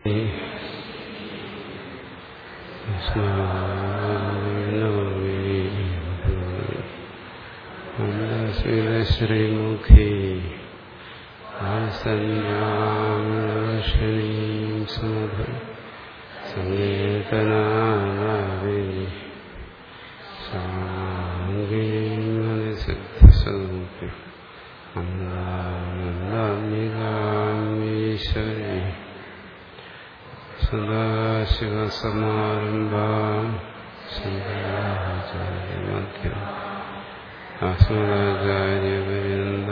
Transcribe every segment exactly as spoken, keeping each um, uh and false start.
ശ്രീമുഖി ആസന്യാമീം സുമധ സംഗീതനാവി സാംഗീമനിസിദ്ധി അമൃതാമികാമീശ്വരി സദാശിവസമാരംഭാം ശങ്കരാചാര്യമധ്യം അസ്മദാചാര്യപര്യന്ത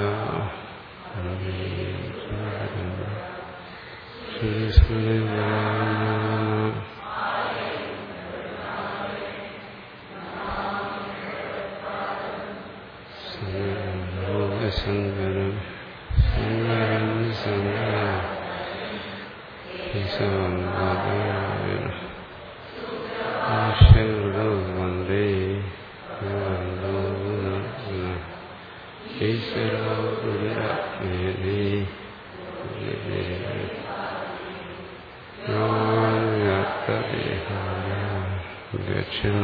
ശങ്കരം ശങ്കരം ശങ്കരം ഈശ്വരോ വന്ദേ ഈശ്വരോ ഗുരുരാത്മേതി ദക്ഷിണ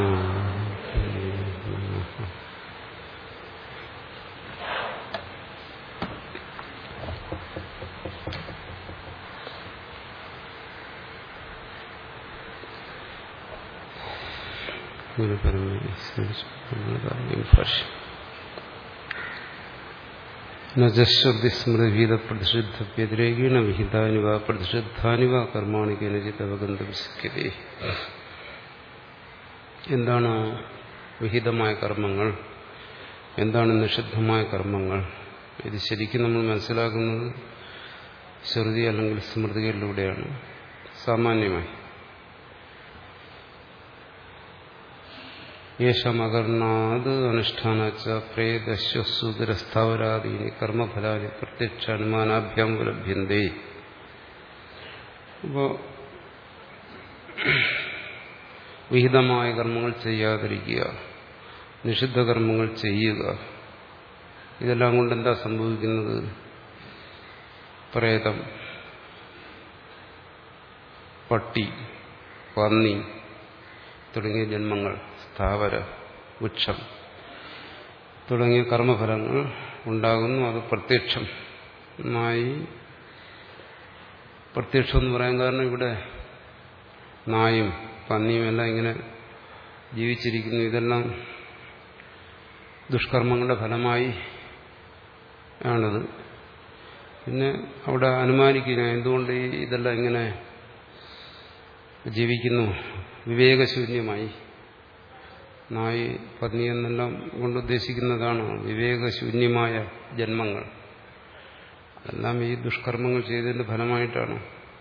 ശ്രുതിസ്മൃതിവിധ പ്രതിഷിദ്ധ വ്യതിരേകീണ വിഹിതാനി വാ പ്രതിഷിദ്ധാനി വാ കർമാണി കേനചിത് അവഗന്തവ്യത്തെ. എന്താണ് വിഹിതമായ കർമ്മങ്ങൾ, എന്താണ് നിഷിദ്ധമായ കർമ്മങ്ങൾ? ഇത് ശരിക്കും നമ്മൾ മനസ്സിലാക്കുന്നത് ശ്രുതി അല്ലെങ്കിൽ സ്മൃതികളിലൂടെയാണ്. സാമാന്യമായി യേശമകർണാത് അനുഷ്ഠാനച്ച പ്രേതശ്വസൂദരസ്ഥാവരാദീനി കർമ്മഫലാനി പ്രത്യക്ഷ അനുമാനാഭ്യാം ഉപലഭ്യന്തേ. അപ്പോൾ വിഹിതമായ കർമ്മങ്ങൾ ചെയ്യാതിരിക്കുക, നിഷിദ്ധ കർമ്മങ്ങൾ ചെയ്യുക, ഇതെല്ലാം കൊണ്ട് എന്താ സംഭവിക്കുന്നത്? പ്രേതം, പട്ടി, പന്നി തുടങ്ങിയ ജന്മങ്ങൾ, സ്ഥാവര, വൃക്ഷം തുടങ്ങിയ കർമ്മഫലങ്ങൾ ഉണ്ടാകുന്നു. അത് പ്രത്യക്ഷമായി, പ്രത്യക്ഷം എന്ന് പറയാൻ കാരണം ഇവിടെ നായും പന്നിയും എല്ലാം ഇങ്ങനെ ജീവിച്ചിരിക്കുന്നു. ഇതെല്ലാം ദുഷ്കർമ്മങ്ങളുടെ ഫലമായി ആണത്. പിന്നെ അവിടെ അനുമാനിക്കുക എന്തുകൊണ്ട് ഇതെല്ലാം ഇങ്ങനെ ജീവിക്കുന്നു, വിവേകശൂന്യമായി. നായി പന്നി എന്നെല്ലാം കൊണ്ടുദ്ദേശിക്കുന്നതാണ് വിവേകശൂന്യമായ ജന്മങ്ങൾ. അതെല്ലാം ഈ ദുഷ്കർമ്മങ്ങൾ ചെയ്തതിന്റെ ഫലമായിട്ടാണ്.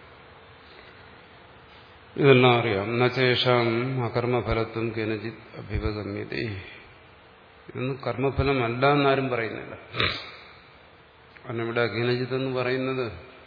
ഇതെല്ലാം അറിയാം. നശേഷം അകർമ്മഫലത്വം കേനചിത് അഭിവഗമ്യത. ഇതൊന്നും കർമ്മഫലമല്ല എന്നാരും പറയുന്നില്ല. കാരണം ഇവിടെ കേനചിത്ത് എന്ന് പറയുന്നത്,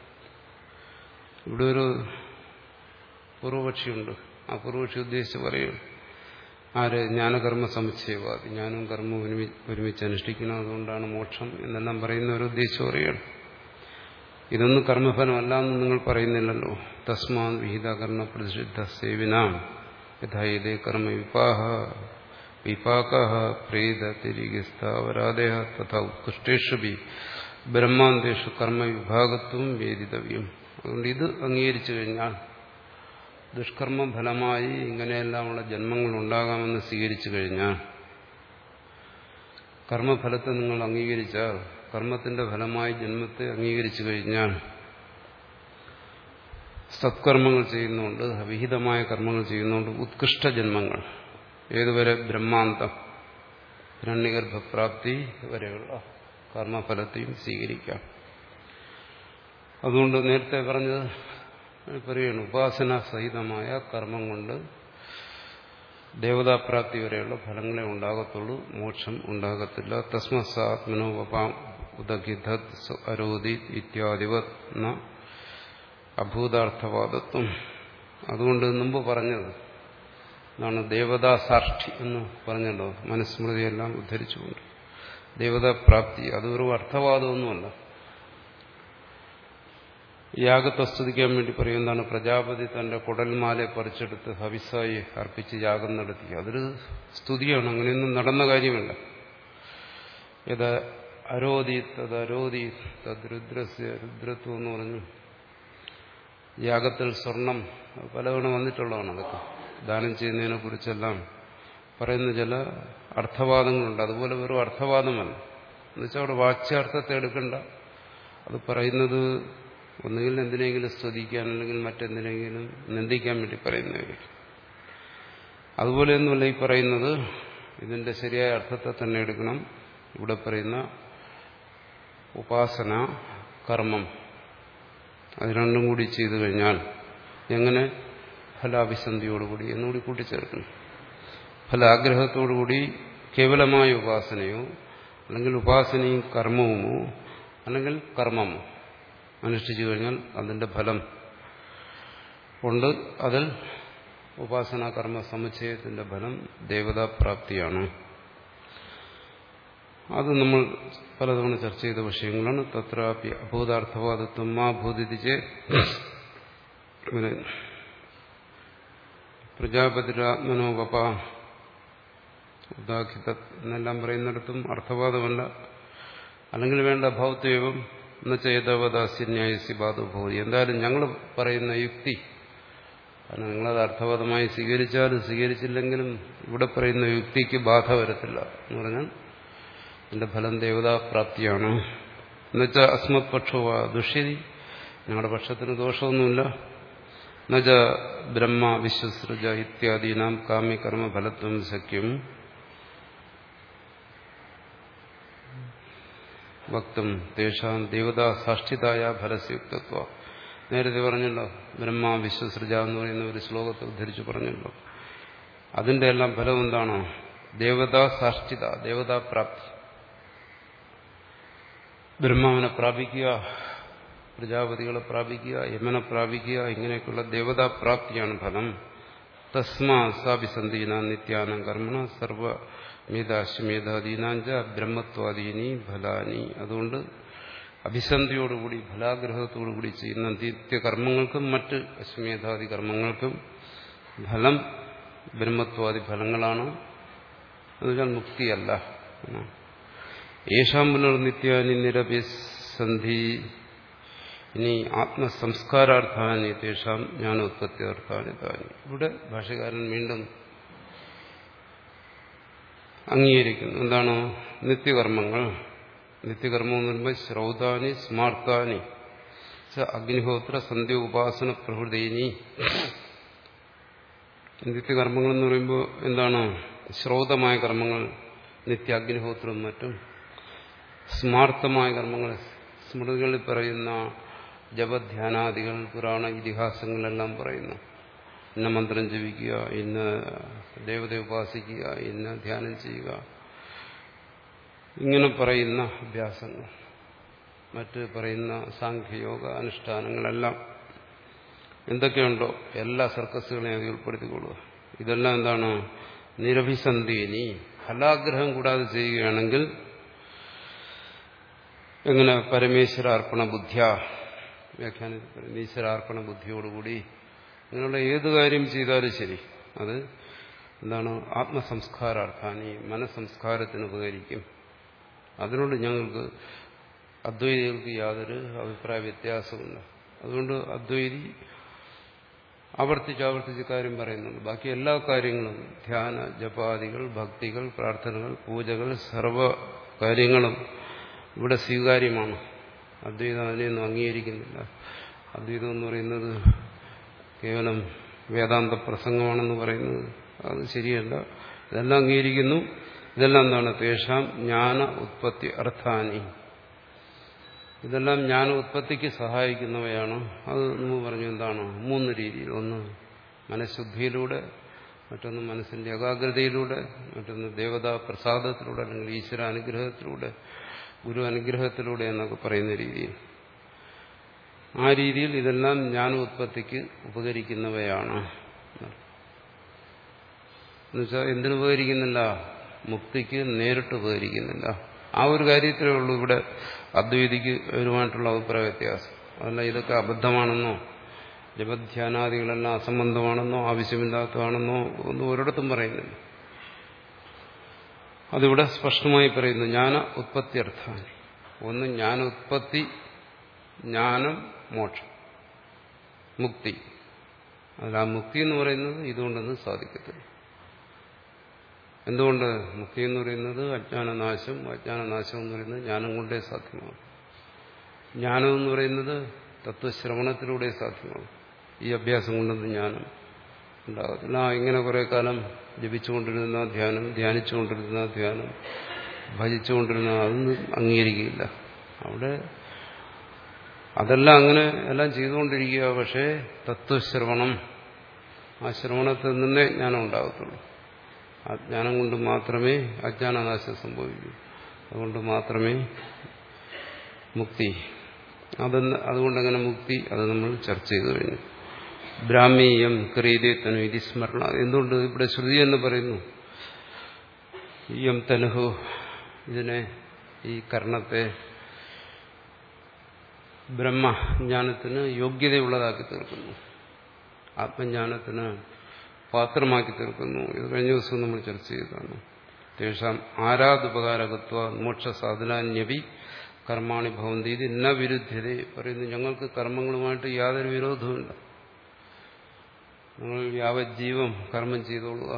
ഇവിടെ ഒരു പൂർവപക്ഷിയുണ്ട്. ആ പൂർവപക്ഷി ഉദ്ദേശിച്ച് പറയും, ആര്? ജ്ഞാനകർമ്മ സമുച്ചയവാദി, ജ്ഞാനവും കർമ്മവും ഒരുമി ഒരുമിച്ച് അനുഷ്ഠിക്കണം, അതുകൊണ്ടാണ് മോക്ഷം എന്നെല്ലാം പറയുന്നവർ ഉദ്ദേശിച്ച് പറയുകയാണ്. ഇതൊന്നും കർമ്മഫലമല്ല എന്ന് നിങ്ങൾ പറയുന്നില്ലല്ലോ. തസ്മാ വിഹിതകർമ്മ പ്രതിഷിദ്ധ സേവിനാം യഥായതേ കർമ്മ വിപാഹ വിപാക പ്രേത തിരികസ്ഥാവരാദേഹ തഥാ ഉത്കൃഷ്ടേഷു ബ്രഹ്മാന്തേഷു കർമ്മ വിഭാഗത്വം വേദിതവ്യം. അതുകൊണ്ട് ഇത് അംഗീകരിച്ചു കഴിഞ്ഞാൽ, ദുഷ്കർമ്മ ഫലമായി ഇങ്ങനെയെല്ലാമുള്ള ജന്മങ്ങൾ ഉണ്ടാകാമെന്ന് സ്വീകരിച്ചു കഴിഞ്ഞാൽ, കർമ്മഫലത്തെ നിങ്ങൾ അംഗീകരിച്ചാൽ, കർമ്മത്തിന്റെ ഫലമായി ജന്മത്തെ അംഗീകരിച്ചു കഴിഞ്ഞാൽ, സത്കർമ്മങ്ങൾ ചെയ്യുന്നുണ്ട്, വിഹിതമായ കർമ്മങ്ങൾ ചെയ്യുന്നുണ്ട്, ഉത്കൃഷ്ട ജന്മങ്ങൾ, ഏതുവരെ? ബ്രഹ്മാന്തം, ഹിരണ്യഗർഭപ്രാപ്തി വരെയുള്ള കർമ്മഫലത്തെയും സ്വീകരിക്കാം. അതുകൊണ്ട് നേരത്തെ പറഞ്ഞത് പറയുകയാണ്, ഉപാസന സഹിതമായ കർമ്മം കൊണ്ട് ദേവതാപ്രാപ്തി വരെയുള്ള ഫലങ്ങളെ ഉണ്ടാകത്തുള്ളൂ, മോക്ഷം ഉണ്ടാകത്തില്ല. തസ്മസാത്മനോ ഉദകിധ അരോധി ഇത്യാദിവത് ന അഭൂതാർത്ഥവാദത്വം. അതുകൊണ്ട് മുമ്പ് പറഞ്ഞത് എന്നാണ് ദേവതാസാഷ്ടി എന്ന് പറഞ്ഞല്ലോ, മനുസ്മൃതിയെല്ലാം ഉദ്ധരിച്ചുകൊണ്ട്. ദേവതാപ്രാപ്തി അത് ഒരു അർത്ഥവാദമൊന്നുമല്ല. യാഗത്തെ സ്തുതിക്കാൻ വേണ്ടി പറയും. എന്താണ്? പ്രജാപതി തന്റെ കുടൽമാലെ പറിച്ചെടുത്ത് ഹവിസായി അർപ്പിച്ച് യാഗം നടത്തി. അതൊരു സ്തുതിയാണ്. അങ്ങനെയൊന്നും നടന്ന കാര്യമല്ല. യത് അരോധി തത് അരോധി തദ് രുദ്രസ്യ രുദ്രത്വം എന്ന് പറഞ്ഞു. യാഗത്തിൽ സ്വർണം പലതവണ വന്നിട്ടുള്ളതാണ്. അതൊക്കെ ദാനം ചെയ്യുന്നതിനെ കുറിച്ചെല്ലാം പറയുന്ന ചില അർത്ഥവാദങ്ങളുണ്ട്. അതുപോലെ വെറും അർത്ഥവാദമല്ല. എന്നുവെച്ചാൽ അവിടെ വാച്യാർത്ഥത്തെ എടുക്കണ്ട. അത് പറയുന്നത് ഒന്നുകിൽ എന്തിനെങ്കിലും സ്തുതിക്കാൻ അല്ലെങ്കിൽ മറ്റെന്തിനെങ്കിലും നിന്ദിക്കാൻ വേണ്ടി പറയുന്നതായിരിക്കും. അതുപോലെയൊന്നുമല്ല ഈ പറയുന്നത്. ഇതിന്റെ ശരിയായ അർത്ഥത്തെ തന്നെ എടുക്കണം. ഇവിടെ പറയുന്ന ഉപാസന കർമ്മം അത് രണ്ടും കൂടി ചെയ്തു കഴിഞ്ഞാൽ എങ്ങനെ ഫലാഭിസന്ധിയോടുകൂടി എന്നുകൂടി കൂട്ടിച്ചേർക്കണം. ഫലാഗ്രഹത്തോടുകൂടി കേവലമായ ഉപാസനയോ അല്ലെങ്കിൽ ഉപാസനയും കർമ്മവുമോ അല്ലെങ്കിൽ കർമ്മമോ അനുഷ്ഠിച്ചു കഴിഞ്ഞാൽ അതിന്റെ ഫലം കൊണ്ട് അതിൽ ഉപാസനാ കർമ്മ സമുച്ചയത്തിന്റെ ഫലം ദേവതാപ്രാപ്തിയാണ്. അത് നമ്മൾ പലതവണ ചർച്ച ചെയ്ത വിഷയങ്ങളാണ്. തത്രാപി അഭൂതാർത്ഥവാദത്വം മാ ഭൂതിച്ചേ പ്രജാപതിരാത്മനോപ ഉദാഖിത എന്നെല്ലാം പറയുന്നിടത്തും അർത്ഥവാദമല്ല. അല്ലെങ്കിൽ വേണ്ട ഭൗത്വം എന്ന ചേതവദാസ്യന്യായസി ബാധുഭൂതി. എന്തായാലും ഞങ്ങൾ പറയുന്ന യുക്തി, കാരണം നിങ്ങളത് അർത്ഥവാദമായി സ്വീകരിച്ചാലും സ്വീകരിച്ചില്ലെങ്കിലും ഇവിടെ പറയുന്ന യുക്തിക്ക് ബാധ വരത്തില്ല എന്ന് പറഞ്ഞാൽ എന്റെ ഫലം ദേവതാപ്രാപ്തിയാണ്. എന്നുവെച്ചാൽ അസ്മത് പക്ഷോ ദുഷ്യതി, ഞങ്ങളുടെ പക്ഷത്തിന് ദോഷമൊന്നുമില്ല. എന്നുവെച്ച ബ്രഹ്മ വിശ്വസൃജ ഇത്യാദീനാം കാമ്യകർമ്മ ഫലത്വം ശക്യം വക്തും തേഷാം ദേവതാ സാഷ്ഠിതായ ഫലസ്യുക്തത്വ. നേരത്തെ പറഞ്ഞല്ലോ, ബ്രഹ്മ വിശ്വസൃജ എന്ന് പറയുന്ന ഒരു ശ്ലോകത്തെ ഉദ്ധരിച്ച് പറഞ്ഞല്ലോ. അതിന്റെ എല്ലാം ഫലം എന്താണോ? ദേവതാ സാഷ്ഠിത, ദേവതാപ്രാപ്തി. ബ്രഹ്മാവിനെ പ്രാപിക്കുക, പ്രജാപതികളെ പ്രാപിക്കുക, യമനെ പ്രാപിക്കുക, ഇങ്ങനെയൊക്കെയുള്ള ദേവതാപ്രാപ്തിയാണ് ഫലം. തസ്മാ സാഭിസന്ധീന നിത്യാനം കർമ്മണ സർവമേധാശ്വമേധാദീനാഞ്ച ബ്രഹ്മത്വാദീനി ഫലാനി. അതുകൊണ്ട് അഭിസന്ധിയോടുകൂടി ഫലാഗ്രഹത്തോടുകൂടി ചെയ്യുന്ന നിത്യകർമ്മങ്ങൾക്കും മറ്റ് അശ്വമേധാദി കർമ്മങ്ങൾക്കും ഫലം ബ്രഹ്മത്വാദി ഫലങ്ങളാണ്. എന്നുവെച്ചാൽ മുക്തിയല്ല. യേശാം പുനർനിത്യാനി നിരഭിസന്ധി ഇനി ആത്മസംസ്കാരാർത്ഥാനി തേഷാം ജ്ഞാനോത്പത്തിയർത്ഥാനി താനി. ഇവിടെ ഭാഷകാരൻ വീണ്ടും അംഗീകരിക്കുന്നു. എന്താണ് നിത്യകർമ്മങ്ങൾ? നിത്യകർമ്മം എന്ന് പറയുമ്പോൾ ശ്രൗതാനി സ്മാർത്താനി അഗ്നിഹോത്ര സന്ധ്യ ഉപാസന പ്രഭൃതീനി. നിത്യകർമ്മങ്ങൾ എന്ന് പറയുമ്പോൾ എന്താണ്? ശ്രൗതമായ കർമ്മങ്ങൾ, നിത്യാഗ്നിഹോത്രവും മറ്റും. സ്മാർത്തമായ കർമ്മങ്ങൾ, സ്മൃതികളിൽ പറയുന്ന ജപധ്യാനാദികൾ, പുരാണ ഇതിഹാസങ്ങളെല്ലാം പറയുന്നു. ഇന്ന മന്ത്രം ജപിക്കുക, ഇന്ന ദേവതയെ ഉപാസിക്കുക, ഇന്ന ധ്യാനം ചെയ്യുക, ഇങ്ങനെ പറയുന്ന അഭ്യാസങ്ങൾ, മറ്റ് പറയുന്ന സാഖ്യയോഗ അനുഷ്ഠാനങ്ങളെല്ലാം എന്തൊക്കെയുണ്ടോ എല്ലാ സർക്കസുകളെയും അതിൽ ഉൾപ്പെടുത്തിക്കൊള്ളുക. ഇതെല്ലാം എന്താണ്? നിരഭിസന്ധിനി, ഫലാഗ്രഹം കൂടാതെ ചെയ്യുകയാണെങ്കിൽ എങ്ങനെ? പരമേശ്വരാർപ്പണ ബുദ്ധ്യ, വ്യാഖ്യാനത്തിൽ പറയുന്നത് ഈശ്വരാർപ്പണ ബുദ്ധിയോടുകൂടി അങ്ങനെയുള്ള ഏത് കാര്യം ചെയ്താലും ശരി, അത് എന്താണ്? ആത്മസംസ്കാരാർത്ഥാനി, മനസ്സംസ്കാരത്തിന് ഉപകരിക്കും. അതിനോട് ഞങ്ങൾക്ക് അദ്വൈതികൾക്ക് യാതൊരു അഭിപ്രായ വ്യത്യാസമില്ല. അതുകൊണ്ട് അദ്വൈതി ആവർത്തിച്ച് ആവർത്തിച്ച് കാര്യം പറയുന്നുണ്ട്. ബാക്കി എല്ലാ കാര്യങ്ങളും, ധ്യാന ജപാദികൾ, ഭക്തികൾ, പ്രാർത്ഥനകൾ, പൂജകൾ, സർവ കാര്യങ്ങളും ഇവിടെ സ്വീകാര്യമാണ്. അദ്വൈതം അതിനെയൊന്നും അംഗീകരിക്കുന്നില്ല. അദ്വൈതം എന്ന് പറയുന്നത് കേവലം വേദാന്ത പ്രസംഗമാണെന്ന് പറയുന്നത് അത് ശരിയല്ല. ഇതെല്ലാം അംഗീകരിക്കുന്നു. ഇതെല്ലാം എന്താണ്? തേഷാം ജ്ഞാന ഉത്പത്തി അർത്ഥാനി, ഇതെല്ലാം ജ്ഞാന ഉത്പത്തിക്ക് സഹായിക്കുന്നവയാണ്. അത് നമ്മൾ പറഞ്ഞു എന്താണ്? മൂന്ന് രീതിയിൽ. ഒന്ന് മനഃശുദ്ധിയിലൂടെ, മറ്റൊന്ന് മനസ്സിന്റെ ഏകാഗ്രതയിലൂടെ, മറ്റൊന്ന് ദേവതാ പ്രസാദത്തിലൂടെ അല്ലെങ്കിൽ ഈശ്വര അനുഗ്രഹത്തിലൂടെ, ഗുരു അനുഗ്രഹത്തിലൂടെ എന്നൊക്കെ പറയുന്ന രീതിയിൽ. ആ രീതിയിൽ ഇതെല്ലാം ജ്ഞാനോത്പത്തിക്ക് ഉപകരിക്കുന്നവയാണ്. എന്നുവെച്ചാൽ എന്തിനുപകരിക്കുന്നില്ല? മുക്തിക്ക് നേരിട്ട് ഉപകരിക്കുന്നില്ല. ആ ഒരു കാര്യത്തിലേ ഉള്ളൂ ഇവിടെ അദ്വൈതിക്ക് ഒരുമായിട്ടുള്ള അഭിപ്രായ വ്യത്യാസം. അതല്ല ഇതൊക്കെ അബദ്ധമാണെന്നോ ജപധ്യാനാദികളെല്ലാം അസംബന്ധമാണെന്നോ ആവശ്യമില്ലാത്തതാണെന്നോ ഒന്നും ഒരിടത്തും പറയുന്നില്ല. അതിവിടെ സ്പഷ്ടമായി പറയുന്നു. ജ്ഞാന ഉത്പത്തിയർത്ഥം. ഒന്ന് ജ്ഞാന ഉത്പത്തി, ജ്ഞാനം, മോക്ഷം, മുക്തി. അതിൽ ആ മുക്തി എന്ന് പറയുന്നത് ഇതുകൊണ്ടൊന്നും സാധിക്കത്തില്ല. എന്തുകൊണ്ട്? മുക്തി എന്ന് പറയുന്നത് അജ്ഞാനനാശം, അജ്ഞാനനാശം എന്ന് പറയുന്നത് ജ്ഞാനം കൊണ്ടേ സാധ്യമാണ്. ജ്ഞാനം എന്ന് പറയുന്നത് തത്വശ്രവണത്തിലൂടെ സാധ്യമാണ്. ഈ അഭ്യാസം കൊണ്ടൊന്നും ജ്ഞാനം ഉണ്ടാകത്തില്ല. ആ ഇങ്ങനെ കുറെ കാലം ജപിച്ചുകൊണ്ടിരുന്ന ധ്യാനം, ധ്യാനിച്ചുകൊണ്ടിരുന്ന ധ്യാനം, ഭജിച്ചുകൊണ്ടിരുന്ന അതൊന്നും അംഗീകരിക്കില്ല. അവിടെ അതെല്ലാം അങ്ങനെ എല്ലാം ചെയ്തുകൊണ്ടിരിക്കുക. പക്ഷേ തത്വശ്രവണം, ആ ശ്രവണത്തിൽ നിന്നേ ജ്ഞാനം ഉണ്ടാകത്തുള്ളൂ. ആ ജ്ഞാനം കൊണ്ട് മാത്രമേ അജ്ഞാനനാശം സംഭവിക്കൂ. അതുകൊണ്ട് മാത്രമേ മുക്തി. അതെന്ന് അതുകൊണ്ടങ്ങനെ മുക്തി, അത് നമ്മൾ ചർച്ച ചെയ്തു കഴിഞ്ഞു. ബ്രാഹ്മീയം ക്രിയതേ തനു ഇതി സ്മരണ. എന്തുകൊണ്ട് ഇവിടെ ശ്രുതി എന്ന് പറയുന്നു? യം തനുഹു, ഇതിനെ, ഈ കർണത്തെ ബ്രഹ്മജ്ഞാനത്തിന് യോഗ്യതയുള്ളതാക്കി തീർക്കുന്നു, ആത്മജ്ഞാനത്തിന് പാത്രമാക്കി തീർക്കുന്നു. ഇത് കഴിഞ്ഞ ദിവസം നമ്മൾ ചർച്ച ചെയ്തതാണ്. തേഷാം ആരാധുപകാരകത്വ മോക്ഷ സാധനാന്യപി കർമാണി ഭവന്തി ഇത് ന വിരുദ്ധ്യത. പറയുന്നു ഞങ്ങൾക്ക് കർമ്മങ്ങളുമായിട്ട് യാതൊരു വിരോധവുമില്ല. നിങ്ങൾ യാവജ്ജീവം കർമ്മം ചെയ്തോളുക.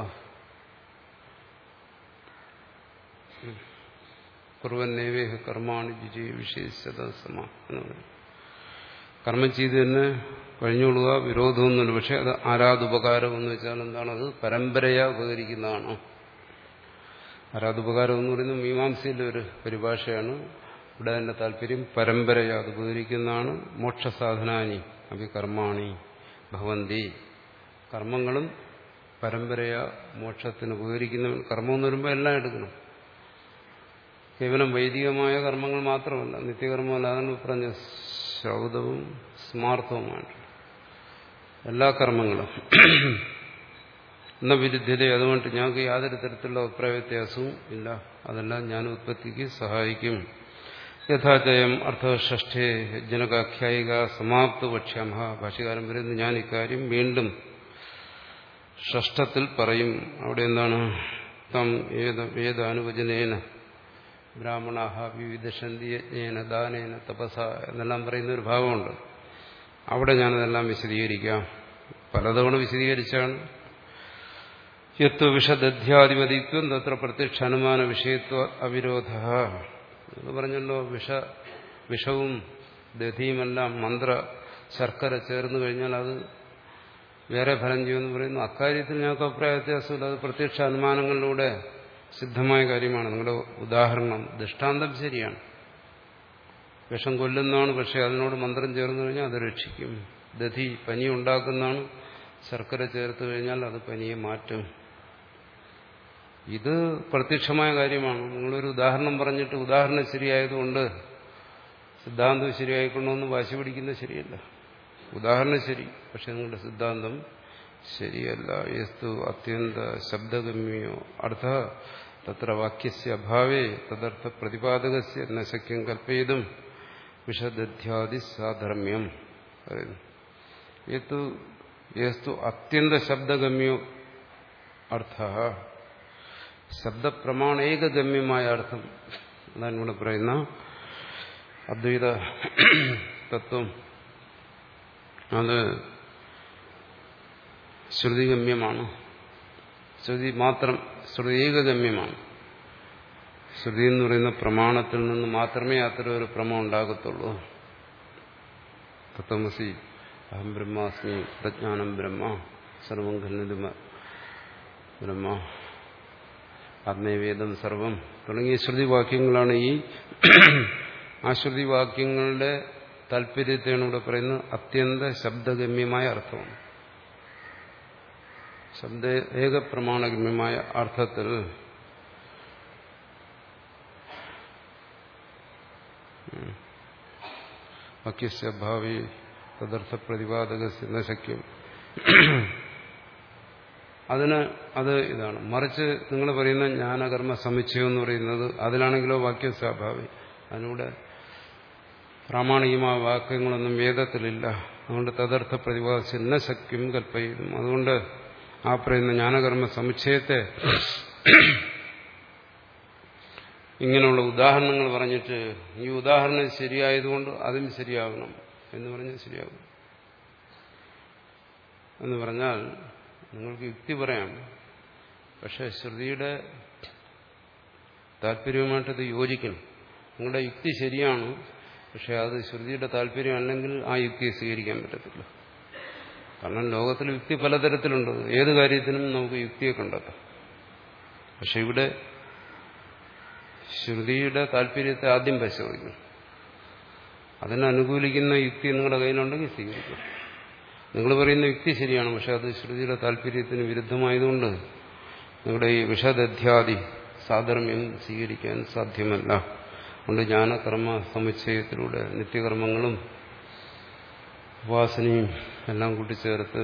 കുറുവന്നേവേഹ കർമാണി ജിജീ വിശേഷത സമ എന്ന് പറയും. കർമ്മം ചെയ്ത് തന്നെ കഴിഞ്ഞോളുക, വിരോധമൊന്നുമില്ല. പക്ഷെ അത് ആരാധുപകാരം എന്ന് വെച്ചാൽ എന്താണ്? അത് പരമ്പരയാ ഉപകരിക്കുന്നതാണ്. ആരാധുപകാരം എന്ന് പറയുന്നത് മീമാംസയിലെ ഒരു പരിഭാഷയാണ്. ഇവിടെ തന്നെ താല്പര്യം പരമ്പരയാ അത് ഉപകരിക്കുന്നതാണ്. മോക്ഷസാധനാനി അഭി കർമാണി ഭവന്തി. കർമ്മങ്ങളും പരമ്പരയാ മോക്ഷത്തിന് ഉപകരിക്കുന്ന. കർമ്മം എന്ന് വരുമ്പോൾ എല്ലാം എടുക്കണം. കേവലം വൈദികമായ കർമ്മങ്ങൾ മാത്രമല്ല, നിത്യകർമ്മമല്ല. അതാണ് പറഞ്ഞ ശ്രൗതവും സ്മാർത്ഥവുമായിട്ട് എല്ലാ കർമ്മങ്ങളും. എന്ന വിരുദ്ധത. അതുകൊണ്ട് ഞങ്ങൾക്ക് യാതൊരു തരത്തിലുള്ള അഭിപ്രായ വ്യത്യാസവും ഇല്ല. അതെല്ലാം ഞാൻ ഉത്പത്തിക്ക് സഹായിക്കും. യഥാചയം അർത്ഥഷ്ഠേ ജനകാഖ്യായിക സമാപ്ത വക്ഷ്യാമഹ. ഭാഷ്യകാരൻ പറയുന്നു ഞാൻ ഇക്കാര്യം വീണ്ടും ഷഷ്ഠത്തിൽ പറയും. അവിടെ എന്താണ്? തം ഏത വേദാനുവചനേന ബ്രാഹ്മണാഹ വിവിധന്തി യജ്ഞേന ദാനേന തപസ എന്നെല്ലാം പറയുന്ന ഒരു ഭാഗമുണ്ട്. അവിടെ ഞാനതെല്ലാം വിശദീകരിക്കാം. പലതവണ വിശദീകരിച്ചാണ്. യത്വ വിഷദധ്യാധിപതിത്വം തത്ര പ്രത്യക്ഷ അനുമാന വിഷയത്വ അവിരോധ എന്ന് പറഞ്ഞല്ലോ. വിഷ വിഷവും ദധിയുമെല്ലാം മന്ത്ര ശർക്കര ചേർന്ന് കഴിഞ്ഞാൽ അത് വേറെ ഫലം ചെയ്യുമെന്ന് പറയുന്നു. അക്കാര്യത്തിൽ ഞങ്ങൾക്ക് അഭിപ്രായ വ്യത്യാസമില്ല. അത് പ്രത്യക്ഷ അനുമാനങ്ങളിലൂടെ സിദ്ധമായ കാര്യമാണ്. നിങ്ങളുടെ ഉദാഹരണം, ദൃഷ്ടാന്തം ശരിയാണ്. വിഷം കൊല്ലുന്നതാണ്, പക്ഷെ അതിനോട് മന്ത്രം ചേർന്ന് കഴിഞ്ഞാൽ അത് രക്ഷിക്കും. ദധി പനി ഉണ്ടാക്കുന്നതാണ്, ശർക്കര ചേർത്ത് കഴിഞ്ഞാൽ അത് പനിയെ മാറ്റും. ഇത് പ്രത്യക്ഷമായ കാര്യമാണ്. നിങ്ങളൊരു ഉദാഹരണം പറഞ്ഞിട്ട് ഉദാഹരണം ശരിയായതുകൊണ്ട് സിദ്ധാന്തം ശരിയായിക്കൊണ്ടോന്ന് വാശി പിടിക്കുന്നത് ശരിയല്ല. ഉദാഹരണം ശരി, പക്ഷെ നിങ്ങളുടെ സിദ്ധാന്തം ശരിയല്ല. യസ്തു അത്യന്ത ശബ്ദഗമ്യോ അർത്ഥ തത്ര വാക്യസ്യ അഭാവേ തദർത്ഥ പ്രതിപാദകസ്യ ന ശക്യം കൽപ്പയിതും വിഷദധ്യാദി സാധർമ്മ്യം. യസ്തു അത്യന്ത ശബ്ദഗമ്യോ അർത്ഥ, ശബ്ദപ്രമാണേകഗമ്യമായ അർത്ഥം. അതാണ് ഇവിടെ പറയുന്ന അദ്വൈത തത്വം. അത് ശ്രുതിഗമ്യമാണ്. ശ്രുതി മാത്രം, ശ്രുതി ഏകഗമ്യമാണ്. ശ്രുതി എന്ന് പറയുന്ന പ്രമാണത്തിൽ നിന്ന് മാത്രമേ അത്തരം ഒരു പ്രമം ഉണ്ടാകത്തുള്ളൂ. തത്വമസി അഹം ബ്രഹ്മാസ്മി പ്രജ്ഞാനം ബ്രഹ്മ സർവം ഖല്ലിദം ബ്രഹ്മ ആത്മേവേദം സർവം തുടങ്ങിയ ശ്രുതിവാക്യങ്ങളാണ്. ഈ ആ ശ്രുതിവാക്യങ്ങളുടെ താല്പര്യത്തെയാണ് ഇവിടെ പറയുന്നത് അത്യന്ത ശബ്ദഗമ്യമായ അർത്ഥമാണ്. ശബ്ദ ഏകപ്രമാണഗമ്യമായ അർത്ഥത്തിൽ വാക്യസ്യ ഭാവി തദർത്ഥ പ്രതിപാദകസ്യ ന ശക്യം. അതിന് അത് ഇതാണ്. മറിച്ച് നിങ്ങൾ പറയുന്ന ജ്ഞാനകർമ്മ സമുച്ചയം എന്ന് പറയുന്നത് അതിലാണെങ്കിലോ വാക്യസ്വാഭാവി, അതിലൂടെ പ്രാമാണികമായ വാക്യങ്ങളൊന്നും വേദത്തിലില്ല. അതുകൊണ്ട് തദർത്ഥ പ്രതിപാദിച്ചിരുന്ന ശക്യം കൽപ്പയിലും. അതുകൊണ്ട് ആ പറയുന്ന ജ്ഞാനകർമ്മ സമുച്ചയത്തെ ഇങ്ങനെയുള്ള ഉദാഹരണങ്ങൾ പറഞ്ഞിട്ട് ഈ ഉദാഹരണം ശരിയായതുകൊണ്ട് അതും ശരിയാകണം എന്ന് പറഞ്ഞാൽ ശരിയാകും എന്ന് പറഞ്ഞാൽ നിങ്ങൾക്ക് യുക്തി പറയാം. പക്ഷെ ശ്രുതിയുടെ താല്പര്യവുമായിട്ടത് യോജിക്കണം. നിങ്ങളുടെ യുക്തി ശരിയാണ്, പക്ഷെ അത് ശ്രുതിയുടെ താല്പര്യം അല്ലെങ്കിൽ ആ യുക്തിയെ സ്വീകരിക്കാൻ പറ്റത്തില്ല. കാരണം ലോകത്തിൽ യുക്തി പലതരത്തിലുണ്ട്. ഏത് കാര്യത്തിനും നമുക്ക് യുക്തിയെ കണ്ടെത്താം. പക്ഷെ ഇവിടെ ശ്രുതിയുടെ താല്പര്യത്തെ ആദ്യം പരിശോധിക്കണം. അതിനനുകൂലിക്കുന്ന യുക്തി നിങ്ങളുടെ കയ്യിലുണ്ടെങ്കിൽ സ്വീകരിക്കും. നിങ്ങൾ പറയുന്ന യുക്തി ശരിയാണ്, പക്ഷെ അത് ശ്രുതിയുടെ താല്പര്യത്തിന് വിരുദ്ധമായതുകൊണ്ട് നിങ്ങളുടെ ഈ വിഷദധ്യാദി സാധർമ്മ്യം സ്വീകരിക്കാൻ സാധ്യമല്ല. അതുകൊണ്ട് ജ്ഞാനകർമ്മ സമുച്ചയത്തിലൂടെ നിത്യകർമ്മങ്ങളും ഉപാസനയും എല്ലാം കൂട്ടിച്ചേർത്ത്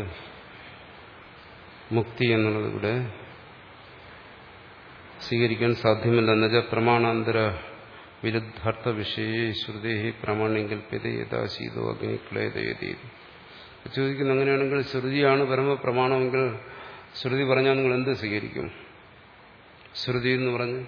മുക്തി എന്നുള്ളത് ഇവിടെ സ്വീകരിക്കാൻ സാധ്യമല്ല. എന്നുവെച്ചാൽ പ്രമാണാന്തര വിരുദ്ധാർത്ഥ വിഷയേ ശ്രുതേ പ്രാമാണ്യം കൽപ്യതേ യഥാ ശീതോ അഗ്നി ക്ലേദയതി. ചോദിക്കുന്നത് അങ്ങനെയാണെങ്കിൽ ശ്രുതിയാണ് പരമപ്രമാണമെങ്കിൽ ശ്രുതി പറഞ്ഞാൽ നിങ്ങൾ എന്ത് സ്വീകരിക്കും? ശ്രുതി എന്ന് പറഞ്ഞ്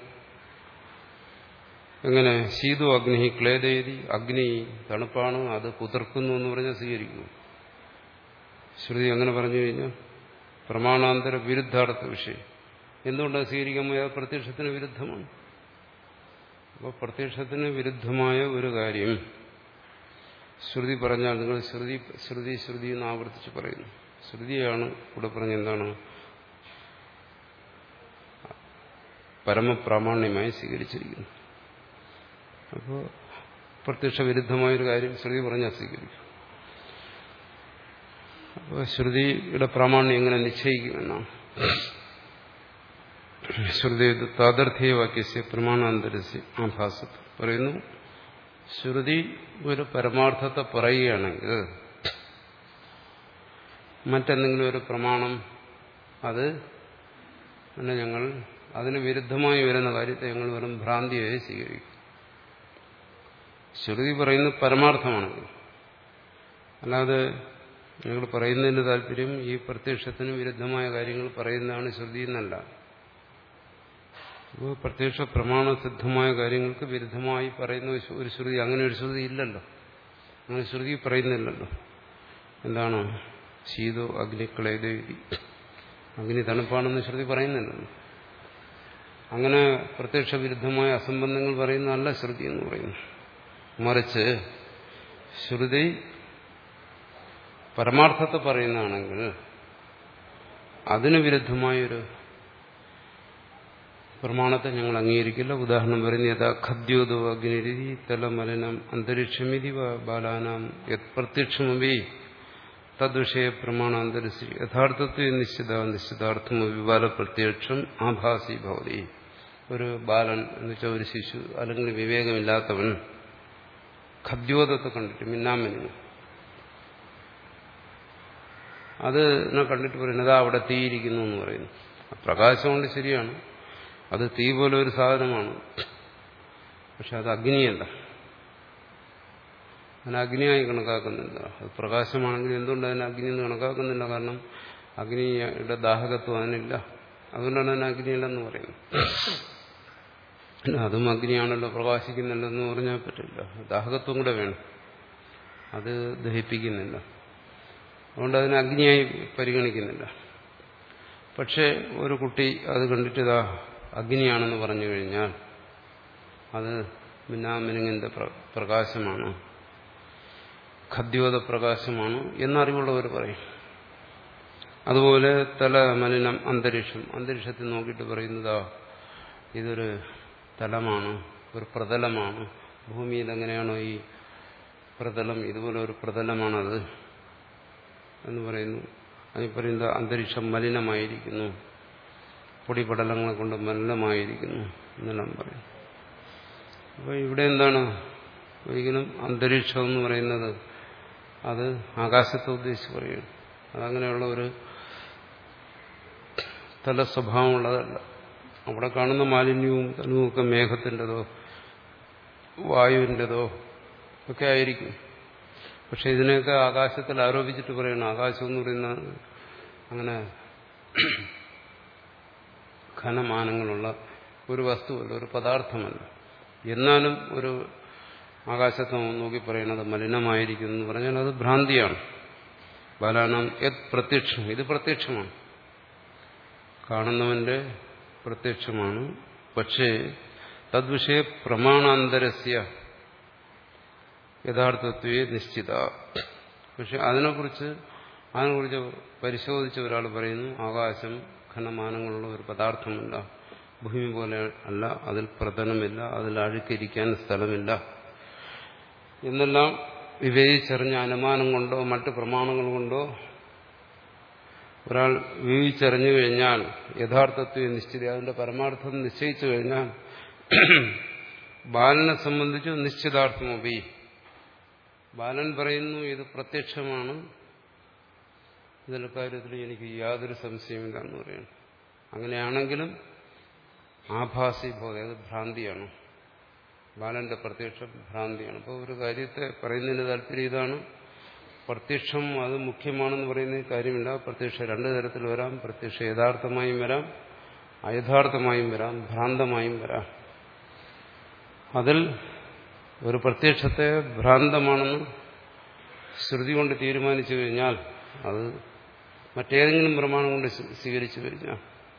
എങ്ങനെ ശീതോ അഗ്നി ക്ലേദയതി, അഗ്നി തണുപ്പാണ്, അത് കുതിർക്കുന്നു എന്ന് പറഞ്ഞാൽ സ്വീകരിക്കുന്നു. ശ്രുതി അങ്ങനെ പറഞ്ഞു കഴിഞ്ഞാൽ പ്രമാണാന്തര വിരുദ്ധാർത്ഥ വിഷയം എന്തുകൊണ്ടത് സ്വീകരിക്കാൻ പോയാൽ പ്രത്യക്ഷത്തിന് വിരുദ്ധമാണ്. അപ്പോൾ പ്രത്യക്ഷത്തിന് വിരുദ്ധമായ ഒരു കാര്യം ശ്രുതി പറഞ്ഞാൽ നിങ്ങൾ ശ്രുതി ശ്രുതി ശ്രുതി എന്ന് ആവർത്തിച്ച് പറയുന്നു. ശ്രുതിയാണ് ഇവിടെ പറഞ്ഞ എന്താണ് പരമപ്രാമാണ്യമായി സ്വീകരിച്ചിരിക്കുന്നു. അപ്പോൾ പ്രത്യക്ഷ വിരുദ്ധമായൊരു കാര്യം ശ്രുതി പറഞ്ഞാൽ സ്വീകരിക്കും. അപ്പോൾ ശ്രുതിയുടെ പ്രാമാണ്യം എങ്ങനെ നിശ്ചയിക്കുമെന്നാണ്. ശ്രുതി താദർത്ഥ്യവാക്യസ്യ പ്രമാണാന്തരസ്യ ആഭാസത്ത് പറയുന്നു. ശ്രുതി ഒരു പരമാർത്ഥത്തെ പറയുകയാണെങ്കിൽ മറ്റെന്തെങ്കിലും ഒരു പ്രമാണം അത് പിന്നെ ഞങ്ങൾ അതിന് വിരുദ്ധമായി വരുന്ന കാര്യത്തെ ഞങ്ങൾ വെറും ഭ്രാന്തിയായി സ്വീകരിക്കും. ശ്രുതി പറയുന്നത് പരമാർത്ഥമാണെങ്കിൽ, അല്ലാതെ ഞങ്ങൾ പറയുന്നതിന് താല്പര്യം ഈ പ്രത്യക്ഷത്തിന് വിരുദ്ധമായ കാര്യങ്ങൾ പറയുന്നതാണ് ശ്രുതി എന്നല്ല. അപ്പോൾ പ്രത്യക്ഷ പ്രമാണസിദ്ധമായ കാര്യങ്ങൾക്ക് വിരുദ്ധമായി പറയുന്ന ഒരു ശ്രുതി, അങ്ങനെ ഒരു ശ്രുതി ഇല്ലല്ലോ. അങ്ങനെ ശ്രുതി പറയുന്നില്ലല്ലോ. എന്താണ് ശീതോ അഗ്നിക്ലേദയതി, അഗ്നി തണുപ്പാണെന്ന് ശ്രുതി പറയുന്നില്ലല്ലോ. അങ്ങനെ പ്രത്യക്ഷ വിരുദ്ധമായ അസംബന്ധങ്ങൾ പറയുന്നതല്ല ശ്രുതി എന്ന് പറയുന്നു. മറിച്ച് ശ്രുതി പരമാർത്ഥത്തെ പറയുന്നതാണെങ്കിൽ അതിന് വിരുദ്ധമായൊരു പ്രമാണത്തെ ഞങ്ങൾ അംഗീകരിക്കില്ല. ഉദാഹരണം പറയുന്നത് യഥാ ഖദ്യോദോ അഗ്നിരിതി തലമലനം അന്തരീക്ഷമിതി ബാലാനാം യത് പ്രത്യക്ഷമപി തദ്വിഷയ പ്രമാണാന്തരസി യഥാർത്ഥത്വ നിശ്ചിത നിശ്ചിതാർത്ഥം വിബാല പ്രത്യക്ഷം ആഭാസി ഭവതി. ഒരു ബാലൻ എന്ന് വെച്ചാൽ ഒരു ശിശു അല്ലെങ്കിൽ വിവേകമില്ലാത്തവൻ ഖദ്യോദത്തെ കണ്ടിട്ട് മിന്നാമിന്നു അതിനെ കണ്ടിട്ട് പറയുന്നത് അതാ അവിടെ തീയിരിക്കുന്നു എന്ന് പറയുന്നു. പ്രകാശം കൊണ്ട് ശരിയാണ്, അത് തീ പോലെ ഒരു സാധനമാണ്. പക്ഷെ അത് അഗ്നിയല്ല, അതിനെ അഗ്നിയായി കണക്കാക്കുന്നില്ല. അത് പ്രകാശമാണെങ്കിൽ എന്തുകൊണ്ട് അതിനെ അഗ്നി എന്ന് കണക്കാക്കുന്നില്ല? കാരണം അഗ്നിയുടെ ദാഹകത്വം അതിനില്ല. അതുകൊണ്ടാണ് അതിന് അഗ്നിയില്ലെന്ന് പറയുന്നത്. അതും അഗ്നിയാണല്ലോ, പ്രകാശിക്കുന്നില്ലെന്ന് പറഞ്ഞാൽ പറ്റില്ല. ദാഹകത്വം കൂടെ വേണം, അത് ദഹിപ്പിക്കുന്നില്ല. അതുകൊണ്ട് അതിനെ അഗ്നിയായി പരിഗണിക്കുന്നില്ല. പക്ഷെ ഒരു കുട്ടി അത് കണ്ടിട്ട് ഇതാ അഗ്നിയാണെന്ന് പറഞ്ഞു കഴിഞ്ഞാൽ അത് മിന്നാമിനുങ്ങിന്റെ പ്രകാശമാണ്, ഖദ്യോത പ്രകാശമാണ് എന്നറിവുള്ളവർ പറയും. അതുപോലെ തല മലിനം അന്തരീക്ഷം, അന്തരീക്ഷത്തിൽ നോക്കിയിട്ട് പറയുന്നതാ ഇതൊരു തലമാണ്, ഒരു പ്രതലമാണ്. ഭൂമിയിൽ എങ്ങനെയാണോ ഈ പ്രതലം, ഇതുപോലെ ഒരു പ്രതലമാണത് എന്ന് പറയുന്നു. അതിൽ പറയുന്നത് അന്തരീക്ഷം മലിനമായിരിക്കുന്നു, പൊടിപടലങ്ങളെ കൊണ്ട് മലിനമായിരിക്കുന്നു എന്നെല്ലാം പറയും. അപ്പോൾ ഇവിടെ എന്താണ്, ഒരിക്കലും അന്തരീക്ഷം എന്ന് പറയുന്നത് അത് ആകാശത്തെ ഉദ്ദേശിച്ച് പറയുകയാണ്. അതങ്ങനെയുള്ള ഒരു തല സ്വഭാവമുള്ളതല്ല. അവിടെ കാണുന്ന മാലിന്യവും തനുവൊക്കെ മേഘത്തിൻ്റെതോ വായുവിൻ്റെതോ ഒക്കെ ആയിരിക്കും. പക്ഷെ ഇതിനെയൊക്കെ ആകാശത്തിൽ ആരോപിച്ചിട്ട് പറയണം ആകാശം എന്ന് പറയുന്ന അങ്ങനെ ഘനമാനങ്ങളുള്ള ഒരു വസ്തുവല്ല, ഒരു പദാർത്ഥമല്ല. എന്നാലും ഒരു ആകാശത്തെ നോക്കി പറയണത് മലിനമായിരിക്കുന്നു എന്ന് പറഞ്ഞാൽ അത് ഭ്രാന്തിയാണ്. ബാലാനാം യത് പ്രത്യക്ഷം, ഇത് പ്രത്യക്ഷമാണ്, കാണുന്നവന്റെ പ്രത്യക്ഷമാണ്. പക്ഷേ തദ്വിഷയ പ്രമാണാന്തരസ്യ യഥാർത്ഥത്വേ നിശ്ചിത. പക്ഷെ അതിനെക്കുറിച്ച് അതിനെക്കുറിച്ച് പരിശോധിച്ച ഒരാൾ പറയുന്നു ആകാശം ഘനമാനങ്ങളുള്ള ഒരു പദാർത്ഥമല്ല, ഭൂമി പോലെ അല്ല, അതിൽ പ്രതലമില്ല, അതിൽ അഴുക്കിരിക്കാൻ സ്ഥലമില്ല എന്നെല്ലാം വിവേചിച്ചറിഞ്ഞ അനുമാനം കൊണ്ടോ മറ്റ് പ്രമാണങ്ങൾ കൊണ്ടോ ഒരാൾ വിവേചിച്ചറിഞ്ഞു കഴിഞ്ഞാൽ യഥാർത്ഥത്വ നിശ്ചിത, അതിന്റെ പരമാർത്ഥം നിശ്ചയിച്ചു കഴിഞ്ഞാൽ ബാലനെ സംബന്ധിച്ച് നിശ്ചിതാർത്ഥമൊബി, ബാലൻ പറയുന്നു ഇത് പ്രത്യക്ഷമാണ്, ഇതിന്റെ കാര്യത്തിൽ എനിക്ക് യാതൊരു സംശയമില്ല എന്ന് പറയുന്നു. അങ്ങനെയാണെങ്കിലും ആഭാസി ബോധം, അത് ഭ്രാന്തിയാണ്. ബാലന്റെ പ്രത്യക്ഷം ഭ്രാന്തിയാണ്. അപ്പോൾ ഒരു കാര്യത്തെ പറയുന്നതിന് താല്പര്യം ഇതാണ്, പ്രത്യക്ഷം അത് മുഖ്യമാണെന്ന് പറയുന്ന കാര്യമില്ല. പ്രത്യക്ഷം രണ്ടു തരത്തിൽ വരാം. പ്രത്യക്ഷം യഥാർത്ഥമായും വരാം, അയഥാർത്ഥമായും വരാം, ഭ്രാന്തമായും വരാം. അതിൽ ഒരു പ്രത്യക്ഷത്തെ ഭ്രാന്തമാണെന്ന് ശ്രുതി കൊണ്ട് തീരുമാനിച്ചു കഴിഞ്ഞാൽ അത് മറ്റേതെങ്കിലും പ്രമാണം കൊണ്ട് സ്വീകരിച്ചു കഴിഞ്ഞാൽ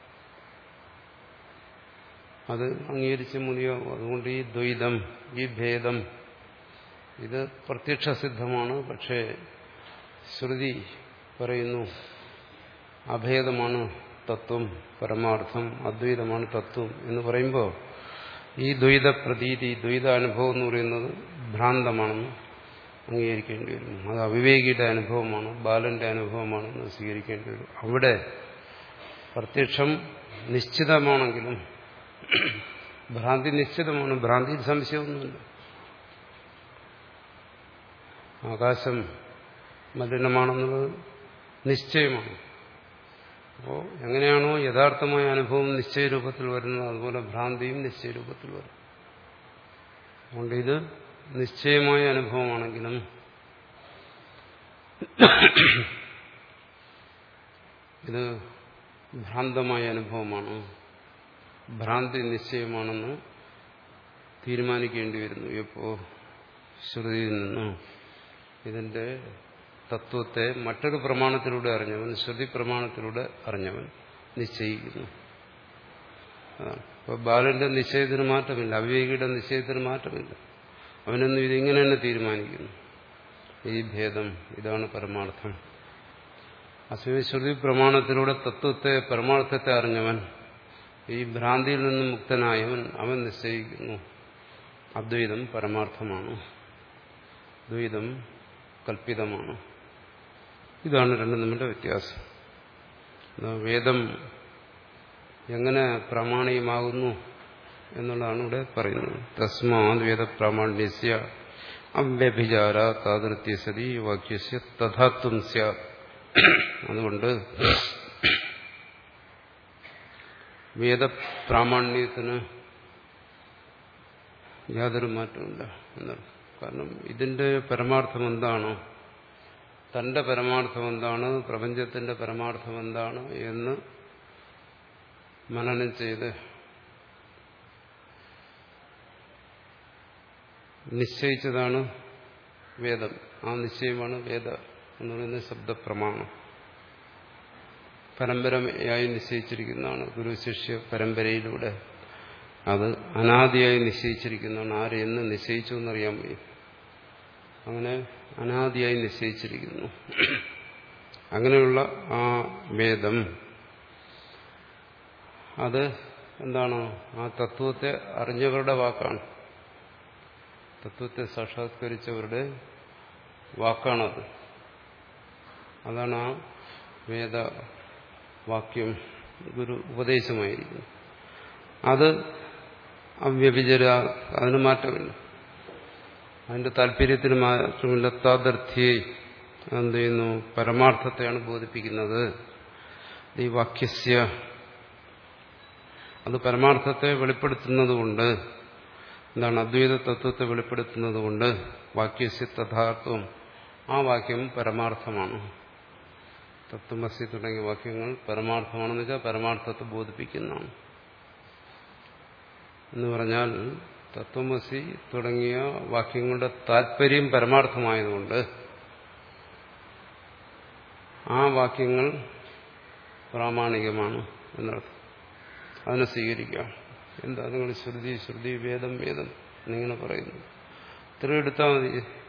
അത് അംഗീകരിച്ച് മുടിയാവും. അതുകൊണ്ട് ഈ ദ്വൈതം, ഈ ഭേദം, ഇത് പ്രത്യക്ഷസിദ്ധമാണ്. പക്ഷേ ശ്രുതി പറയുന്നു അഭേദമാണ് തത്വം, പരമാർത്ഥം, അദ്വൈതമാണ് തത്വം എന്ന് പറയുമ്പോൾ ഈ ദ്വൈത പ്രതീതി, ദ്വൈത അനുഭവം എന്ന് പറയുന്നത് ഭ്രാന്തമാണെന്ന് അംഗീകരിക്കേണ്ടി വരും. അത് അവിവേകിയുടെ അനുഭവമാണ്, ബാലന്റെ അനുഭവമാണെന്ന് സ്വീകരിക്കേണ്ടി വരും. അവിടെ പ്രത്യക്ഷം നിശ്ചിതമാണെങ്കിലും ഭ്രാന്തി നിശ്ചിതമാണ്, ഭ്രാന്തിയിൽ സംശയമൊന്നുമില്ല. ആകാശം മലിനമാണെന്നുള്ളത് നിശ്ചയമാണ്. അപ്പോൾ എങ്ങനെയാണോ യഥാർത്ഥമായ അനുഭവം നിശ്ചയരൂപത്തിൽ വരുന്നത്, അതുപോലെ ഭ്രാന്തിയും നിശ്ചയരൂപത്തിൽ വരും. അതുകൊണ്ട് ഇത് നിശ്ചയമായ അനുഭവമാണെങ്കിലും ഇത് ഭ്രാന്തമായ അനുഭവമാണ്, ഭ്രാന്തി നിശ്ചയമാണെന്ന് തീരുമാനിക്കേണ്ടി വരുന്നു. എപ്പോ ശ്രുതിയിൽ നിന്ന് ഇതിന്റെ തത്വത്തെ മറ്റൊരു പ്രമാണത്തിലൂടെ അറിഞ്ഞവൻ, ശ്രുതി പ്രമാണത്തിലൂടെ അറിഞ്ഞവൻ നിശ്ചയിക്കുന്നു. അതാണ്. അപ്പോൾ ബാലന്റെ നിശ്ചയത്തിന് മാറ്റമില്ല, അവിവേകിയുടെ നിശ്ചയത്തിന് മാറ്റമില്ല. അവനൊന്നും ഇതിങ്ങനെ തന്നെ തീരുമാനിക്കുന്നു, ഈ ഭേദം, ഇതാണ് പരമാർത്ഥം. അസ്വ ശ്രുതി പ്രമാണത്തിലൂടെ തത്വത്തെ, പരമാർത്ഥത്തെ അറിഞ്ഞവൻ, ഈ ഭ്രാന്തിയിൽ നിന്നും മുക്തനായവൻ, അവൻ നിശ്ചയിക്കുന്നു അദ്വൈതം പരമാർത്ഥമാണ്, ദ്വൈതം കൽപ്പിതമാണ്. ഇതാണ് രണ്ടും തമ്മിലുള്ള വ്യത്യാസം. വേദം എങ്ങനെ പ്രാമാണികമാകുന്നു എന്നുള്ളതാണ് ഇവിടെ പറയുന്നത്. തസ്മാത് വേദ പ്രാമാണ്യസ്യ അവ്യഭിചാര താദൃത്യ സതി വാക്യസ്യ തഥാത്വം സ്യാത്. അതുകൊണ്ട് വേദപ്രാമാണ്യത്തിന് യാതൊരു മാറ്റമില്ല എന്നാണ്. കാരണം ഇതിന്റെ പരമാർത്ഥം എന്താണോ, തന്റെ പരമാർത്ഥം എന്താണ്, പ്രപഞ്ചത്തിന്റെ പരമാർത്ഥം എന്താണ് എന്ന് മനനം ചെയ്ത് നിശ്ചയിച്ചതാണ് വേദം. ആ നിശ്ചയമാണ് വേദ എന്ന് പറയുന്ന ശബ്ദപ്രമാണം. പരമ്പരയായി നിശ്ചയിച്ചിരിക്കുന്നതാണ്, ഗുരുശിഷ്യ പരമ്പരയിലൂടെ. അത് അനാദിയായി നിശ്ചയിച്ചിരിക്കുന്നതാണ്. ആര് എന്ന് നിശ്ചയിച്ചു എന്നറിയാൻ വയ്യ. അങ്ങനെ അനാദിയായി നിശ്ചയിച്ചിരിക്കുന്നു. അങ്ങനെയുള്ള ആ വേദം, അത് എന്താണ്, ആ തത്വത്തെ അറിഞ്ഞവരുടെ വാക്കാണ്, തത്വത്തെ സാക്ഷാത്കരിച്ചവരുടെ വാക്കാണത്. അതാണ് ആ വേദവാക്യം, ഗുരു ഉപദേശമായിരിക്കുന്നു. അത് അവ്യഭിചര, അതിന് മാറ്റമില്ല, അതിന്റെ താല്പര്യത്തിന് മാറ്റമില്ല. താദർത്ഥ്യേ എന്ത് ചെയ്യുന്നു, പരമാർത്ഥത്തെയാണ് ബോധിപ്പിക്കുന്നത്. ഈ വാക്യസ്യ, അത് പരമാർത്ഥത്തെ വെളിപ്പെടുത്തുന്നതുകൊണ്ട്, എന്താണ്, അദ്വൈത തത്വത്തെ വെളിപ്പെടുത്തുന്നതുകൊണ്ട് വാക്യസ്യ തഥാർത്ഥം, ആ വാക്യം പരമാർത്ഥമാണ്. തത്വമസി തുടങ്ങിയ വാക്യങ്ങൾ പരമാർത്ഥമാണെന്ന് വെച്ചാൽ പരമാർത്ഥത്തെ ബോധിപ്പിക്കുന്നതാണ്. എന്ന് പറഞ്ഞാൽ തത്വമസി തുടങ്ങിയ വാക്യങ്ങളുടെ താല്പര്യം പരമാർത്ഥമായതുകൊണ്ട് ആ വാക്യങ്ങൾ പ്രാമാണികമാണ് എന്നർത്ഥം. അതിനെ സ്വീകരിക്കാം. എന്താ നിങ്ങൾ ശ്രുതി ശ്രുതി വേദം വേദം എന്നിങ്ങനെ പറയുന്നു? ഇത്രയും എടുത്താൽ മതി.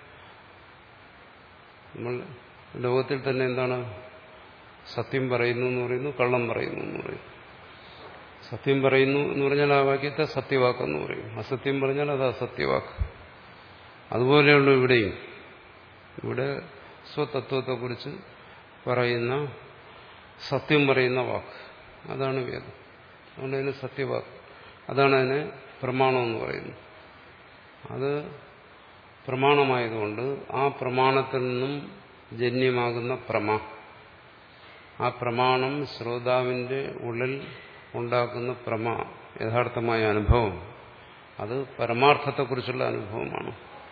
നമ്മൾ ലോകത്തിൽ തന്നെ എന്താണ് സത്യം പറയുന്നു എന്ന് പറയുന്നു, കള്ളം പറയുന്നു എന്ന് പറയുന്നു. സത്യം പറയുന്നു എന്ന് പറഞ്ഞാൽ ആ വാക്യത്തെ സത്യവാക്കെന്ന് പറയും, അസത്യം പറഞ്ഞാൽ അത് അസത്യവാക്ക്. അതുപോലെയുള്ളൂ ഇവിടെയും. ഇവിടെ സ്വതത്വത്തെക്കുറിച്ച് പറയുന്ന സത്യം പറയുന്ന വാക്ക്, അതാണ് വേദം. അതുകൊണ്ട് അതിന് സത്യവാക്ക്, അതാണ് അതിന് പ്രമാണമെന്ന് പറയുന്നത്. അത് പ്രമാണമായതുകൊണ്ട് ആ പ്രമാണത്തിൽ നിന്നും ജന്യമാകുന്ന പ്രമ, ആ പ്രമാണം ശ്രോതാവിന്റെ ഉള്ളിൽ ഉണ്ടാക്കുന്ന പ്രമ, യഥാർത്ഥമായ അനുഭവം, അത് പരമാർത്ഥത്തെക്കുറിച്ചുള്ള അനുഭവമാണ്.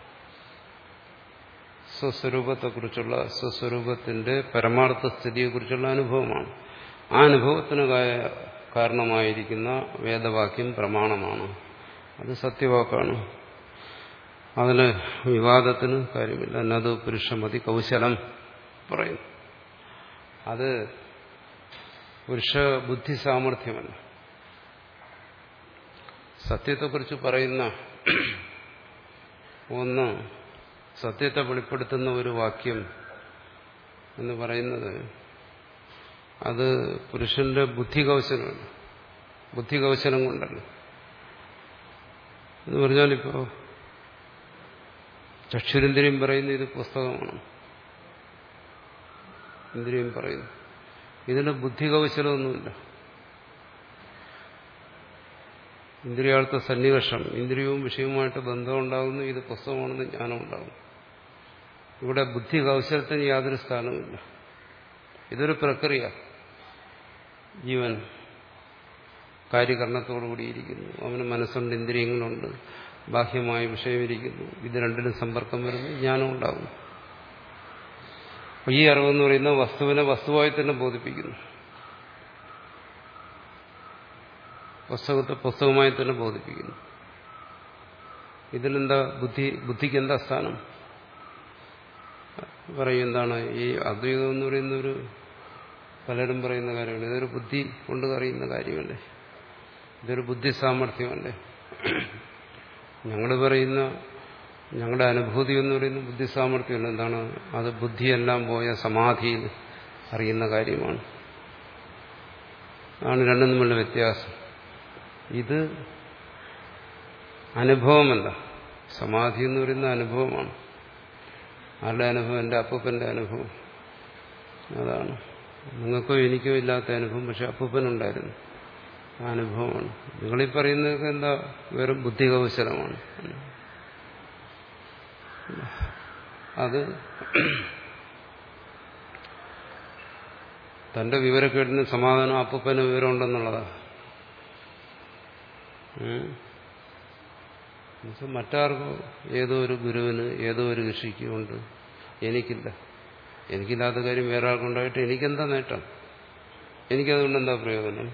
സ്വസ്വരൂപത്തെക്കുറിച്ചുള്ള, സ്വസ്വരൂപത്തിന്റെ പരമാർത്ഥ സ്ഥിതിയെക്കുറിച്ചുള്ള അനുഭവമാണ്. ആ അനുഭവത്തിന് കാരണമായിരിക്കുന്ന വേദവാക്യം പ്രമാണമാണ്. അത് സത്യവാക്കാണ്. അതിന് വിവാദത്തിന് കാര്യമില്ല. എന്നത് പുരുഷമതി കൗശലം പറയുന്നു. അത് പുരുഷ ബുദ്ധി സാമർഥ്യമല്ല. സത്യത്തെക്കുറിച്ച് പറയുന്ന ഒന്ന്, സത്യത്തെ വെളിപ്പെടുത്തുന്ന ഒരു വാക്യം എന്ന് പറയുന്നത് അത് പുരുഷന്റെ ബുദ്ധി കൗശലമല്ല, ബുദ്ധി കൗശലം കൊണ്ടല്ല. എന്ന് പറഞ്ഞാൽ ഇപ്പോ ചക്ഷുരേന്ദ്രിയം പറയുന്ന ഇത് പുസ്തകമാണ്, ഇന്ദ്രിയം പറയുന്നു, ഇതിന് ബുദ്ധി കൗശലമൊന്നുമില്ല. ഇന്ദ്രിയാർത്ഥ സന്നിവേഷം, ഇന്ദ്രിയവും വിഷയവുമായിട്ട് ബന്ധമുണ്ടാകുന്നു, ഇത് പുസ്തകമാണെന്ന് ജ്ഞാനം ഉണ്ടാകുന്നു. ഇവിടെ ബുദ്ധി കൗശലത്തിന് യാതൊരു സ്ഥാനവുമില്ല. ഇതൊരു പ്രക്രിയ. ജീവൻ കാര്യകരണത്തോടുകൂടിയിരിക്കുന്നു, അവന് മനസ്സുണ്ട്, ഇന്ദ്രിയങ്ങളുണ്ട്, ബാഹ്യമായ വിഷയമിരിക്കുന്നു, ഇത് രണ്ടിനും സമ്പർക്കം വരുന്നു, ജ്ഞാനം ഉണ്ടാകുന്നു. ഈ അറിവെന്ന് പറയുന്ന വസ്തുവിനെ വസ്തുവായി തന്നെ ബോധിപ്പിക്കുന്നു, പുസ്തകത്തെ പുസ്തകമായി തന്നെ ബോധിപ്പിക്കുന്നു. ഇതിലെന്താ ബുദ്ധി, ബുദ്ധിക്ക് എന്താ സ്ഥാനം? പറയും എന്താണ് ഈ അദ്വൈതം എന്ന് പറയുന്ന ഒരു പലരും പറയുന്ന കാര്യമാണ്. ഇതൊരു ബുദ്ധി കൊണ്ട് അറിയുന്ന കാര്യമല്ലേ, ഇതൊരു ബുദ്ധി സാമർഥ്യമല്ലേ. ഞങ്ങൾ പറയുന്ന ഞങ്ങളുടെ അനുഭൂതി എന്ന് പറയുന്ന ബുദ്ധി സാമർഥ്യമല്ല. എന്താണ് അത്? ബുദ്ധിയെല്ലാം പോയ സമാധിയിൽ അറിയുന്ന കാര്യമാണ്. ആണ് രണ്ടും തമ്മിലുള്ള വ്യത്യാസം. ഇത് അനുഭവമല്ല. സമാധി എന്ന് പറയുന്ന അനുഭവമാണ്. ആരുടെ അനുഭവം? എൻ്റെ അപ്പൂപ്പൻ്റെ അനുഭവം. അതാണ് നിങ്ങൾക്കോ എനിക്കോ ഇല്ലാത്ത അനുഭവം, പക്ഷെ അപ്പൂപ്പനുണ്ടായിരുന്നു. ആ അനുഭവമാണ്. നിങ്ങളീ പറയുന്നതൊക്കെ എന്താ? വെറും ബുദ്ധി കൗശലമാണ്. അത് തന്റെ വിവരക്കേടിന് സമാധാനം അപ്പൂപ്പന് വിവരമുണ്ടെന്നുള്ളതാണ്. മറ്റാർക്കോ ഏതോ ഒരു ഗുരുവിന് ഏതോ ഒരു ഋഷിക്ക് ഉണ്ട്, എനിക്കില്ല. എനിക്കില്ലാത്ത കാര്യം വേറെ ആൾക്കുണ്ടായിട്ട് എനിക്കെന്താ നേട്ടം? എനിക്കതുകൊണ്ട് എന്താ പ്രയോജനം?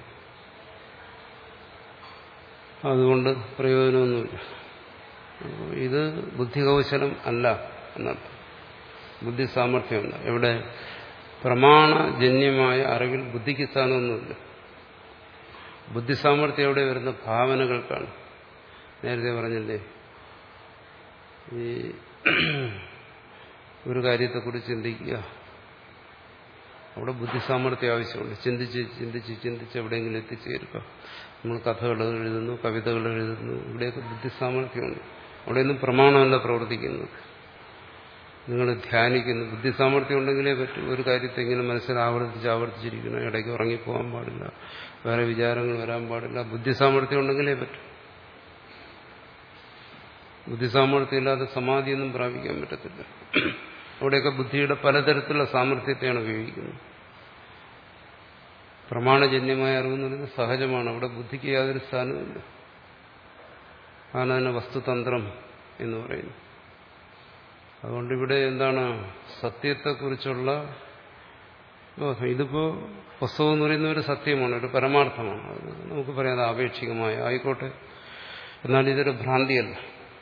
അതുകൊണ്ട് പ്രയോജനമൊന്നുമില്ല. ഇത് ബുദ്ധി കൗശലം അല്ല എന്നർത്ഥം, ബുദ്ധി സാമർഥ്യമല്ല. എവിടെ? പ്രമാണജന്യമായ അറിവിൽ ബുദ്ധിക്ക് സ്ഥാനമൊന്നുമില്ല. ബുദ്ധി സാമർഥ്യം എവിടെ വരുന്ന? ഭാവനകൾക്കാണ്. നേരത്തെ പറഞ്ഞില്ലേ, ഈ ഒരു കാര്യത്തെക്കുറിച്ച് ചിന്തിക്കുക, അവിടെ ബുദ്ധി സാമർഥ്യം ആവശ്യമുണ്ട്. ചിന്തിച്ച് ചിന്തിച്ച് ചിന്തിച്ച് എവിടെയെങ്കിലും എത്തിച്ചേരുക. നമ്മൾ കഥകൾ എഴുതുന്നു, കവിതകൾ എഴുതുന്നു, ഇവിടെയൊക്കെ ബുദ്ധി സാമർഥ്യമുണ്ട്. അവിടെയൊന്നും പ്രമാണമല്ല പ്രവർത്തിക്കുന്നത്. നിങ്ങൾ ധ്യാനിക്കുന്നു, ബുദ്ധി സാമർഥ്യം ഉണ്ടെങ്കിലേ പറ്റും. ഒരു കാര്യത്തെ ഇങ്ങനെ മനസ്സിൽ ആവർത്തിച്ച് ആവർത്തിച്ചിരിക്കണം, ഇടയ്ക്ക് ഉറങ്ങിപ്പോകാൻ പാടില്ല, വേറെ വിചാരങ്ങൾ വരാൻ പാടില്ല. ബുദ്ധി സാമർഥ്യം ഉണ്ടെങ്കിലേ പറ്റും. ബുദ്ധി സാമർഥ്യം ഇല്ലാതെ സമാധിയൊന്നും പ്രാപിക്കാൻ പറ്റത്തില്ല. അവിടെയൊക്കെ ബുദ്ധിയുടെ പലതരത്തിലുള്ള സാമർഥ്യത്തെയാണ് ഉപയോഗിക്കുന്നത്. പ്രമാണജന്യമായ അറിവെന്ന് പറയുന്നത് സഹജമാണ്. അവിടെ ബുദ്ധിക്ക് യാതൊരു സ്ഥാനവുമില്ല. അതാണ് അതിനെ വസ്തുതന്ത്രം എന്ന് പറയുന്നു. അതുകൊണ്ട് ഇവിടെ എന്താണ് സത്യത്തെക്കുറിച്ചുള്ള ബോധം. ഇതിപ്പോ പുസ്തകം എന്ന് പറയുന്ന ഒരു സത്യമാണ്, ഒരു പരമാർത്ഥമാണ്. അത് നമുക്ക് പറയാം അത് ആപേക്ഷികമായ ആയിക്കോട്ടെ, എന്നാൽ ഇതൊരു ഭ്രാന്തിയല്ല.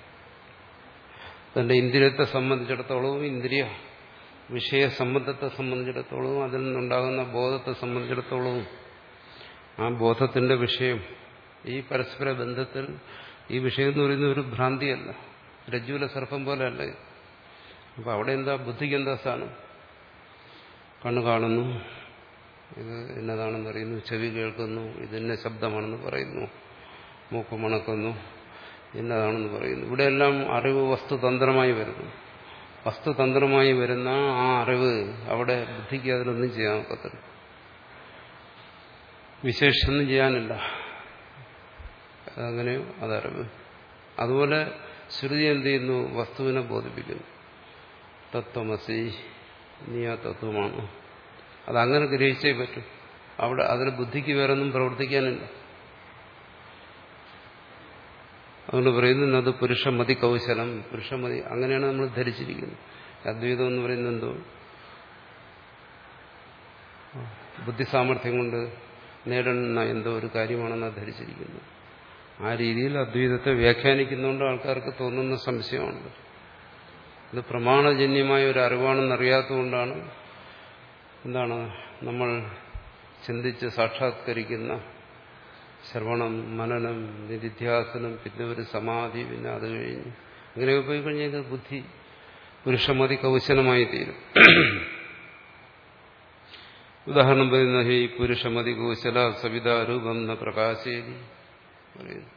തന്റെ ഇന്ദ്രിയത്തെ സംബന്ധിച്ചിടത്തോളവും ഇന്ദ്രിയ വിഷയ സംബന്ധത്തെ സംബന്ധിച്ചിടത്തോളവും അതിൽ നിന്നുണ്ടാകുന്ന ബോധത്തെ സംബന്ധിച്ചിടത്തോളവും ആ ബോധത്തിന്റെ വിഷയം ഈ പരസ്പര ബന്ധത്തിൽ ഈ വിഷയം എന്ന് പറയുന്ന ഒരു ഭ്രാന്തിയല്ല, രജ്ജുവിലെ സർപ്പം പോലെ അല്ല. അപ്പൊ അവിടെ എന്താ, ബുദ്ധിക്ക് എന്താ സ്ഥാനം? കണ്ണ് കാണുന്നു, ഇത് എന്നതാണെന്ന് അറിയുന്നു, ചെവി കേൾക്കുന്നു, ഇതിന്റെ ശബ്ദമാണെന്ന് പറയുന്നു, മൂക്ക് മണക്കുന്നു, എന്നതാണെന്ന് പറയുന്നു. ഇവിടെയെല്ലാം അറിവ് വസ്തുതന്ത്രമായി വരുന്നു. വസ്തുതന്ത്രമായി വരുന്ന ആ അറിവ് അവിടെ ബുദ്ധിക്ക് അതിലൊന്നും ചെയ്യാൻ ഒക്കത്തില്ല, വിശേഷമൊന്നും ചെയ്യാനില്ല. അതങ്ങനെയോ അതറിവ്. അതുപോലെ ശ്രുതി എന്ത് ചെയ്യുന്നു? വസ്തുവിനെ ബോധിപ്പിക്കുന്നു. തത്വമസി, നീ ആ തത്വമാണ്. അതങ്ങനെ ഗ്രഹിച്ചേ പറ്റും. അവിടെ അതിൽ ബുദ്ധിക്ക് വേറൊന്നും പ്രവർത്തിക്കാനില്ല. അതുകൊണ്ട് പറയുന്നത് അത് പുരുഷമതി കൗശലം, പുരുഷമതി അങ്ങനെയാണ് നമ്മൾ ധരിച്ചിരിക്കുന്നത്. അദ്വൈതം എന്ന് പറയുന്നത് എന്തോ ബുദ്ധിസാമർഥ്യം കൊണ്ട് നേടുന്ന എന്തോ ഒരു കാര്യമാണെന്ന് ധരിച്ചിരിക്കുന്നു. ആ രീതിയിൽ അദ്വൈതത്തെ വ്യാഖ്യാനിക്കുന്നതുകൊണ്ട് ആൾക്കാർക്ക് തോന്നുന്ന സംശയമുണ്ട്. ഇത് പ്രമാണജന്യമായ ഒരു അറിവാണെന്നറിയാത്തതുകൊണ്ടാണ് എന്താണ് നമ്മൾ ചിന്തിച്ച് സാക്ഷാത്കരിക്കുന്ന ശ്രവണം, മനനം, നിധിധ്യാസനം, പിന്നെ ഒരു സമാധി, പിന്നെ അത് കഴിഞ്ഞ് അങ്ങനെയൊക്കെ പോയി കഴിഞ്ഞാൽ ഇത് ബുദ്ധി പുരുഷമതി കൗശലമായി തീരും. ഉദാഹരണം പറയുന്ന ഹി പുരുഷമതി കൗശല സവിതാരൂപം ന പ്രകാശേരി പറയുന്നു.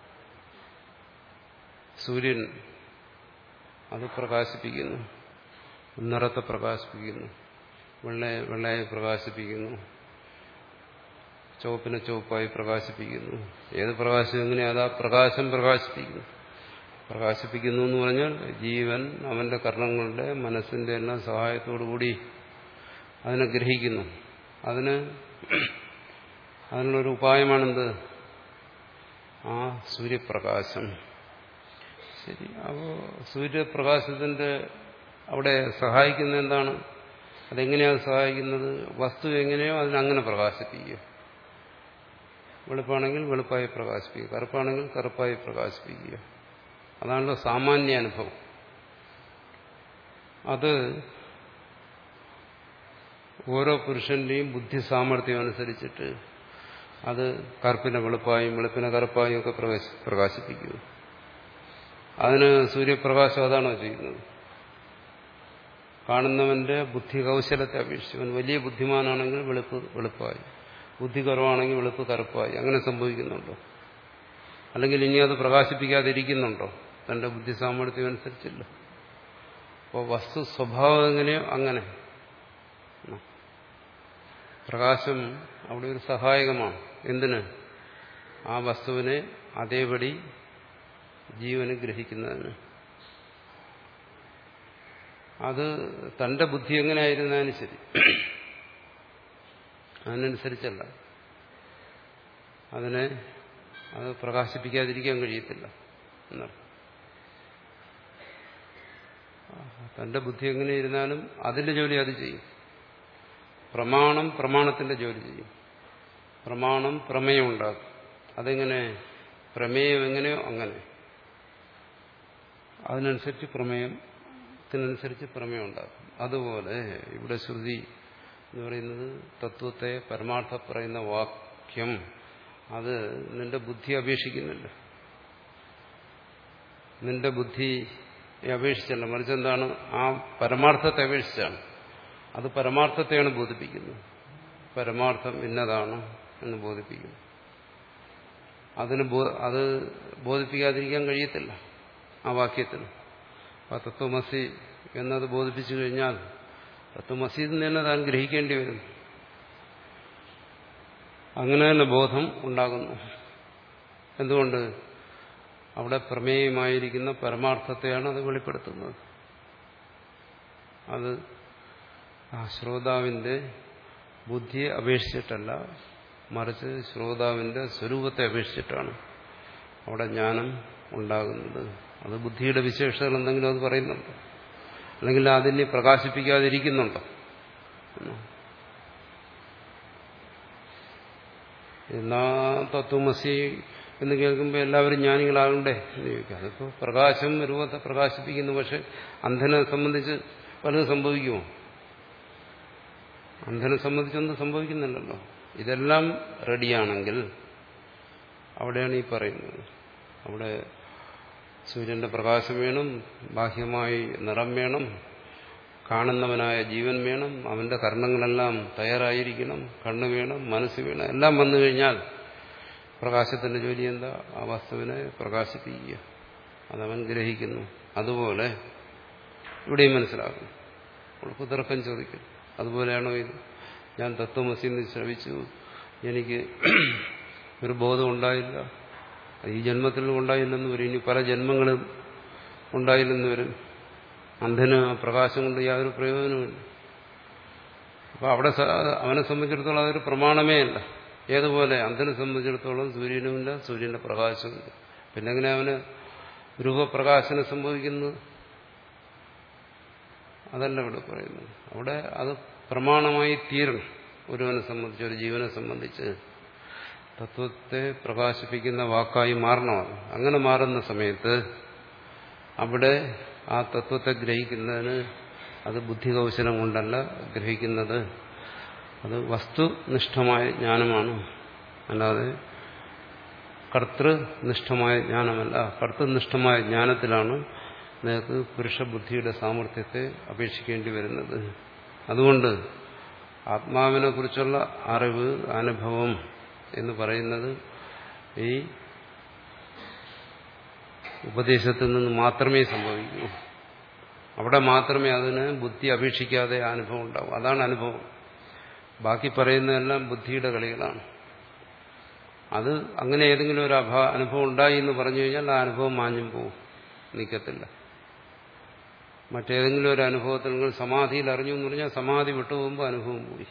സൂര്യൻ അത് പ്രകാശിപ്പിക്കുന്നു, നിറത്തെ പ്രകാശിപ്പിക്കുന്നു, വെള്ളയെ വെള്ളയെ പ്രകാശിപ്പിക്കുന്നു, ചുവപ്പിനെ ചുവപ്പായി പ്രകാശിപ്പിക്കുന്നു. ഏത് പ്രകാശം എങ്ങനെയാ? അതാ പ്രകാശം പ്രകാശിപ്പിക്കുന്നു. പ്രകാശിപ്പിക്കുന്നു എന്ന് പറഞ്ഞാൽ ജീവൻ അവന്റെ കർണങ്ങളുടെ മനസ്സിന്റെ എല്ലാം സഹായത്തോടുകൂടി അതിനെ ഗ്രഹിക്കുന്നു. അതിന് അതിനുള്ളൊരു ഉപായമാണെന്ത്? ആ സൂര്യപ്രകാശം. ശരി, അപ്പോ സൂര്യപ്രകാശത്തിന്റെ അവിടെ സഹായിക്കുന്ന എന്താണ്? അതെങ്ങനെയാണ് സഹായിക്കുന്നത്? വസ്തു എങ്ങനെയോ അതിനങ്ങനെ പ്രകാശിപ്പിക്കുക. വെളുപ്പാണെങ്കിൽ വെളുപ്പായി പ്രകാശിപ്പിക്കുക, കറുപ്പാണെങ്കിൽ കറുപ്പായി പ്രകാശിപ്പിക്കുക. അതാണല്ലോ സാമാന്യ അനുഭവം. അത് ഓരോ പുരുഷന്റെയും ബുദ്ധി സാമർഥ്യം അനുസരിച്ചിട്ട് അത് കറുപ്പിനെ വെളുപ്പായും വെളുപ്പിനെ കറുപ്പായും ഒക്കെ പ്രകാശിപ്പിക്കുക. അതിന് സൂര്യപ്രകാശം അതാണോ ചെയ്യുന്നത്? കാണുന്നവന്റെ ബുദ്ധി കൗശലത്തെ അപേക്ഷിച്ച് അവൻ വലിയ ബുദ്ധിമാനാണെങ്കിൽ വെളുപ്പ് വെളുപ്പായി, ബുദ്ധി കുറവാണെങ്കിൽ വെളുപ്പ് കറുപ്പായി. അങ്ങനെ സംഭവിക്കുന്നുണ്ടോ? അല്ലെങ്കിൽ ഇനി അത് പ്രകാശിപ്പിക്കാതിരിക്കുന്നുണ്ടോ? തന്റെ ബുദ്ധി സാമർഥ്യം അനുസരിച്ചില്ല. അപ്പോൾ വസ്തു സ്വഭാവം എങ്ങനെയോ അങ്ങനെ. പ്രകാശം അവിടെ ഒരു സഹായകമാണ്. എന്തിന്? ആ വസ്തുവിനെ അതേപടി ജീവന് ഗ്രഹിക്കുന്നതിന്. അത് തന്റെ ബുദ്ധി എങ്ങനെയായിരുന്നാലും ശരി, അതിനനുസരിച്ചല്ല അതിനെ അത് പ്രകാശിപ്പിക്കാതിരിക്കാൻ കഴിയത്തില്ല എന്നർത്ഥം. തന്റെ ബുദ്ധി എങ്ങനെയിരുന്നാലും അതിന്റെ ജോലി അത് ചെയ്യും. പ്രമാണം പ്രമാണത്തിന്റെ ജോലി ചെയ്യും. പ്രമാണം പ്രമേയം ഉണ്ടാക്കും. അതെങ്ങനെ? പ്രമേയം എങ്ങനെയോ അങ്ങനെ. അതിനനുസരിച്ച് പ്രമേയത്തിനനുസരിച്ച് പ്രമേയം ഉണ്ടാക്കും. അതുപോലെ ഇവിടെ ശ്രുതി എന്ന് പറയുന്നത് തത്വത്തെ പരമാർത്ഥം പറയുന്ന വാക്യം, അത് നിന്റെ ബുദ്ധി അപേക്ഷിക്കുന്നില്ല. നിന്റെ ബുദ്ധിയെ അപേക്ഷിച്ചല്ല, മറിച്ച് എന്താണ്? ആ പരമാർത്ഥത്തെ അപേക്ഷിച്ചാണ്. അത് പരമാർത്ഥത്തെയാണ് ബോധിപ്പിക്കുന്നത്. പരമാർത്ഥം ഇന്നതാണ് എന്ന് ബോധിപ്പിക്കുന്നു. അതിന് അത് ബോധിപ്പിക്കാതിരിക്കാൻ കഴിയത്തില്ല ആ വാക്യത്തിന്. ആ തത്വമസി എന്നത് ബോധിപ്പിച്ചു കഴിഞ്ഞാൽ തത്വമസി എന്ന് തന്നെ താൻ ഗ്രഹിക്കേണ്ടി വരും. അങ്ങനെ തന്നെ ബോധം ഉണ്ടാകുന്നു. എന്തുകൊണ്ട്? അവിടെ പ്രമേയമായിരിക്കുന്ന പരമാർത്ഥത്തെയാണ് അത് വെളിപ്പെടുത്തുന്നത്. അത് ആ ശ്രോതാവിന്റെ ബുദ്ധിയെ അപേക്ഷിച്ചിട്ടല്ല, മറിച്ച് ശ്രോതാവിന്റെ സ്വരൂപത്തെ അപേക്ഷിച്ചിട്ടാണ് അവിടെ ജ്ഞാനം ഉണ്ടാകുന്നത്. അത് ബുദ്ധിയുടെ വിശേഷതകൾ എന്തെങ്കിലും അത് പറയുന്നുണ്ട്. അല്ലെങ്കിൽ അതിനെ പ്രകാശിപ്പിക്കാതിരിക്കുന്നുണ്ടോ? എന്നാ തത്വമസി എന്ന് കേൾക്കുമ്പോൾ എല്ലാവരും ജ്ഞാനികളാകണ്ടേ എന്ന് ചോദിക്കാം. അതിപ്പോൾ പ്രകാശം രൂപത്തെ പ്രകാശിപ്പിക്കുന്നു. പക്ഷെ അന്ധനെ സംബന്ധിച്ച് പലതും സംഭവിക്കുമോ? അന്ധനെ സംബന്ധിച്ചൊന്നും സംഭവിക്കുന്നില്ലല്ലോ. ഇതെല്ലാം റെഡിയാണെങ്കിൽ അവിടെയാണ് ഈ പറയുന്നത്. അവിടെ സൂര്യന്റെ പ്രകാശം വേണം, ബാഹ്യമായി നിറം വേണം, കാണുന്നവനായ ജീവൻ വേണം, അവന്റെ കർണങ്ങളെല്ലാം തയ്യാറായിരിക്കണം, കണ്ണ് വേണം, മനസ്സ് വേണം. എല്ലാം വന്നു കഴിഞ്ഞാൽ പ്രകാശത്തിന്റെ ജോലി എന്താ? ആ വസ്തുവിനെ പ്രകാശിപ്പിക്കുക. അതവൻ ഗ്രഹിക്കുന്നു. അതുപോലെ ഇവിടെയും മനസ്സിലാക്കും. അവൾക്ക് തർക്കം ചോദിക്കും. അതുപോലെയാണോ ഇത്? ഞാൻ തത്വമസിന്ന് ശ്രവിച്ചു, എനിക്ക് ഒരു ബോധം ഉണ്ടായില്ല, ഈ ജന്മത്തിൽ ഉണ്ടായില്ലെന്ന് വരും, ഇനി പല ജന്മങ്ങളും ഉണ്ടായില്ലെന്ന് വരും. അന്ധന് പ്രകാശം കൊണ്ട് യാതൊരു പ്രയോജനമില്ല. അപ്പൊ അവിടെ അവനെ സംബന്ധിച്ചിടത്തോളം അതൊരു പ്രമാണമേ അല്ല. ഏതുപോലെ അന്ധനെ സംബന്ധിച്ചിടത്തോളം സൂര്യനുമില്ല, സൂര്യന്റെ പ്രകാശമില്ല. പിന്നെ എങ്ങനെ അവന് രൂപപ്രകാശനം സംഭവിക്കുന്നത്? അതല്ല ഇവിടെ പറയുന്നത്. അവിടെ അത് പ്രമാണമായി തീരണം. ഒരുവനെ സംബന്ധിച്ച്, ഒരു ജീവനെ സംബന്ധിച്ച് തത്വത്തെ പ്രകാശിപ്പിക്കുന്ന വാക്കായി മാറണം. അങ്ങനെ മാറുന്ന സമയത്ത് അവിടെ ആ തത്വത്തെ ഗ്രഹിക്കുന്നതിന് അത് ബുദ്ധികൗശലം കൊണ്ടല്ല ഗ്രഹിക്കുന്നത്, അത് വസ്തുനിഷ്ഠമായ ജ്ഞാനമാണ്. അല്ലാതെ കർത്തൃനിഷ്ഠമായ ജ്ഞാനമല്ല. കർത്തൃനിഷ്ഠമായ ജ്ഞാനത്തിലാണ് നിങ്ങൾക്ക് പുരുഷബുദ്ധിയുടെ സാമർഥ്യത്തെ അപേക്ഷിക്കേണ്ടി വരുന്നത്. അതുകൊണ്ട് ആത്മാവിനെ കുറിച്ചുള്ള അറിവ്, അനുഭവം എന്ന് പറയുന്നത് ഈ ഉപദേശത്തിൽ നിന്ന് മാത്രമേ സംഭവിക്കൂ. അവിടെ മാത്രമേ അതിന് ബുദ്ധി അപേക്ഷിക്കാതെ അനുഭവം ഉണ്ടാവും. അതാണ് അനുഭവം. ബാക്കി പറയുന്നതെല്ലാം ബുദ്ധിയുടെ കളികളാണ്. അത് അങ്ങനെ ഏതെങ്കിലും ഒരു അഭ അനുഭവം ഉണ്ടായി എന്ന് പറഞ്ഞു കഴിഞ്ഞാൽ ആ അനുഭവം മാഞ്ഞും പോവും, നിൽക്കത്തില്ല. മറ്റേതെങ്കിലും ഒരു അനുഭവത്തിൽ നിങ്ങൾ സമാധിയിൽ അറിഞ്ഞു എന്ന് പറഞ്ഞാൽ സമാധി വിട്ടുപോകുമ്പോൾ അനുഭവം പോയി,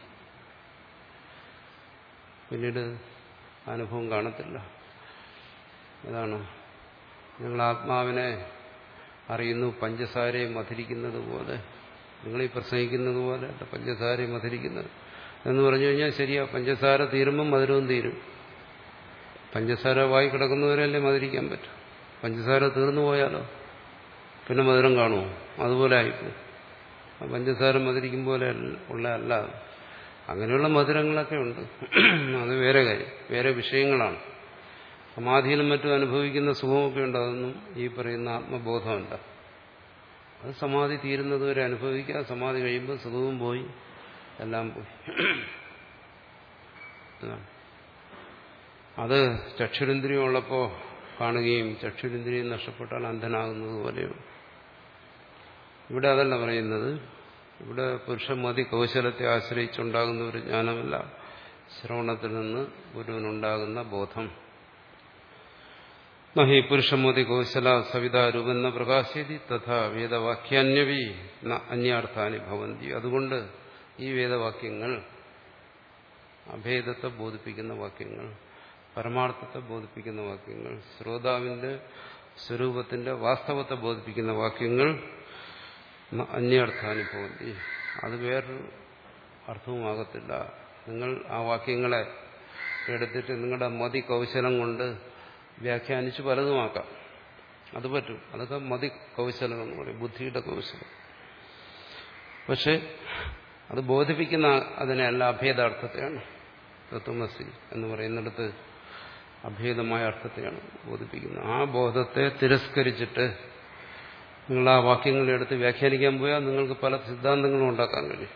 പിന്നീട് അനുഭവം കാണത്തില്ല. അതാണ് നിങ്ങൾ ആത്മാവിനെ അറിയുന്നു പഞ്ചസാരയെ മധുരിക്കുന്നത് പോലെ, നിങ്ങളീ പ്രസംഗിക്കുന്നത് പോലെ പഞ്ചസാരയെ മധുരിക്കുന്നത് എന്ന് പറഞ്ഞു കഴിഞ്ഞാൽ ശരിയാ. പഞ്ചസാര തീരുമ്പം മധുരവും തീരും. പഞ്ചസാര വായി കിടക്കുന്നവരല്ലേ മധുരിക്കാൻ പറ്റും. പഞ്ചസാര തീർന്നു പോയാലോ പിന്നെ മധുരം കാണുമോ? അതുപോലെ ആയിപ്പോ. പഞ്ചസാര മധുരിക്കും പോലെ ഉള്ള അല്ല. അങ്ങനെയുള്ള മധുരങ്ങളൊക്കെ ഉണ്ട്, അത് വേറെ കാര്യം, വേറെ വിഷയങ്ങളാണ്. സമാധിയിലും മറ്റും അനുഭവിക്കുന്ന സുഖമൊക്കെ ഉണ്ട്. അതൊന്നും ഈ പറയുന്ന ആത്മബോധമല്ല. അത് സമാധി തീരുന്നത് വരെ അനുഭവിക്കുക. സമാധി കഴിയുമ്പോൾ സുഖവും പോയി, എല്ലാം പോയി. അത് ചക്ഷുരേന്ദ്രിയം ഉള്ളപ്പോൾ കാണുകയും ചക്ഷുരേന്ദ്രിയം നഷ്ടപ്പെട്ടാൽ അന്ധനാകുന്നത് പോലെയാണ്. ഇവിടെ അതല്ല പറയുന്നത്. ഇവിടെ പുരുഷമതി കൗശലത്തെ ആശ്രയിച്ചുണ്ടാകുന്ന ഒരു ജ്ഞാനമല്ല, ശ്രവണത്തിൽ നിന്ന് ഗുരുവിനുണ്ടാകുന്ന ബോധം. നഹി പുരുഷമതി കൗശല സവിതാരൂപെന്ന പ്രകാശയതി തഥാ വേദവാക്യാന്യവി അന്യാർത്ഥാനി ഭവന്തി. അതുകൊണ്ട് ഈ വേദവാക്യങ്ങൾ അഭേദത്തെ ബോധിപ്പിക്കുന്ന വാക്യങ്ങൾ, പരമാർത്ഥത്തെ ബോധിപ്പിക്കുന്ന വാക്യങ്ങൾ, ശ്രോതാവിന്റെ സ്വരൂപത്തിന്റെ വാസ്തവത്തെ ബോധിപ്പിക്കുന്ന വാക്യങ്ങൾ അന്യാർത്ഥാനി ഭവന്തി. അത് വേറൊരു അർത്ഥവുമാകത്തില്ല. നിങ്ങൾ ആ വാക്യങ്ങളെ എടുത്തിട്ട് നിങ്ങളുടെ മതി കൗശലം കൊണ്ട് വ്യാഖ്യാനിച്ച് പലതുമാക്കാം. അത് പറ്റും. അതൊക്കെ മതി കൗശലം എന്ന് പറയും, ബുദ്ധിയുടെ കൗശലം. പക്ഷെ അത് ബോധിപ്പിക്കുന്ന അതിനെയല്ല, അഭേദാർത്ഥത്തെയാണ്. തത്വമസി എന്ന് പറയുന്നിടത്ത് അഭേദമായ അർത്ഥത്തെയാണ് ബോധിപ്പിക്കുന്നത്. ആ ബോധത്തെ തിരസ്കരിച്ചിട്ട് നിങ്ങൾ ആ വാക്യങ്ങളെടുത്ത് വ്യാഖ്യാനിക്കാൻ പോയാൽ നിങ്ങൾക്ക് പല സിദ്ധാന്തങ്ങളും ഉണ്ടാക്കാൻ കഴിയും.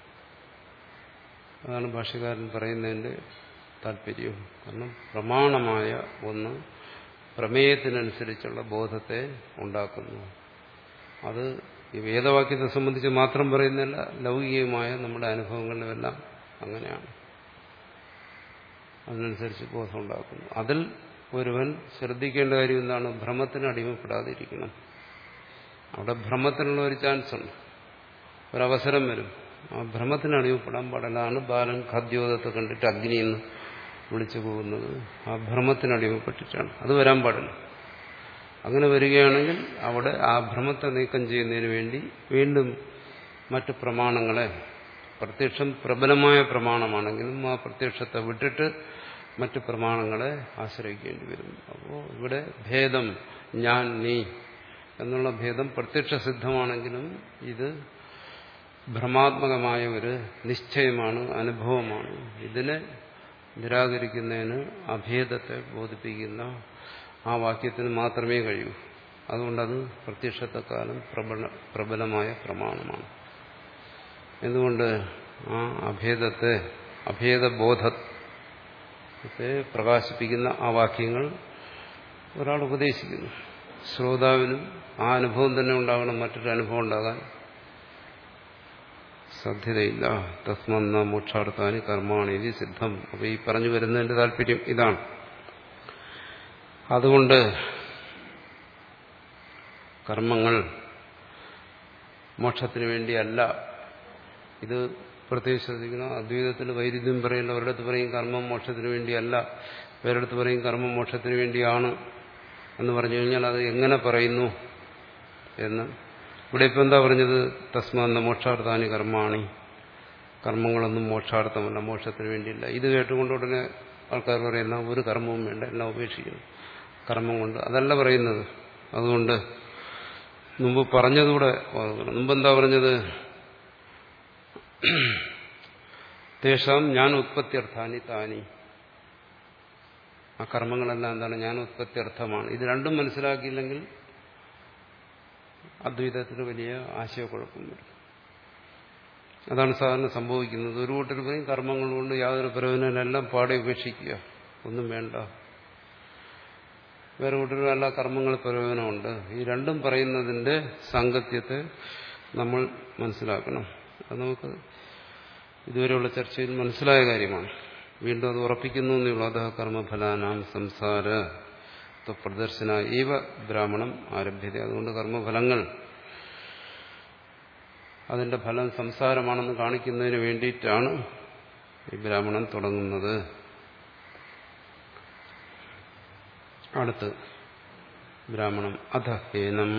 അതാണ് ഭാഷ്യകാരൻ പറയുന്നതിന്റെ താല്പര്യം. കാരണം പ്രമാണമായ ഒന്ന് പ്രമേയത്തിനനുസരിച്ചുള്ള ബോധത്തെ ഉണ്ടാക്കുന്നു. അത് ഈ വേദവാക്യത്തെ സംബന്ധിച്ച് മാത്രം പറയുന്നില്ല, ലൗകികമായ നമ്മുടെ അനുഭവങ്ങളിലെല്ലാം അങ്ങനെയാണ്. അതിനനുസരിച്ച് ബോധം ഉണ്ടാക്കുന്നു. അതിൽ ഒരുവൻ ശ്രദ്ധിക്കേണ്ട കാര്യം എന്താണ്? ഭ്രമത്തിന് അടിമപ്പെടാതിരിക്കണം. അവിടെ ഭ്രമത്തിനുള്ള ഒരു ചാൻസ് ഉണ്ട്, ഒരവസരം വരും. ആ ഭ്രമത്തിന് അടിമപ്പെടാൻ പാടില്ലാണ്. ബാലൻ ഖദ്യോതത്തെ കണ്ടിട്ട് അഗ്നിയെന്ന് വിളിച്ചു പോകുന്നത് ആ ഭ്രമത്തിന് അടിമപ്പെട്ടിട്ടാണ്. അത് വരാൻ പാടില്ല. അങ്ങനെ വരികയാണെങ്കിൽ അവിടെ ആ ഭ്രമത്തെ നീക്കം ചെയ്യുന്നതിന് വേണ്ടി വീണ്ടും മറ്റ് പ്രമാണങ്ങളെ, പ്രത്യക്ഷം പ്രബലമായ പ്രമാണമാണെങ്കിലും ആ പ്രത്യക്ഷത്തെ വിട്ടിട്ട് മറ്റ് പ്രമാണങ്ങളെ ആശ്രയിക്കേണ്ടി വരും. അപ്പോൾ ഇവിടെ ഭേദം, ഞാൻ നീ എന്നുള്ള ഭേദം പ്രത്യക്ഷ സിദ്ധമാണെങ്കിലും ഇത് ഭ്രമാത്മകമായ ഒരു നിശ്ചയമാണ്, അനുഭവമാണ്. ഇതിനെ നിരാകരിക്കുന്നതിന് അഭേദത്തെ ബോധിപ്പിക്കുന്ന ആ വാക്യത്തിന് മാത്രമേ കഴിയൂ. അതുകൊണ്ടത് പ്രത്യക്ഷത്തെക്കാലം പ്രബല പ്രബലമായ പ്രമാണമാണ്. എന്തുകൊണ്ട്? ആ അഭേദത്തെ, അഭേദബോധത്തെ പ്രകാശിപ്പിക്കുന്ന ആ വാക്യങ്ങൾ ഒരാൾ ഉപദേശിക്കുന്നു. ശ്രോതാവിനും ആ അനുഭവം തന്നെ ഉണ്ടാകണം, മറ്റൊരു അനുഭവം ഉണ്ടാകാൻ സാധ്യതയില്ല. തസ്മന്ന മോക്ഷാർത്ഥാനി കർമാണി ഇത് സിദ്ധം. അപ്പൊ ഈ പറഞ്ഞു വരുന്നതിന്റെ താല്പര്യം ഇതാണ്. അതുകൊണ്ട് കർമ്മങ്ങൾ മോക്ഷത്തിന് വേണ്ടിയല്ല. ഇത് പ്രത്യേകിച്ച് ശ്രദ്ധിക്കണം. അദ്വൈതത്തിൽ വൈരുദ്ധ്യം പറയുന്ന ഒരിടത്ത് പറയും കർമ്മം മോക്ഷത്തിന് വേണ്ടിയല്ല, വേറെടുത്ത് പറയും കർമ്മം മോക്ഷത്തിന് വേണ്ടിയാണ് എന്ന് പറഞ്ഞു കഴിഞ്ഞാൽ അത് എങ്ങനെ പറയുന്നു എന്ന്. ഇവിടെ ഇപ്പം എന്താ പറഞ്ഞത്? തസ്മാന്ന മോക്ഷാർത്ഥാനി കർമാണി, കർമ്മങ്ങളൊന്നും മോക്ഷാർത്ഥമല്ല, മോക്ഷത്തിന് വേണ്ടിയില്ല. ഇത് കേട്ടുകൊണ്ട് ഉടനെ ആൾക്കാർ പറയുന്ന ഒരു കർമ്മവും വേണ്ട, എല്ലാം ഉപേക്ഷിക്കുന്നു കർമ്മം കൊണ്ട്. അതല്ല പറയുന്നത്. അതുകൊണ്ട് മുമ്പ് പറഞ്ഞതുകൂടെ ഓർക്കണം. മുമ്പെന്താ പറഞ്ഞത്? തേഷാം ഞാൻ ഉത്പത്യർത്ഥാനി താനി. ആ കർമ്മങ്ങളെല്ലാം എന്താണ്? ഞാൻ ഉത്പത്യർത്ഥമാണ്. ഇത് രണ്ടും മനസ്സിലാക്കിയില്ലെങ്കിൽ അദ്വൈതത്തിന് വലിയ ആശയക്കുഴപ്പം വരും. അതാണ് സാധാരണ സംഭവിക്കുന്നത്. ഒരു കൂട്ടർ പറയും കർമ്മങ്ങൾ കൊണ്ട് യാതൊരു പ്രയോജനമെല്ലാം പാടെ ഉപേക്ഷിക്കുക, ഒന്നും വേണ്ട. വേറെ കൂട്ടരും എല്ലാ കർമ്മങ്ങൾ പ്രയോജനമുണ്ട്. ഈ രണ്ടും പറയുന്നതിന്റെ സാങ്കത്യത്തെ നമ്മൾ മനസ്സിലാക്കണം. അത് നമുക്ക് ഇതുവരെയുള്ള ചർച്ചയിൽ മനസ്സിലായ കാര്യമാണ്. വീണ്ടും അത് ഉറപ്പിക്കുന്നു എന്നുള്ള അധ കർമ്മഫലാനാം സംസാര പ്രദർശന ഈവ ബ്രാഹ്മണം ആരഭ്യത. അതുകൊണ്ട് കർമ്മഫലങ്ങൾ അതിന്റെ ഫലം സംസാരമാണെന്ന് കാണിക്കുന്നതിന് വേണ്ടിയിട്ടാണ് ഈ ബ്രാഹ്മണം തുടങ്ങുന്നത്. അടുത്ത് ബ്രാഹ്മണം അധ ഹേനം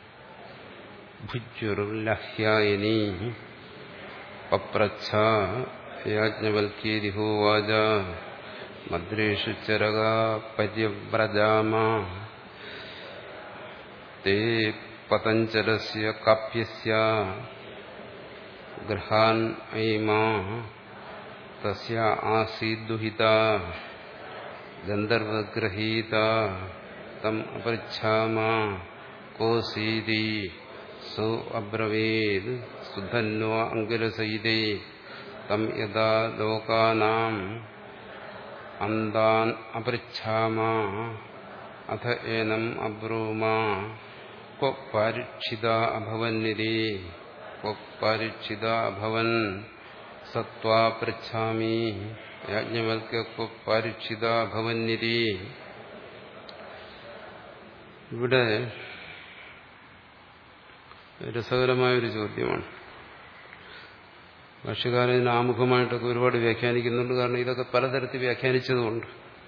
ഭുജ്യുർലഹ്യായനി പപ്രച്ഛ യാജ്ഞവൽക്യേതി ഹോവാച മദ്രേഷു ചരക പര്യവ്രജാമ തേ പതഞ്ജലസ്യ കാപ്യസ്യ ഗൃഹാൻ ഐമാ തസ്യ ആസീദ്ദുഹിത ഗന്ധർവഗ്രഹീത തം അപൃച്ഛാമ കോസീതി സോ അബ്രവീത് സുധന്വ അങ്കിരസൈതേ തം യഥാ ലോകാനാം അന്താൻ അപൃച്ഛാമ അഥ ഏനം അബ്രൂമ ക്വ പാരിക്ഷിത അഭവന്നിതി ക്വ പാരിക്ഷിത അഭവൻ സത്വാ പൃച്ഛാമി യാജ്ഞവൽക്യ ക്വ പാരിക്ഷിത അഭവന്നിതി. ഇവിടെ രസകരമായൊരു ചോദ്യമാണ്. ഭാഷ്യകാരൻ ആമുഖമായിട്ടൊക്കെ ഒരുപാട് വ്യാഖ്യാനിക്കുന്നുണ്ട്. കാരണം ഇതൊക്കെ പലതരത്തിൽ വ്യാഖ്യാനിച്ചതുകൊണ്ട്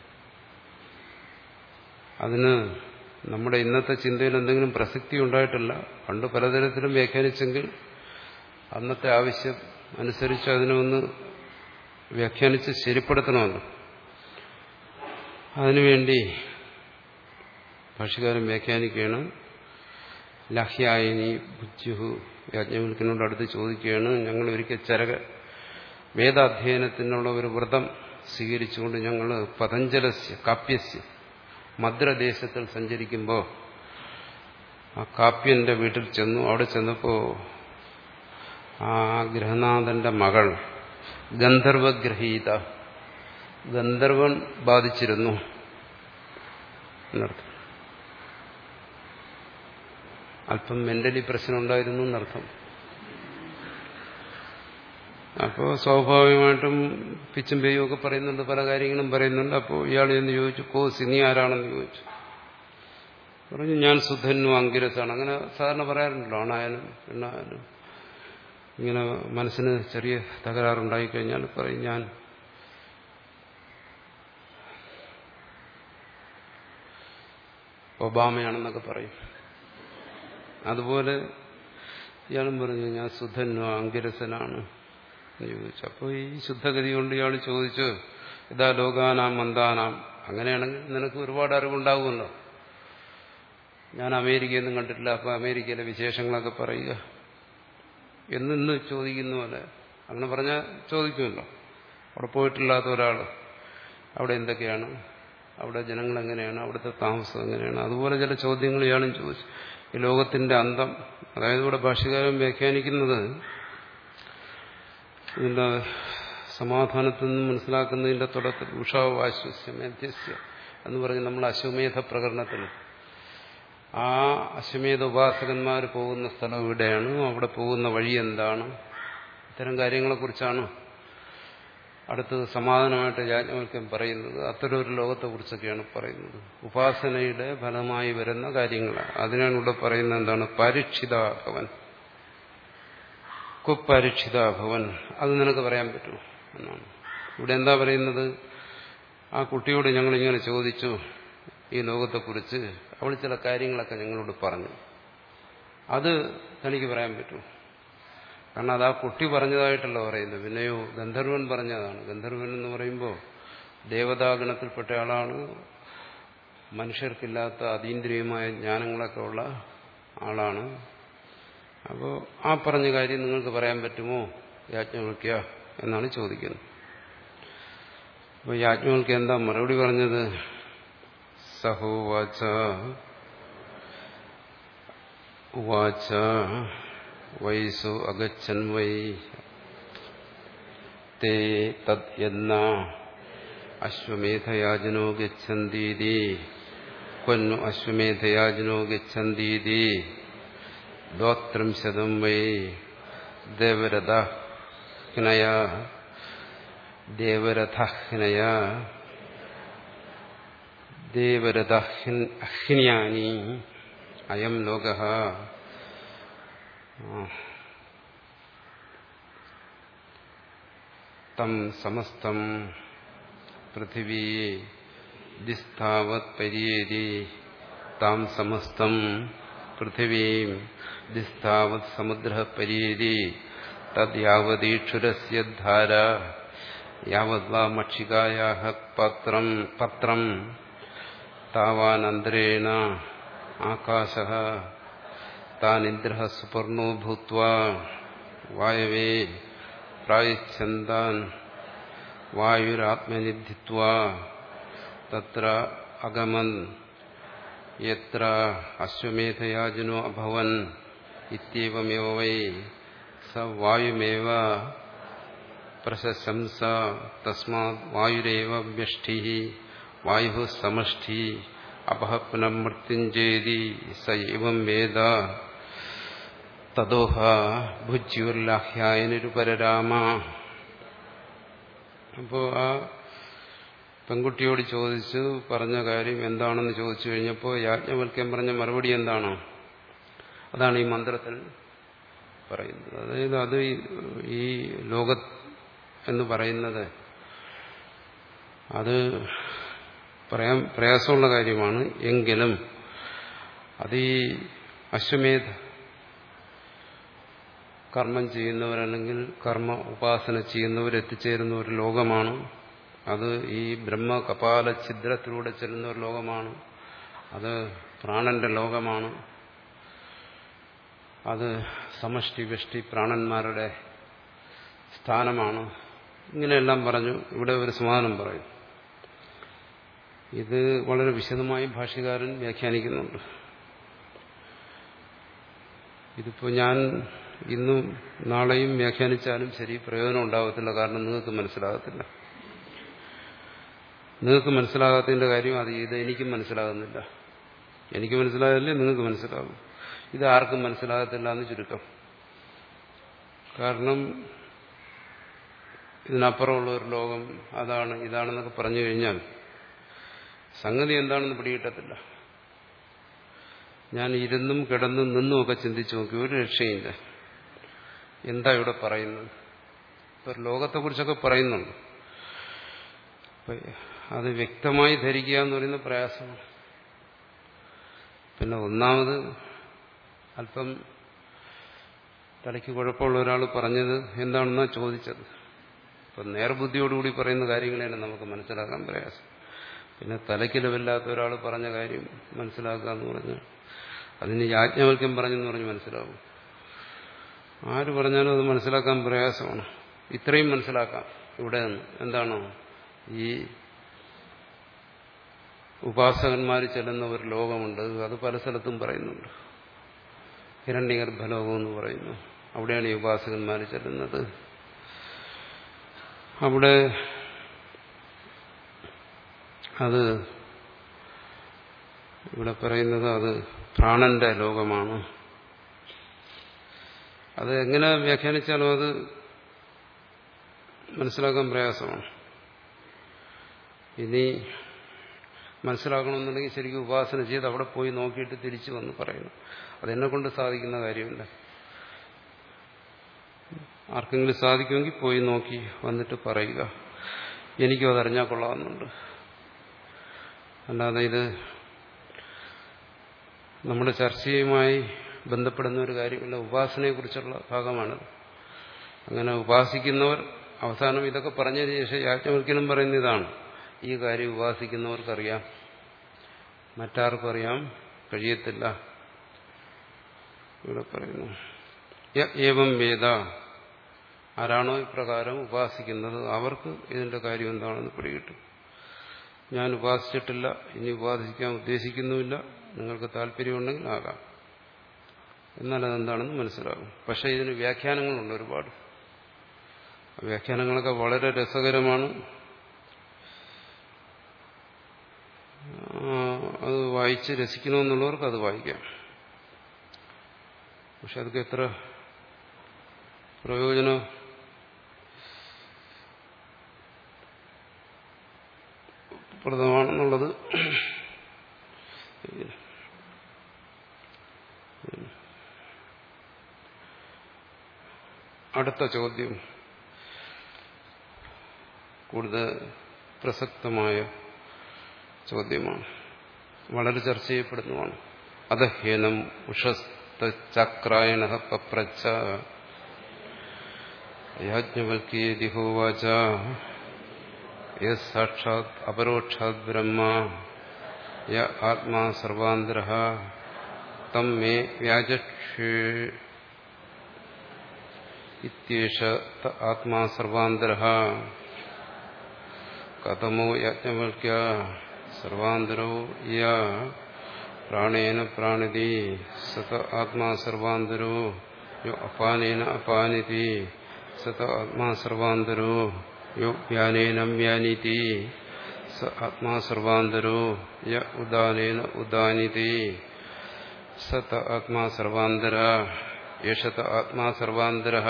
അതിന് നമ്മുടെ ഇന്നത്തെ ചിന്തയിൽ എന്തെങ്കിലും പ്രസക്തി ഉണ്ടായിട്ടില്ല. പണ്ട് പലതരത്തിലും വ്യാഖ്യാനിച്ചെങ്കിൽ അന്നത്തെ ആവശ്യം അനുസരിച്ച് അതിനെ ഒന്ന് വ്യാഖ്യാനിച്ച് ശരിപ്പെടുത്തണമല്ലോ. അതിനുവേണ്ടി ഭാഷ്യകാരൻ വ്യാഖ്യാനിക്കുകയാണ്. ലഹ്യായനി ഭുജ്യുഹു, യാജ്ഞവൽക്യനോട് അടുത്ത് ചോദിക്കുകയാണ്, ഞങ്ങൾ ഒരിക്കൽ ചരക വേദാധ്യയനത്തിനുള്ള ഒരു വ്രതം സ്വീകരിച്ചുകൊണ്ട് ഞങ്ങൾ പതഞ്ജലസ്യ കാപ്യസ്യ മദ്രദേശത്തിൽ സഞ്ചരിക്കുമ്പോൾ ആ കാപ്യന്റെ വീട്ടിൽ ചെന്നു. അവിടെ ചെന്നപ്പോൾ ആ ഗൃഹനാഥന്റെ മകൾ ഗന്ധർവഗ്രഹീത, ഗന്ധർവൻ ബാധിച്ചിരുന്നു എന്നർത്ഥം. അല്പം മെന്റലി പ്രശ്നം ഉണ്ടായിരുന്നു എന്നർത്ഥം. അപ്പോൾ സ്വാഭാവികമായിട്ടും പിച്ചും പേയും ഒക്കെ പറയുന്നുണ്ട്, പല കാര്യങ്ങളും പറയുന്നുണ്ട്. അപ്പോൾ ഇയാൾ എന്ന് ചോദിച്ചു, കോസ് നീ ആരാണെന്ന് ചോദിച്ചു. പറഞ്ഞു ഞാൻ സുധന്വ അങ്കിരസാണ്. അങ്ങനെ സാധാരണ പറയാറുണ്ടല്ലോ, ആണായാലും പെണ്ണായാലും ഇങ്ങനെ മനസ്സിന് ചെറിയ തകരാറുണ്ടായിക്കഴിഞ്ഞാൽ പറയും ഞാൻ ഒബാമയാണെന്നൊക്കെ പറയും. അതുപോലെ ഇയാളും പറഞ്ഞു ഞാൻ ശുദ്ധനോ അങ്കിരസനാണ് എന്ന് ചോദിച്ചു. അപ്പോൾ ഈ ശുദ്ധഗതി കൊണ്ട് ഇയാൾ ചോദിച്ചു ഇതാ ലോകാനാം മന്ദാനാം, അങ്ങനെയാണെങ്കിൽ നിനക്ക് ഒരുപാട് അറിവുണ്ടാകുമല്ലോ. ഞാൻ അമേരിക്കയൊന്നും കണ്ടിട്ടില്ല, അപ്പോൾ അമേരിക്കയിലെ വിശേഷങ്ങളൊക്കെ പറയുക എന്നിന്ന് ചോദിക്കുന്ന പോലെ. അങ്ങനെ പറഞ്ഞാൽ ചോദിക്കുമല്ലോ. അവിടെ പോയിട്ടില്ലാത്ത ഒരാൾ അവിടെ എന്തൊക്കെയാണ്, അവിടെ ജനങ്ങൾ എങ്ങനെയാണ്, അവിടുത്തെ താമസം എങ്ങനെയാണ്, അതുപോലെ ചില ചോദ്യങ്ങൾ ഇയാളും ചോദിച്ചു. ഈ ലോകത്തിന്റെ അന്തം, അതായത് ഇവിടെ ഭാഷ്യകാരൻ വ്യാഖ്യാനിക്കുന്നത് ഇതിന്റെ സമാധാനത്തിൽ നിന്ന് മനസ്സിലാക്കുന്നതിന്റെ തുടക്കത്തിൽ ഉഷാവാശ്വസ്യ മേധ്യസ്യ എന്ന് പറഞ്ഞ് നമ്മൾ അശ്വമേധ പ്രകരണത്തിൽ ആ അശ്വമേധ ഉപാസകന്മാർ പോകുന്ന സ്ഥലം എവിടെയാണ്, അവിടെ പോകുന്ന വഴി എന്താണ്, ഇത്തരം കാര്യങ്ങളെക്കുറിച്ചാണ് അടുത്തത് സമാധാനമായിട്ട് യാജ്ഞവൽക്യൻ പറയുന്നത്. അത്തരം ഒരു ലോകത്തെക്കുറിച്ചൊക്കെയാണ് പറയുന്നത്. ഉപാസനയുടെ ഫലമായി വരുന്ന കാര്യങ്ങളാണ്. അതിനാണ് ഇവിടെ പറയുന്നത് എന്താണ്, പരീക്ഷിതാഭവൻ, കുപരീക്ഷിതാഭവൻ. അത് നിനക്ക് പറയാൻ പറ്റുമോ എന്നാണ്. ഇവിടെ എന്താ പറയുന്നത്, ആ കുട്ടിയോട് ഞങ്ങളിങ്ങനെ ചോദിച്ചു ഈ ലോകത്തെക്കുറിച്ച്, അവൾ ചില കാര്യങ്ങളൊക്കെ ഞങ്ങളോട് പറഞ്ഞു, അത് തനിക്ക് പറയാൻ പറ്റുമോ? കാരണം അത് ആ കുട്ടി പറഞ്ഞതായിട്ടല്ല പറയുന്നത്, പിന്നെയോ ഗന്ധർവൻ പറഞ്ഞതാണ്. ഗന്ധർവൻ എന്ന് പറയുമ്പോൾ ദേവതാഗണത്തിൽപ്പെട്ട ആളാണ്, മനുഷ്യർക്കില്ലാത്ത അതീന്ദ്രിയമായ ജ്ഞാനങ്ങളൊക്കെ ഉള്ള ആളാണ്. അപ്പോൾ ആ പറഞ്ഞ കാര്യം നിങ്ങൾക്ക് പറയാൻ പറ്റുമോ യാജ്ഞവൽക്യ എന്നാണ് ചോദിക്കുന്നത്. അപ്പോൾ യാജ്ഞവൽക്യ എന്താ മറുപടി പറഞ്ഞത്, സഹോവാച ഉവാച വൈസു അഗച്ഛൻ വൈ തേ തദ് യന്ന അശ്വമേധയാജനോ ഗച്ഛന്തീതി ക്വന്നു അശ്വമേധയാജനോ ഗച്ഛന്തീതി ദ്വാത്രിംശതം വൈ ദേവരഥഹ്നയ ദേവരഥഹ്നയ ദേവരഥഹ്ന്യാനി അയം ലോകഃ തം സമസ്തം പൃഥിവീ ദിസ്ഥാവത് പര്യേരി താം സമസ്തം പൃഥിവീം ദിസ്ഥാവത് സമുദ്രഃ പര്യേരി തദ്യാവതീക്ഷുരസ്യ ധാര യാവദ്വാ മക്ഷികായാഃ പത്രം പത്രം താവാനന്തരേണ ആകാശഃ താനിന്ദ്രഃ സുപർണോ ഭൂത്വാ വായവേ പ്രായച്ഛന്താൻ വായുരാത്മനിധിത്വാ തത്ര അഗമൻ യത്ര അശ്വമേധയാജനോ അഭവൻ ഇത്യേവമേവ വൈ സ വായുമേവ പ്രശംസ തസ്മാത് വായുരേവ വ്യഷ്ടിഃ വായുഃ സമഷ്ടി അപഹ പുനഃ മൃത്യുഞ്ജേതി സ ഏവം വേദ തദോഹ ഭുജ്യുർലാഹ്യായനിരുപരരാമ. അപ്പോൾ ആ പെൺകുട്ടിയോട് ചോദിച്ചു പറഞ്ഞ കാര്യം എന്താണെന്ന് ചോദിച്ചു കഴിഞ്ഞപ്പോൾ യാജ്ഞവൽക്യൻ പറഞ്ഞ മറുപടി എന്താണ്, അതാണ് ഈ മന്ത്രത്തിൽ പറയുന്നത്. അതായത് അത് ഈ ലോക എന്ന് പറയുന്നത് അത് പറയാൻ പ്രയാസമുള്ള കാര്യമാണ്. എങ്കിലും അത് ഈ അശ്വമേധ കർമ്മം ചെയ്യുന്നവരല്ലെങ്കിൽ കർമ്മ ഉപാസന ചെയ്യുന്നവർ എത്തിച്ചേരുന്ന ഒരു ലോകമാണ്. അത് ഈ ബ്രഹ്മ കപാല ഛിദ്രത്തിലൂടെ ചെല്ലുന്ന ഒരു ലോകമാണ്. അത് പ്രാണന്റെ ലോകമാണ്. അത് സമഷ്ടി വ്യഷ്ടി പ്രാണന്മാരുടെ സ്ഥാനമാണ്. ഇങ്ങനെയെല്ലാം പറഞ്ഞു ഇവിടെ ഒരു സമാധാനം പറയും. ഇത് വളരെ വിശദമായി ഭാഷ്യകാരൻ വ്യാഖ്യാനിക്കുന്നുണ്ട്. ഇതിപ്പോ ഞാൻ ഇന്നും നാളെയും വ്യാഖ്യാനിച്ചാലും ശരി പ്രയോജനം ഉണ്ടാകത്തില്ല. കാരണം നിങ്ങൾക്ക് മനസ്സിലാകത്തില്ല. നിങ്ങൾക്ക് മനസ്സിലാകാത്തതിന്റെ കാര്യം അത് ഇത് എനിക്കും മനസ്സിലാകുന്നില്ല. എനിക്ക് മനസ്സിലാകില്ലേ നിങ്ങൾക്ക് മനസ്സിലാകും. ഇത് ആർക്കും മനസ്സിലാകത്തില്ല എന്ന് ചുരുക്കം. കാരണം ഇതിനപ്പുറമുള്ള ഒരു ലോകം അതാണ് ഇതാണെന്നൊക്കെ പറഞ്ഞു കഴിഞ്ഞാൽ സംഗതി എന്താണെന്ന് പിടികിട്ടത്തില്ല. ഞാൻ ഇരുന്നും കിടന്നും നിന്നുമൊക്കെ ചിന്തിച്ചു നോക്കി, ഒരു രക്ഷയില്ല. എന്താ ഇവിടെ പറയുന്നത്? ഇപ്പൊ ലോകത്തെക്കുറിച്ചൊക്കെ പറയുന്നുണ്ട്. അത് വ്യക്തമായി ധരിക്കുക എന്ന് പറയുന്ന പ്രയാസമാണ്. പിന്നെ ഒന്നാമത് അല്പം തലയ്ക്ക് കുഴപ്പമുള്ള ഒരാൾ പറഞ്ഞത് എന്താണെന്നാ ചോദിച്ചത്. ഇപ്പം നേർബുദ്ധിയോടുകൂടി പറയുന്ന കാര്യങ്ങളെയാണ് നമുക്ക് മനസ്സിലാക്കാൻ പ്രയാസം. പിന്നെ തലയ്ക്ക് ലെവല്ലാത്ത ഒരാൾ പറഞ്ഞ കാര്യം മനസ്സിലാക്കുക എന്ന് പറഞ്ഞാൽ അതിന് യാജ്ഞവൽക്യം പറഞ്ഞെന്ന് പറഞ്ഞ് മനസ്സിലാവും. ആര് പറഞ്ഞാലും അത് മനസ്സിലാക്കാൻ പ്രയാസമാണ്. ഇത്രയും മനസ്സിലാക്കാം ഇവിടെ നിന്ന്. എന്താണോ ഈ ഉപാസകന്മാർ ചെല്ലുന്ന ഒരു ലോകമുണ്ട്, അത് പല സ്ഥലത്തും പറയുന്നുണ്ട്. ഹിരണ്യഗർഭലോകം എന്ന് പറയുന്നു. അവിടെയാണ് ഈ ഉപാസകന്മാർ ചെല്ലുന്നത്. അവിടെ അത് ഇവിടെ പറയുന്നത് അത് പ്രാണന്റെ ലോകമാണ്. അത് എങ്ങനെ വ്യാഖ്യാനിച്ചാലും അത് മനസ്സിലാക്കാൻ പ്രയാസമാണ്. ഇനി മനസ്സിലാക്കണമെന്നുണ്ടെങ്കിൽ ശരിക്കും ഉപാസന ചെയ്ത് അവിടെ പോയി നോക്കിയിട്ട് തിരിച്ചു വന്ന് പറയണം. അതെന്നെ കൊണ്ട് സാധിക്കുന്ന കാര്യമില്ല. ആർക്കെങ്കിലും സാധിക്കുമെങ്കിൽ പോയി നോക്കി വന്നിട്ട് പറയുക. എനിക്കും അതറിഞ്ഞാൽ കൊള്ളാമെന്നുണ്ട്. അല്ലാതെ ഇത് നമ്മുടെ ചർച്ചയുമായി ബന്ധപ്പെടുന്ന ഒരു കാര്യമില്ല. ഉപാസനയെക്കുറിച്ചുള്ള ഭാഗമാണത്. അങ്ങനെ ഉപാസിക്കുന്നവർ അവസാനം ഇതൊക്കെ പറഞ്ഞതിന് ശേഷം യാജ്ഞവൽക്യനും പറയുന്ന ഇതാണ്: ഈ കാര്യം ഉപാസിക്കുന്നവർക്കറിയാം, മറ്റാർക്കും അറിയാൻ കഴിയത്തില്ല. ഇവിടെ പറയുന്നു ഏവം വേദ, ആരാണോ ഇപ്രകാരം ഉപാസിക്കുന്നത് അവർക്ക് ഇതിന്റെ കാര്യം എന്താണെന്ന് പിടികിട്ടും. ഞാൻ ഉപാസിച്ചിട്ടില്ല, ഇനി ഉപാസിക്കാൻ ഉദ്ദേശിക്കുന്നുമില്ല, നിങ്ങൾക്ക് താല്പര്യമുണ്ടെങ്കിൽ ആകാം, എന്നാൽ അതെന്താണെന്ന് മനസ്സിലാകും. പക്ഷെ ഇതിന് വ്യാഖ്യാനങ്ങളുണ്ട് ഒരുപാട്. വ്യാഖ്യാനങ്ങളൊക്കെ വളരെ രസകരമാണ്. അത് വായിച്ച് രസിക്കണമെന്നുള്ളവർക്ക് അത് വായിക്കാം. പക്ഷെ അതൊക്കെ എത്ര പ്രയോജനം പ്രദമാണെന്നുള്ളത് അടുത്ത ചോദ്യം കൂടുതൽ പ്രസക്തമായ ചോദ്യമാണ്, വളരെ ചർച്ച ചെയ്യപ്പെടുന്നതാണ്. അധഹ്യനം ഉഷസ്തചക്രായണ പപ്രച്ഛ യാജ്ഞവൽക്യേതി ഹോവാച യസ് സാക്ഷാത് അപരോക്ഷാത് ബ്രഹ്മ യ ആത്മാ സർവാന്തരഃ തം മേ വ്യാജക്ഷേ ഇത്യേഷ ആത്മാ സർവാന്തരഃ കഥമോ യാജ്ഞവൽക്യ സർവാന്തരോ യ പ്രാണേന പ്രാണിതി സത ആത്മാ സർവാന്തരോ യോ അപാനേന അപാനിതി സത ആത്മാ സർവാന്തരോ യോ വ്യാനേന വ്യാനിതി സ ആത്മാ സർവാന്തരോ യ ഉദാനേന ഉദാനിതി സത ആത്മാ സർവാന്തര യേശത ആത്മാ സർവാന്തരഃ.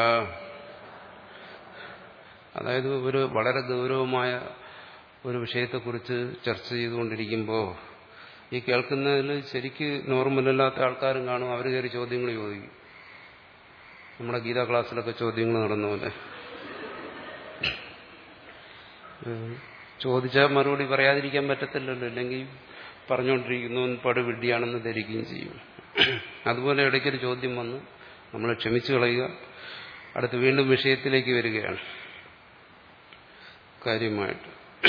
അതായത് ഒരു വളരെ ഗൗരവമായ ഒരു വിഷയത്തെക്കുറിച്ച് ചർച്ച ചെയ്തുകൊണ്ടിരിക്കുമ്പോൾ ഈ കേൾക്കുന്നതിൽ ശരിക്ക് നോർമലല്ലാത്ത ആൾക്കാരും കാണും. അവർ കയറി ചോദ്യങ്ങൾ ചോദിക്കും. നമ്മുടെ ഗീതാ ക്ലാസ്സിലൊക്കെ ചോദ്യങ്ങൾ നടന്ന പോലെ ചോദിച്ചാൽ മറുപടി പറയാതിരിക്കാൻ പറ്റത്തില്ലല്ലോ. ഇല്ലെങ്കിൽ പറഞ്ഞുകൊണ്ടിരിക്കുന്നവൻ പടുവിഡ്ഢിയാണെന്ന് ധരിക്കുകയും ചെയ്യും. അതുപോലെ ഇടയ്ക്കൊരു ചോദ്യം വന്ന് നമ്മൾ ക്ഷമിച്ചു കളയുക, അടുത്ത് വീണ്ടും വിഷയത്തിലേക്ക് വരികയാണ് കാര്യമായിട്ട്.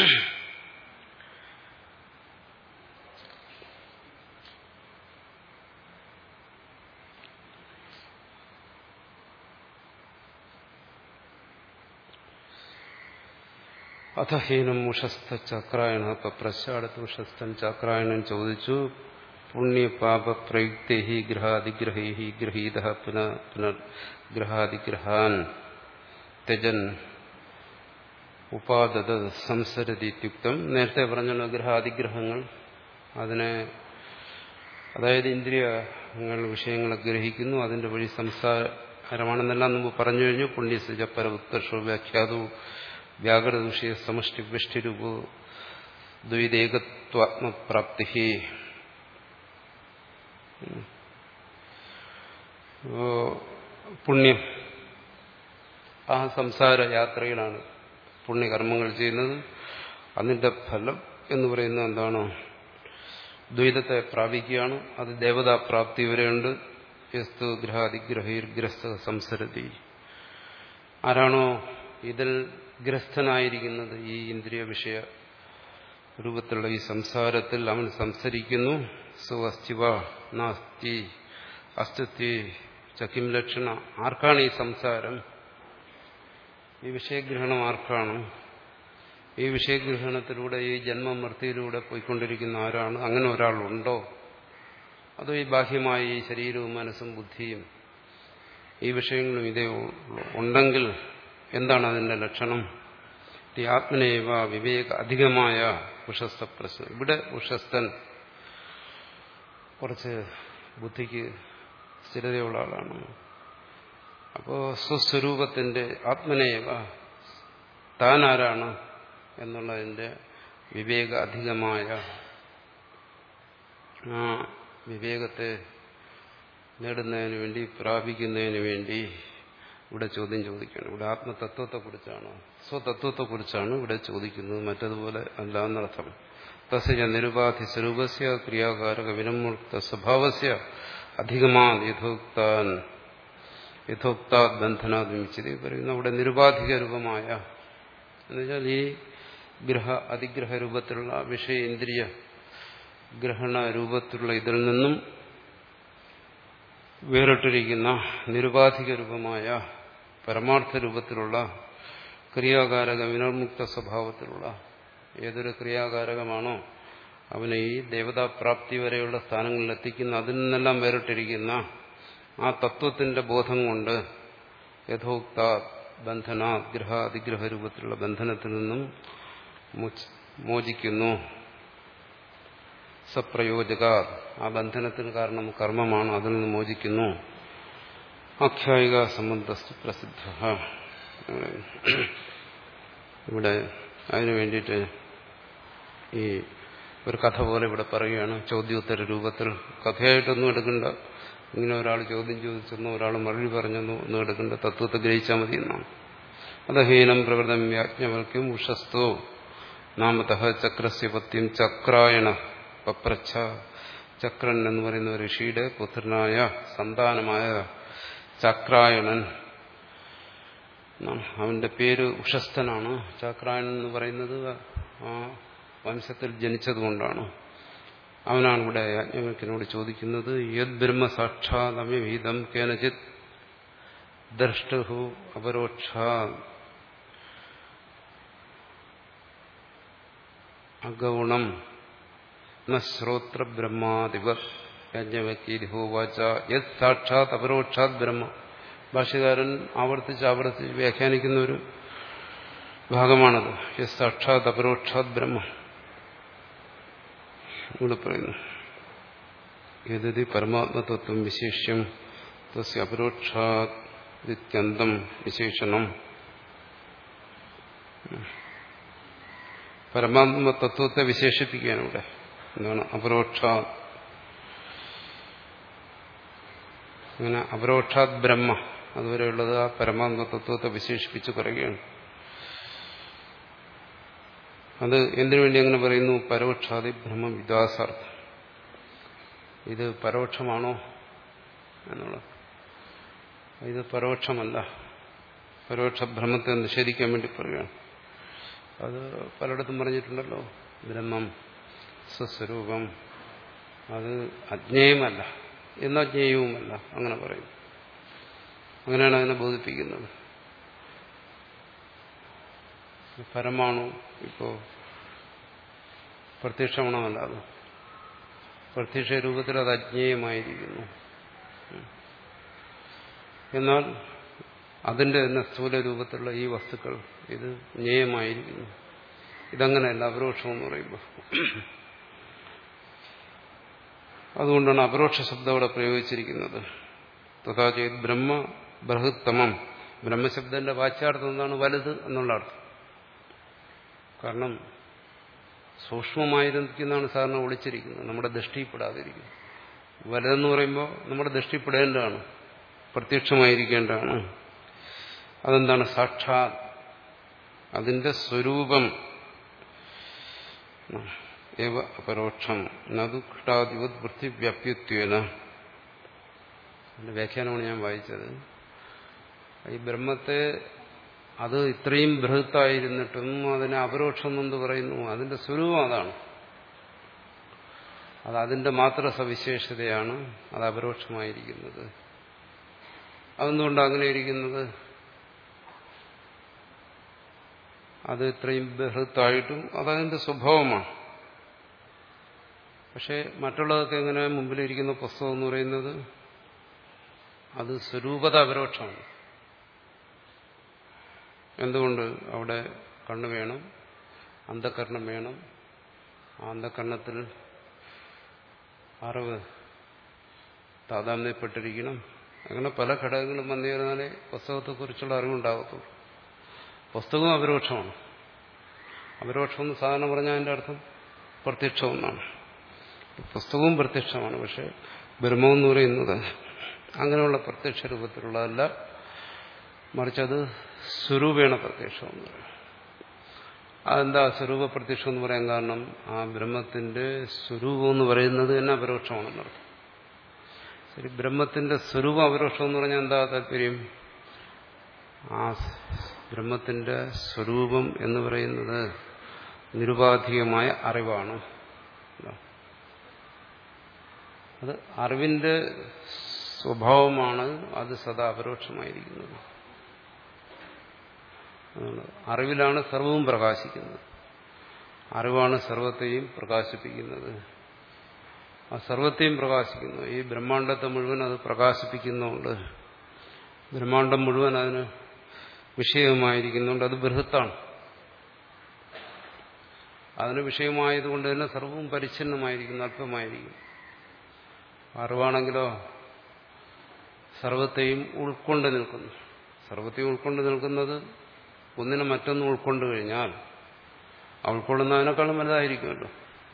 അധഹീനം ഉഷസ്ഥ ചക്രായണ പപ്രശ്ചാടത്ത് ഉഷസ്ഥൻ ചക്രായണൻ ചോദിച്ചു, പുണ്യപാപ പ്രയുക്തൈ ഗ്രഹാദിഗ്രഹൈ ഗൃഹീത പുനഃ പുനർഗ്രഹാദിഗ്രഹാൻ ത്യജൻ ഉപാദത സംസരതിത്യുക്തം. നേരത്തെ പറഞ്ഞല്ലോ ഗ്രഹാദിഗ്രഹങ്ങൾ, അതിനെ അതായത് ഇന്ദ്രിയങ്ങൾ വിഷയങ്ങളെ ഗ്രഹിക്കുന്നു, അതിന്റെ വഴി സംസാരമാണെന്നെല്ലാം മുമ്പ് പറഞ്ഞു കഴിഞ്ഞു. പുണ്യസിജ പര ഉത്കർഷോ വ്യാഖ്യാതോ വ്യാകൃത വിഷയ സമഷ്ടി വിഷ്ടിരൂപോ ദ്വൈതേകത്വാത്മപ്രാപ്തി. പുണ്യം ആ സംസാര യാത്രയിലാണ് പുണ്യകർമ്മങ്ങൾ ചെയ്യുന്നത്. അതിന്റെ ഫലം എന്ന് പറയുന്നത് എന്താണോ? ദ്വൈതത്തെ പ്രാപിക്കുകയാണ്. അത് ദേവതാപ്രാപ്തി വരെയുണ്ട്. യസ്തു ഗ്രഹാതിഗ്രഹീർഗ്രസ്ത സംസരതി. ആരാണോ ഇതിൽ ഗ്രസ്തനായിരിക്കുന്നത്, ഈ ഇന്ദ്രിയ വിഷയ രൂപത്തിലുള്ള ഈ സംസാരത്തിൽ അവൻ സംസരിക്കുന്നു. സുവസ്തിവ നാസ്തി അസ്തിത്വേ ചകിം ലക്ഷണ. ആർക്കാണ് ഈ സംസാരം, ഈ വിഷയഗ്രഹണം ആർക്കാണ്? ഈ വിഷയഗ്രഹണത്തിലൂടെ, ഈ ജന്മമൃത്തിയിലൂടെ പോയിക്കൊണ്ടിരിക്കുന്ന ആരാണ്? അങ്ങനെ ഒരാളുണ്ടോ? അതോ ഈ ബാഹ്യമായ ഈ ശരീരവും മനസ്സും ബുദ്ധിയും ഈ വിഷയങ്ങളും ഇതേ ഉണ്ടെങ്കിൽ എന്താണ് അതിന്റെ ലക്ഷണം? ഈ ആത്മനേവ വിവേക അധികമായ ഉഷസ്ഥ പ്രശ്നം. ഇവിടെ ഉഷസ്ഥൻ കുറച്ച് ബുദ്ധിക്ക് സ്ഥിരതയുള്ള ആളാണ്. അപ്പോ സ്വസ്വരൂപത്തിന്റെ ആത്മനേവ താൻ ആരാണ് എന്നുള്ളതിന്റെ വിവേക അധികമായ ആ വിവേകത്തെ നേടുന്നതിന് വേണ്ടി, പ്രാപിക്കുന്നതിന് വേണ്ടി ഇവിടെ ചോദ്യം ചോദിക്കുകയാണ്. ഇവിടെ ആത്മതത്വത്തെക്കുറിച്ചാണ്, സ്വതത്വത്തെക്കുറിച്ചാണ് ഇവിടെ ചോദിക്കുന്നത്. മറ്റതുപോലെ അല്ല എന്നർത്ഥം. തസ്യ നിരുപാധി സ്വരൂപസ്യ ക്രിയാകാരക വിനമുക്ത സ്വഭാവസ്യ അധികമാൻ യഥോക്താൻ യഥോക്താത് ബന്ധനാത് വിമിച്ചതി പറയുന്നു. അവിടെ നിരുപാധിക രൂപമായ, എന്നുവെച്ചാൽ ഈ ഗ്രഹ അതിഗ്രഹ രൂപത്തിലുള്ള വിഷയ ഇന്ദ്രിയ ഗ്രഹണ രൂപത്തിലുള്ള ഇതിൽ നിന്നും വേറിട്ടിരിക്കുന്ന നിരുപാധിക രൂപമായ പരമാർത്ഥ രൂപത്തിലുള്ള ക്രിയാകാരക വിനർമുക്ത സ്വഭാവത്തിലുള്ള ഏതൊരു ക്രിയാകാരകമാണോ അവനെ ഈ ദേവതാപ്രാപ്തി വരെയുള്ള സ്ഥാനങ്ങളിൽ എത്തിക്കുന്ന, അതിൽ നിന്നെല്ലാം വേറിട്ടിരിക്കുന്ന ആ തത്വത്തിന്റെ ബോധം കൊണ്ട് യഥോക്ത ബന്ധന ഗ്രഹ അതിഗ്രഹ രൂപത്തിലുള്ള ബന്ധനത്തിൽ നിന്നും മോചിക്കുന്നു. സപ്രയോജക, ആ ബന്ധനത്തിന് കാരണം കർമ്മമാണ്, അതിൽ നിന്ന് മോചിക്കുന്നു. ആഖ്യായിക സംബന്ധസ്തു പ്രസിദ്ധ. ഇവിടെ അതിനു വേണ്ടിയിട്ട് ഈ ഒരു കഥ പോലെ ഇവിടെ പറയുകയാണ്, ചോദ്യോത്തര രൂപത്തിൽ. കഥയായിട്ടൊന്നും എടുക്കണ്ട, ഇങ്ങനെ ഒരാൾ ചോദ്യം ചോദിച്ചെന്നോ ഒരാൾ മറുപടി പറഞ്ഞെന്നോ ഒന്നും എടുക്കണ്ട, തത്വത്തെ ഗ്രഹിച്ചാൽ മതി എന്നാണ്. അധഹീനം പ്രകൃതം യാജ്ഞവൽക്യം ഉഷസ്തോ നാമതഃ ചക്രസ്യ പത്യം ചക്രായണ പപ്രച്ഛ. ചക്രൻ എന്ന് പറയുന്ന ഋഷിയുടെ പുത്രനായ സന്താനമായ ചക്രായണൻ, അവന്റെ പേര് ഉഷസ്ഥനാണ്. ചക്രായണൻ എന്ന് പറയുന്നത് ആ വംശത്തിൽ ജനിച്ചതുകൊണ്ടാണ്. അവനാണ് ഇവിടെ യാജ്ഞവൽക്യനോട് ചോദിക്കുന്നത്, യത് ബ്രഹ്മ സാക്ഷാദമ്യഭീതം കേനചിത് ദ്രഷ്ടു അപരോക്ഷാ അഗൗണം ന ശ്രോത്ര ബ്രഹ്മാദിവത് യജ്ഞവൽക്യഹോവാച യത് സാക്ഷാത് അപരോക്ഷാത് ബ്രഹ്മ. ഭാഷ്യകാരൻ ആവർത്തിച്ച് ആവർത്തിച്ച് വ്യാഖ്യാനിക്കുന്ന ഒരു ഭാഗമാണത്. യത് സാക്ഷാത് അപരോക്ഷാത് ബ്രഹ്മ. ഇവിടെ പറയുന്നു, യദി പരമാത്മതത്വം വിശേഷ്യം തസ്യ അപരോക്ഷാദിത്യന്തം വിശേഷണം. പരമാത്മതത്വത്തെ വിശേഷിപ്പിക്കുകയാണ് ഇവിടെ. എന്താണ് അപരോക്ഷ? അങ്ങനെ അപരോക്ഷാത് ബ്രഹ്മ അതുവരെയുള്ളത് ആ പരമാത്മതത്വത്തെ വിശേഷിപ്പിച്ച് പറയുകയാണ്. അത് എന്തിനു വേണ്ടി അങ്ങനെ പറയുന്നു? പരോക്ഷാദി ബ്രഹ്മ വിദ്വാസാർത്ഥം. ഇത് പരോക്ഷമാണോ എന്നുള്ളത്. ഇത് പരോക്ഷമല്ല, പരോക്ഷ ഭ്രമത്തെ നിഷേധിക്കാൻ വേണ്ടി പറയുകയാണ്. അത് പലയിടത്തും പറഞ്ഞിട്ടുണ്ടല്ലോ. ബ്രഹ്മം സ്വസ്വരൂപം അത് അജ്ഞേയമല്ല, എന്നജ്ഞേയവുമല്ല, അങ്ങനെ പറയും. അങ്ങനെയാണ് അതിനെ ബോധിപ്പിക്കുന്നത്. പരമാണു ഇപ്പോ പ്രത്യക്ഷമാണമല്ല, അത് പ്രത്യക്ഷ രൂപത്തിൽ അത് അജ്ഞേയമായിരിക്കുന്നു. എന്നാൽ അതിന്റെ തന്നെ സ്ഥൂല രൂപത്തിലുള്ള ഈ വസ്തുക്കൾ ഇത് ജ്ഞേയമായിരിക്കുന്നു. ഇതങ്ങനെയല്ല അപരോക്ഷമെന്ന് പറയുമ്പോൾ. അതുകൊണ്ടാണ് അപരോക്ഷ ശബ്ദം അവിടെ പ്രയോഗിച്ചിരിക്കുന്നത്. തഥാ ചെയ്ത് ബ്രഹ്മ ബൃഹത്തമം. ബ്രഹ്മശബ്ദത്തിന്റെ വാച്യാർത്ഥം എന്താണ്? വലുത് എന്നുള്ള അർത്ഥം. കാരണം സൂക്ഷ്മമായിരിക്കുന്നതാണ് സാധാരണ ഒളിച്ചിരിക്കുന്നത്, നമ്മുടെ ദൃഷ്ടിപ്പെടാതിരിക്കുന്നു. വലുതെന്ന് പറയുമ്പോൾ നമ്മുടെ ദൃഷ്ടിപ്പെടേണ്ടതാണ്, പ്രത്യക്ഷമായിരിക്കേണ്ടതാണ്. അതെന്താണ്? സാക്ഷാത് അതിന്റെ സ്വരൂപം. ഏവ അപരോക്ഷം നതു ഘടാധിപത് വൃത്തിവ്യാപ്യത്വേന. അതിന്റെ വ്യാഖ്യാനമാണ് ഞാൻ വായിച്ചത്. ഈ ബ്രഹ്മത്തെ അത് ഇത്രയും ബൃഹത്തായിരുന്നിട്ടും അതിനെ അപരോക്ഷം എന്ന് പറയുന്നു. അതിന്റെ സ്വരൂപം അതാണ്. അത് അതിന്റെ മാത്ര സവിശേഷതയാണ് അത് അപരോക്ഷമായിരിക്കുന്നത്. അതെന്തുകൊണ്ടാണ് അങ്ങനെ ഇരിക്കുന്നത്? അത് ഇത്രയും ബൃഹത്തായിട്ടും അതതിന്റെ സ്വഭാവമാണ്. പക്ഷെ മറ്റുള്ളതൊക്കെ എങ്ങനെ മുമ്പിലിരിക്കുന്ന പുസ്തകം എന്ന് പറയുന്നത് അത് സ്വരൂപത അപരോക്ഷമാണ്. എന്തുകൊണ്ട്? അവിടെ കണ്ണ് വേണം, അന്ധകരണം വേണം, ആ അന്ധകരണത്തിൽ അറിവ് താതാമ്യപ്പെട്ടിരിക്കണം. അങ്ങനെ പല ഘടകങ്ങളും വന്നു ചേർന്നാലേ പുസ്തകത്തെക്കുറിച്ചുള്ള അറിവുണ്ടാകത്തുള്ളൂ. പുസ്തകവും അപരോക്ഷമാണ്. അപരോക്ഷം എന്ന് സാധാരണ പറഞ്ഞാൽ അതിൻ്റെ അർത്ഥം പ്രത്യക്ഷമെന്നാണ്. പുസ്തകവും പ്രത്യക്ഷമാണ്. പക്ഷെ ബ്രഹ്മമെന്ന് പറയുന്നത് അങ്ങനെയുള്ള പ്രത്യക്ഷ രൂപത്തിലുള്ളതല്ല, മറിച്ച് അത് സ്വരൂപേണ പ്രത്യക്ഷമെന്ന് പറയും. അതെന്താ സ്വരൂപ പ്രത്യക്ഷം എന്ന് പറയാൻ കാരണം? ആ ബ്രഹ്മത്തിന്റെ സ്വരൂപം എന്ന് പറയുന്നത് തന്നെ അപരോക്ഷമാണെന്നർത്ഥം. ശരി, ബ്രഹ്മത്തിന്റെ സ്വരൂപം അപരോക്ഷം എന്ന് പറഞ്ഞാൽ എന്താ താല്പര്യം? ആ ബ്രഹ്മത്തിന്റെ സ്വരൂപം എന്ന് പറയുന്നത് നിരുപാധികമായ അറിവാണ്. അത് അറിവിന്റെ സ്വഭാവമാണ്. അത് സദാ അപരോക്ഷമായിരിക്കുന്നത്. അറിവിലാണ് സർവവും പ്രകാശിക്കുന്നത്. അറിവാണ് സർവത്തെയും പ്രകാശിപ്പിക്കുന്നത്. ആ സർവത്തെയും പ്രകാശിക്കുന്നു. ഈ ബ്രഹ്മാണ്ടത്തെ മുഴുവൻ അത് പ്രകാശിപ്പിക്കുന്നുണ്ട്. ബ്രഹ്മാണ്ടം മുഴുവൻ അതിന് വിഷയമായിരിക്കുന്നുണ്ട്. അത് ബൃഹത്താണ്. അതിന് വിഷയമായതുകൊണ്ട് തന്നെ സർവവും പരിച്ഛിന്നമായിരിക്കുന്നു, അല്പമായിരിക്കും. അറിവാണെങ്കിലോ സർവത്തെയും ഉൾക്കൊണ്ട് നിൽക്കുന്നു. സർവത്തെയും ഉൾക്കൊണ്ട് നിൽക്കുന്നത് ഒന്നിനെ മറ്റൊന്ന് ഉൾക്കൊണ്ടു കഴിഞ്ഞാൽ ഉൾക്കൊള്ളുന്നതിനേക്കാളും വലുതായിരിക്കുമല്ലോ.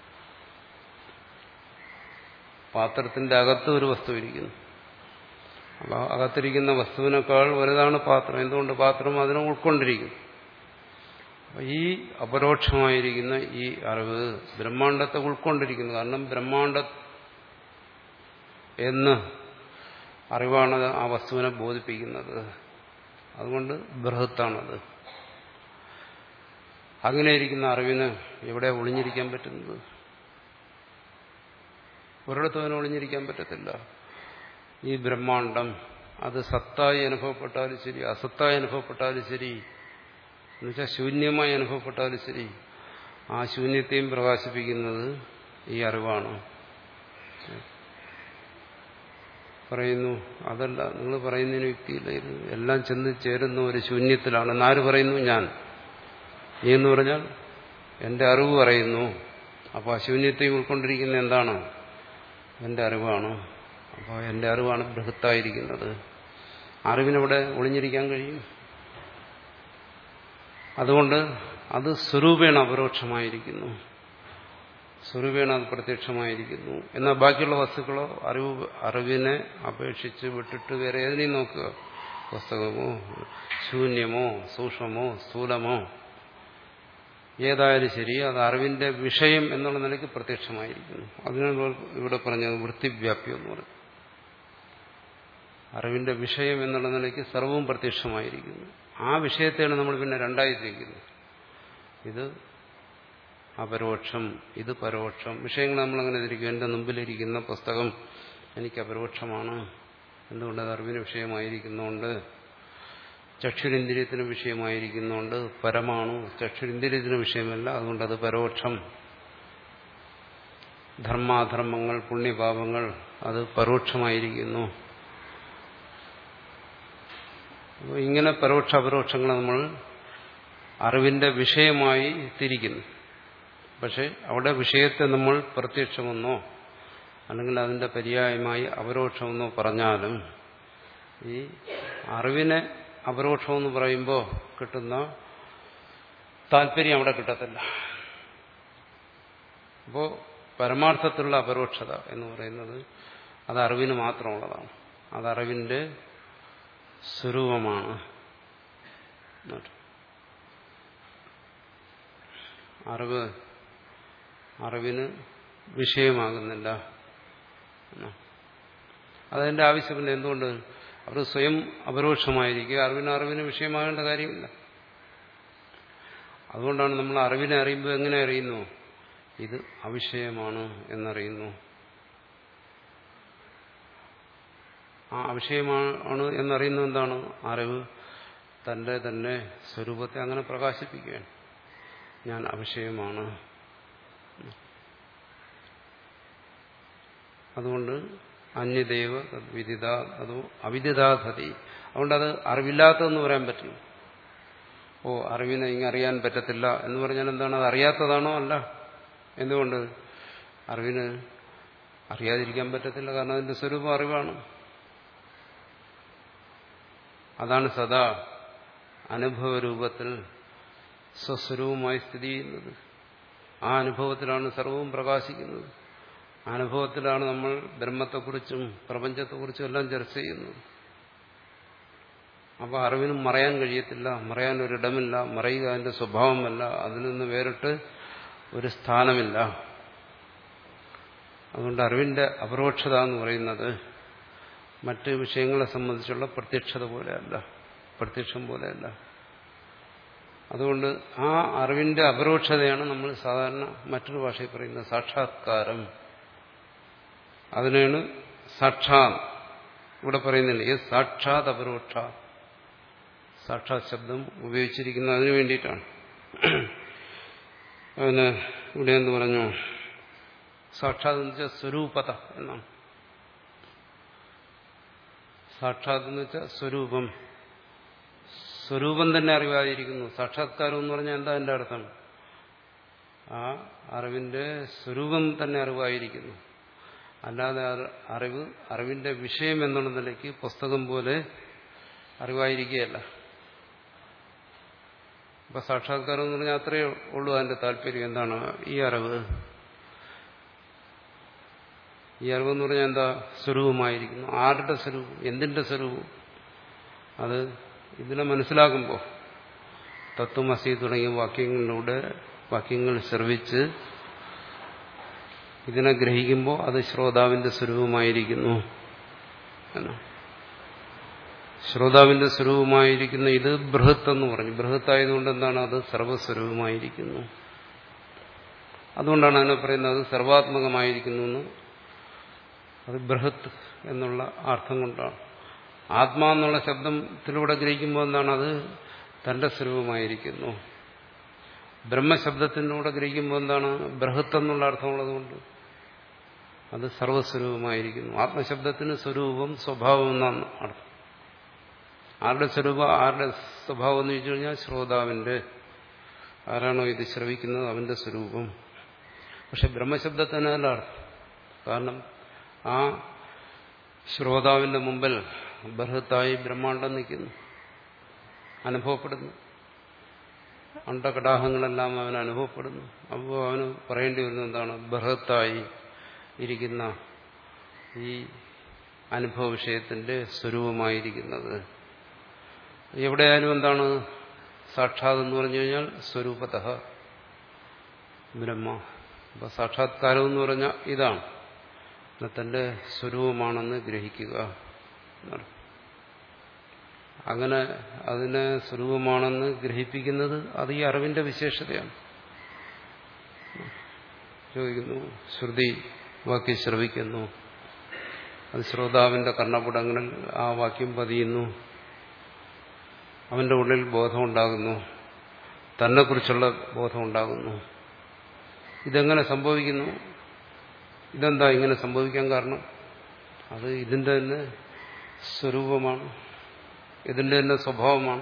പാത്രത്തിന്റെ അകത്ത് ഒരു വസ്തു ഇരിക്കുന്നു. അപ്പോൾ അകത്തിരിക്കുന്ന വസ്തുവിനേക്കാൾ വലുതാണ് പാത്രം. എന്തുകൊണ്ട്? പാത്രം അതിനെ ഉൾക്കൊണ്ടിരിക്കുന്നു. ഈ അപരോക്ഷമായിരിക്കുന്ന ഈ അറിവ് ബ്രഹ്മാണ്ടത്തെ ഉൾക്കൊണ്ടിരിക്കുന്നു. കാരണം ബ്രഹ്മാണ്ട എന്ന് അറിവാണ് ആ വസ്തുവിനെ ബോധിപ്പിക്കുന്നത്. അതുകൊണ്ട് ബൃഹത്താണത്. അങ്ങനെ ഇരിക്കുന്ന അറിവിന് എവിടെ ഒളിഞ്ഞിരിക്കാൻ പറ്റുന്നത്? ഒരിടത്തും അതിന് ഒളിഞ്ഞിരിക്കാൻ പറ്റത്തില്ല. ഈ ബ്രഹ്മാണ്ടം അത് സത്തായി അനുഭവപ്പെട്ടാലും ശരി, അസത്തായി അനുഭവപ്പെട്ടാലും ശരി, എന്നുവെച്ചാൽ ശൂന്യമായി അനുഭവപ്പെട്ടാലും ശരി, ആ ശൂന്യത്തെയും പ്രകാശിപ്പിക്കുന്നത് ഈ അറിവാണ്. പറയുന്നു അതല്ല, നിങ്ങൾ പറയുന്നതിന് യുക്തിയില്ല, ഇത് എല്ലാം ചെന്ന് ചേരുന്ന ഒരു ശൂന്യത്തിലാണ്. എന്നാര് പറയുന്നു? ഞാൻ. നീ എന്ന് പറഞ്ഞാൽ എന്റെ അറിവ് പറയുന്നു. അപ്പോൾ ആ ശൂന്യത്തെയും ഉൾക്കൊണ്ടിരിക്കുന്ന എന്താണ്? എന്റെ അറിവാണ്. അപ്പോൾ എന്റെ അറിവാണ് ബൃഹത്തായിരിക്കുന്നത്. അറിവിനെവിടെ ഒളിഞ്ഞിരിക്കാൻ കഴിയും? അതുകൊണ്ട് അത് സ്വരൂപേണ അപരോക്ഷമായിരിക്കുന്നു, സ്വരൂപേണ അത് പ്രത്യക്ഷമായിരിക്കുന്നു. എന്നാൽ ബാക്കിയുള്ള വസ്തുക്കളോ അറിവ് അറിവിനെ അപേക്ഷിച്ച് വിട്ടിട്ട് വേറെ ഏതിനെയും നോക്കുക. പുസ്തകമോ ശൂന്യമോ സൂക്ഷ്മമോ സ്ഥൂലമോ ഏതായാലും ശരി, അത് അറിവിന്റെ വിഷയം എന്നുള്ള നിലയ്ക്ക് പ്രത്യക്ഷമായിരിക്കുന്നു. അതിനാണ് ഇവിടെ പറഞ്ഞത് വൃത്തിവ്യാപ്യം എന്ന് പറയും. അറിവിന്റെ വിഷയം എന്നുള്ള നിലയ്ക്ക് സർവവും പ്രത്യക്ഷമായിരിക്കുന്നു. ആ വിഷയത്തെയാണ് നമ്മൾ പിന്നെ രണ്ടായി തിരിക്കുന്നത്. ഇത് അപരോക്ഷം, ഇത് പരോക്ഷം. വിഷയങ്ങൾ നമ്മളങ്ങനെ തിരിക്കും. എന്റെ മുമ്പിലിരിക്കുന്ന പുസ്തകം എനിക്ക് അപരോക്ഷമാണ്. എന്തുകൊണ്ട്? അത് അറിവിന് വിഷയമായിരിക്കുന്നുണ്ട്. ചക്ഷുരിന്ദ്രിയത്തിന് വിഷയമായിരിക്കുന്നുണ്ട്. പരമാണു ചക്ഷുരിന്ദ്രിയത്തിന് വിഷയമല്ല, അതുകൊണ്ട് അത് പരോക്ഷം. ധർമാധർമ്മങ്ങൾ പുണ്യപാപങ്ങൾ അത് പരോക്ഷമായിരിക്കുന്നു. ഇങ്ങനെ പരോക്ഷ അപരോക്ഷങ്ങൾ നമ്മൾ അറിവിന്റെ വിഷയമായി തിരിക്കുന്നു. പക്ഷെ അവിടെ വിഷയത്തെ നമ്മൾ പ്രത്യക്ഷമെന്നോ അല്ലെങ്കിൽ അതിന്റെ പര്യായമായി അപരോക്ഷമെന്നോ പറഞ്ഞാലും ഈ അറിവിനെ അപരോക്ഷമെന്ന് പറയുമ്പോൾ കിട്ടുന്ന താല്പര്യം അവിടെ കിട്ടത്തില്ല. അപ്പോൾ പരമാർത്ഥത്തിലുള്ള അപരോക്ഷത എന്ന് പറയുന്നത് അത് അറിവിന് മാത്രമുള്ളതാണ്. അത് അറിവിന്റെ സ്വരൂപമാണ്. അറിവ് അറിവിന് വിഷയമാകുന്നില്ല. അതെന്റെ ആവശ്യമില്ല. എന്തുകൊണ്ട്? അവർ സ്വയം അപരോക്ഷമായിരിക്കുക. അറിവിന് അറിവിന് വിഷയമാകേണ്ട കാര്യമില്ല. അതുകൊണ്ടാണ് നമ്മൾ അറിവിനെ അറിയുമ്പോൾ എങ്ങനെ അറിയുന്നു? ഇത് അവിഷയമാണ് എന്നറിയുന്നു. ആ അവിഷയമാണ് എന്നറിയുന്നത് എന്താണ്? അറിവ് തന്റെ തന്നെ സ്വരൂപത്തെ അങ്ങനെ പ്രകാശിപ്പിക്കുകയാണ്. ഞാൻ അവിഷയമാണ്. അതുകൊണ്ട് അന്യദേവ വിദിത അതോ അവിദിതാധതി. അതുകൊണ്ട് അത് അറിവില്ലാത്തതെന്ന് പറയാൻ പറ്റില്ല. ഓ, അറിവിനെ ഇങ്ങനെ അറിയാൻ പറ്റത്തില്ല എന്ന് പറഞ്ഞാൽ എന്താണ്? അത് അറിയാത്തതാണോ? അല്ല. എന്തുകൊണ്ട്? അറിവിന് അറിയാതിരിക്കാൻ പറ്റത്തില്ല. കാരണം അതിന്റെ സ്വരൂപം അറിവാണ്. അതാണ് സദാ അനുഭവരൂപത്തിൽ സ്വസ്വരൂപമായി സ്ഥിതി ചെയ്യുന്നത്. ആ അനുഭവത്തിലാണ് സർവവും പ്രകാശിക്കുന്നത്. ആ അനുഭവത്തിലാണ് നമ്മൾ ബ്രഹ്മത്തെക്കുറിച്ചും പ്രപഞ്ചത്തെക്കുറിച്ചും എല്ലാം ചർച്ച ചെയ്യുന്നത്. അപ്പോൾ അറിവിനും മറയാൻ കഴിയത്തില്ല. മറയാൻ ഒരിടമില്ല. മറയുക അതിന്റെ സ്വഭാവമല്ല. അതിൽ നിന്ന് വേറിട്ട് ഒരു സ്ഥാനമില്ല. അതുകൊണ്ട് അറിവിന്റെ അപരോക്ഷത എന്ന് പറയുന്നത് മറ്റ് വിഷയങ്ങളെ സംബന്ധിച്ചുള്ള പ്രത്യക്ഷത പോലെയല്ല, പ്രത്യക്ഷം പോലെയല്ല. അതുകൊണ്ട് ആ അറിവിന്റെ അപരോക്ഷതയാണ് നമ്മൾ സാധാരണ മറ്റൊരു ഭാഷയിൽ പറയുന്നത് സാക്ഷാത്കാരം. അതിനാണ് സാക്ഷാത് ഇവിടെ പറയുന്നില്ല. ഈ സാക്ഷാത് അപരോക്ഷ സാക്ഷാത് ശബ്ദം ഉപയോഗിച്ചിരിക്കുന്നത് അതിനു വേണ്ടിയിട്ടാണ്. അതിന് ഇവിടെ എന്ത് പറഞ്ഞു? സാക്ഷാത് എന്ന് വെച്ചാൽ സ്വരൂപത എന്നാണ്. സാക്ഷാത് എന്ന് വെച്ചാൽ സ്വരൂപം. സ്വരൂപം തന്നെ അറിവായിരിക്കുന്നു. സാക്ഷാത്കാരം എന്ന് പറഞ്ഞാൽ എന്താ അതിന്റെ അർത്ഥം? ആ അറിവിന്റെ സ്വരൂപം തന്നെ അറിവായിരിക്കുന്നു. അല്ലാതെ അറിവ് അറിവിന്റെ വിഷയം എന്നുള്ള നിലയ്ക്ക് പുസ്തകം പോലെ അറിവായിരിക്കുകയല്ല. അപ്പൊ സാക്ഷാത്കാരം എന്ന് പറഞ്ഞാൽ അത്രയേ ഉള്ളൂ. അതിന്റെ താല്പര്യം എന്താണ്? ഈ അറിവ് ഈ അറിവെന്ന് പറഞ്ഞാൽ എന്താ? സ്വരൂപമായിരിക്കുന്നു. ആരുടെ സ്വരൂപം? എന്തിന്റെ സ്വരൂപം? അത് ഇതിനെ മനസ്സിലാക്കുമ്പോൾ തത്വമസി തുടങ്ങിയ വാക്യങ്ങളിലൂടെ വാക്യങ്ങൾ ശ്രവിച്ച് ഇതിനെ ഗ്രഹിക്കുമ്പോൾ അത് ശ്രോതാവിന്റെ സ്വരൂപമായിരിക്കുന്നു എന്നാണ്. ശ്രോതാവിന്റെ സ്വരൂപമായിരിക്കുന്ന ഇത് ബൃഹത്ത് എന്ന് പറഞ്ഞു. ബൃഹത്തായതുകൊണ്ട് എന്താണ്? അത് സർവസ്വരൂപമായിരിക്കുന്നു. അതുകൊണ്ടാണ് അതിനെ പറയുന്നത് അത് സർവാത്മകമായിരിക്കുന്നു എന്ന്. അത് ബൃഹത്ത് എന്നുള്ള അർത്ഥം കൊണ്ടാണ്. ആത്മാ എന്നുള്ള ശബ്ദത്തിലൂടെ ഗ്രഹിക്കുമ്പോൾ എന്താണ്? അത് തന്റെ സ്വരൂപമായിരിക്കുന്നു. ബ്രഹ്മശബ്ദത്തിലൂടെ ഗ്രഹിക്കുമ്പോൾ എന്താണ്? ബൃഹത്ത് എന്നുള്ള അർത്ഥമുള്ളതുകൊണ്ട് അത് സർവസ്വരൂപമായിരിക്കുന്നു. ആത്മശബ്ദത്തിന് സ്വരൂപം സ്വഭാവം എന്നാണ് അർത്ഥം. ആരുടെ സ്വരൂപം ആരുടെ സ്വഭാവം എന്ന് ചോദിച്ചു കഴിഞ്ഞാൽ ശ്രോതാവിന്റെ. ആരാണോ ഇത് ശ്രവിക്കുന്നത് അവന്റെ സ്വരൂപം. പക്ഷെ ബ്രഹ്മശബ്ദത്തിന് അല്ല അർത്ഥം. കാരണം ആ ശ്രോതാവിന്റെ മുമ്പിൽ ബൃഹത്തായി ബ്രഹ്മാണ്ടം നിൽക്കുന്നു, അനുഭവപ്പെടുന്നു. അണ്ടകടാഹങ്ങളെല്ലാം അവന് അനുഭവപ്പെടുന്നു. അപ്പോൾ അവന് പറയേണ്ടി വരുന്നത് എന്താണ്? ബൃഹത്തായി ഇരിക്കുന്ന ഈ അനുഭവ വിഷയത്തിന്റെ സ്വരൂപമായിരിക്കുന്നത്. എവിടെയായാലും എന്താണ്? സാക്ഷാത് എന്ന് പറഞ്ഞു കഴിഞ്ഞാൽ സ്വരൂപതഃ ബ്രഹ്മ. അപ്പൊ സാക്ഷാത്കാരം എന്ന് പറഞ്ഞാൽ ഇതാണ്, തന്റെ സ്വരൂപമാണെന്ന് ഗ്രഹിക്കുക. അങ്ങനെ അതിനെ സ്വരൂപമാണെന്ന് ഗ്രഹിപ്പിക്കുന്നത് അത് ഈ അറിവിന്റെ വിശേഷതയാണ്. ചോദിക്കുന്നു, ശ്രുതി വാക്യം ശ്രവിക്കുന്നു, അത് ശ്രോതാവിന്റെ കർണപുടങ്ങളിൽ ആ വാക്യം പതിയുന്നു, അവന്റെ ഉള്ളിൽ ബോധമുണ്ടാകുന്നു, തന്നെക്കുറിച്ചുള്ള ബോധമുണ്ടാകുന്നു. ഇതെങ്ങനെ സംഭവിക്കുന്നു? ഇതെന്താ ഇങ്ങനെ സംഭവിക്കാൻ കാരണം? അത് ഇതിന്റെ തന്നെ സ്വരൂപമാണ്, ഇതിന്റെ തന്നെ സ്വഭാവമാണ്.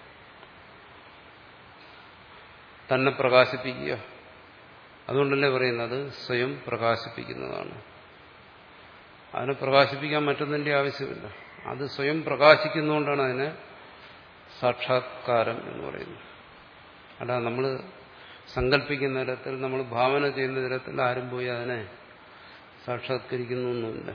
തന്നെ പ്രകാശിപ്പിക്കുക. അതുകൊണ്ടല്ലേ പറയുന്നത് സ്വയം പ്രകാശിപ്പിക്കുന്നതാണ്. അതിനെ പ്രകാശിപ്പിക്കാൻ മറ്റൊന്നിന്റെ ആവശ്യമില്ല. അത് സ്വയം പ്രകാശിക്കുന്നതുകൊണ്ടാണ് അതിനെ സാക്ഷാത്കാരം എന്ന് പറയുന്നത്. അല്ല നമ്മൾ സങ്കല്പിക്കുന്ന തരത്തിൽ, നമ്മൾ ഭാവന ചെയ്യുന്ന തരത്തിൽ ആരും പോയി അതിനെ സാക്ഷാത്കരിക്കുന്നൊന്നുമില്ല.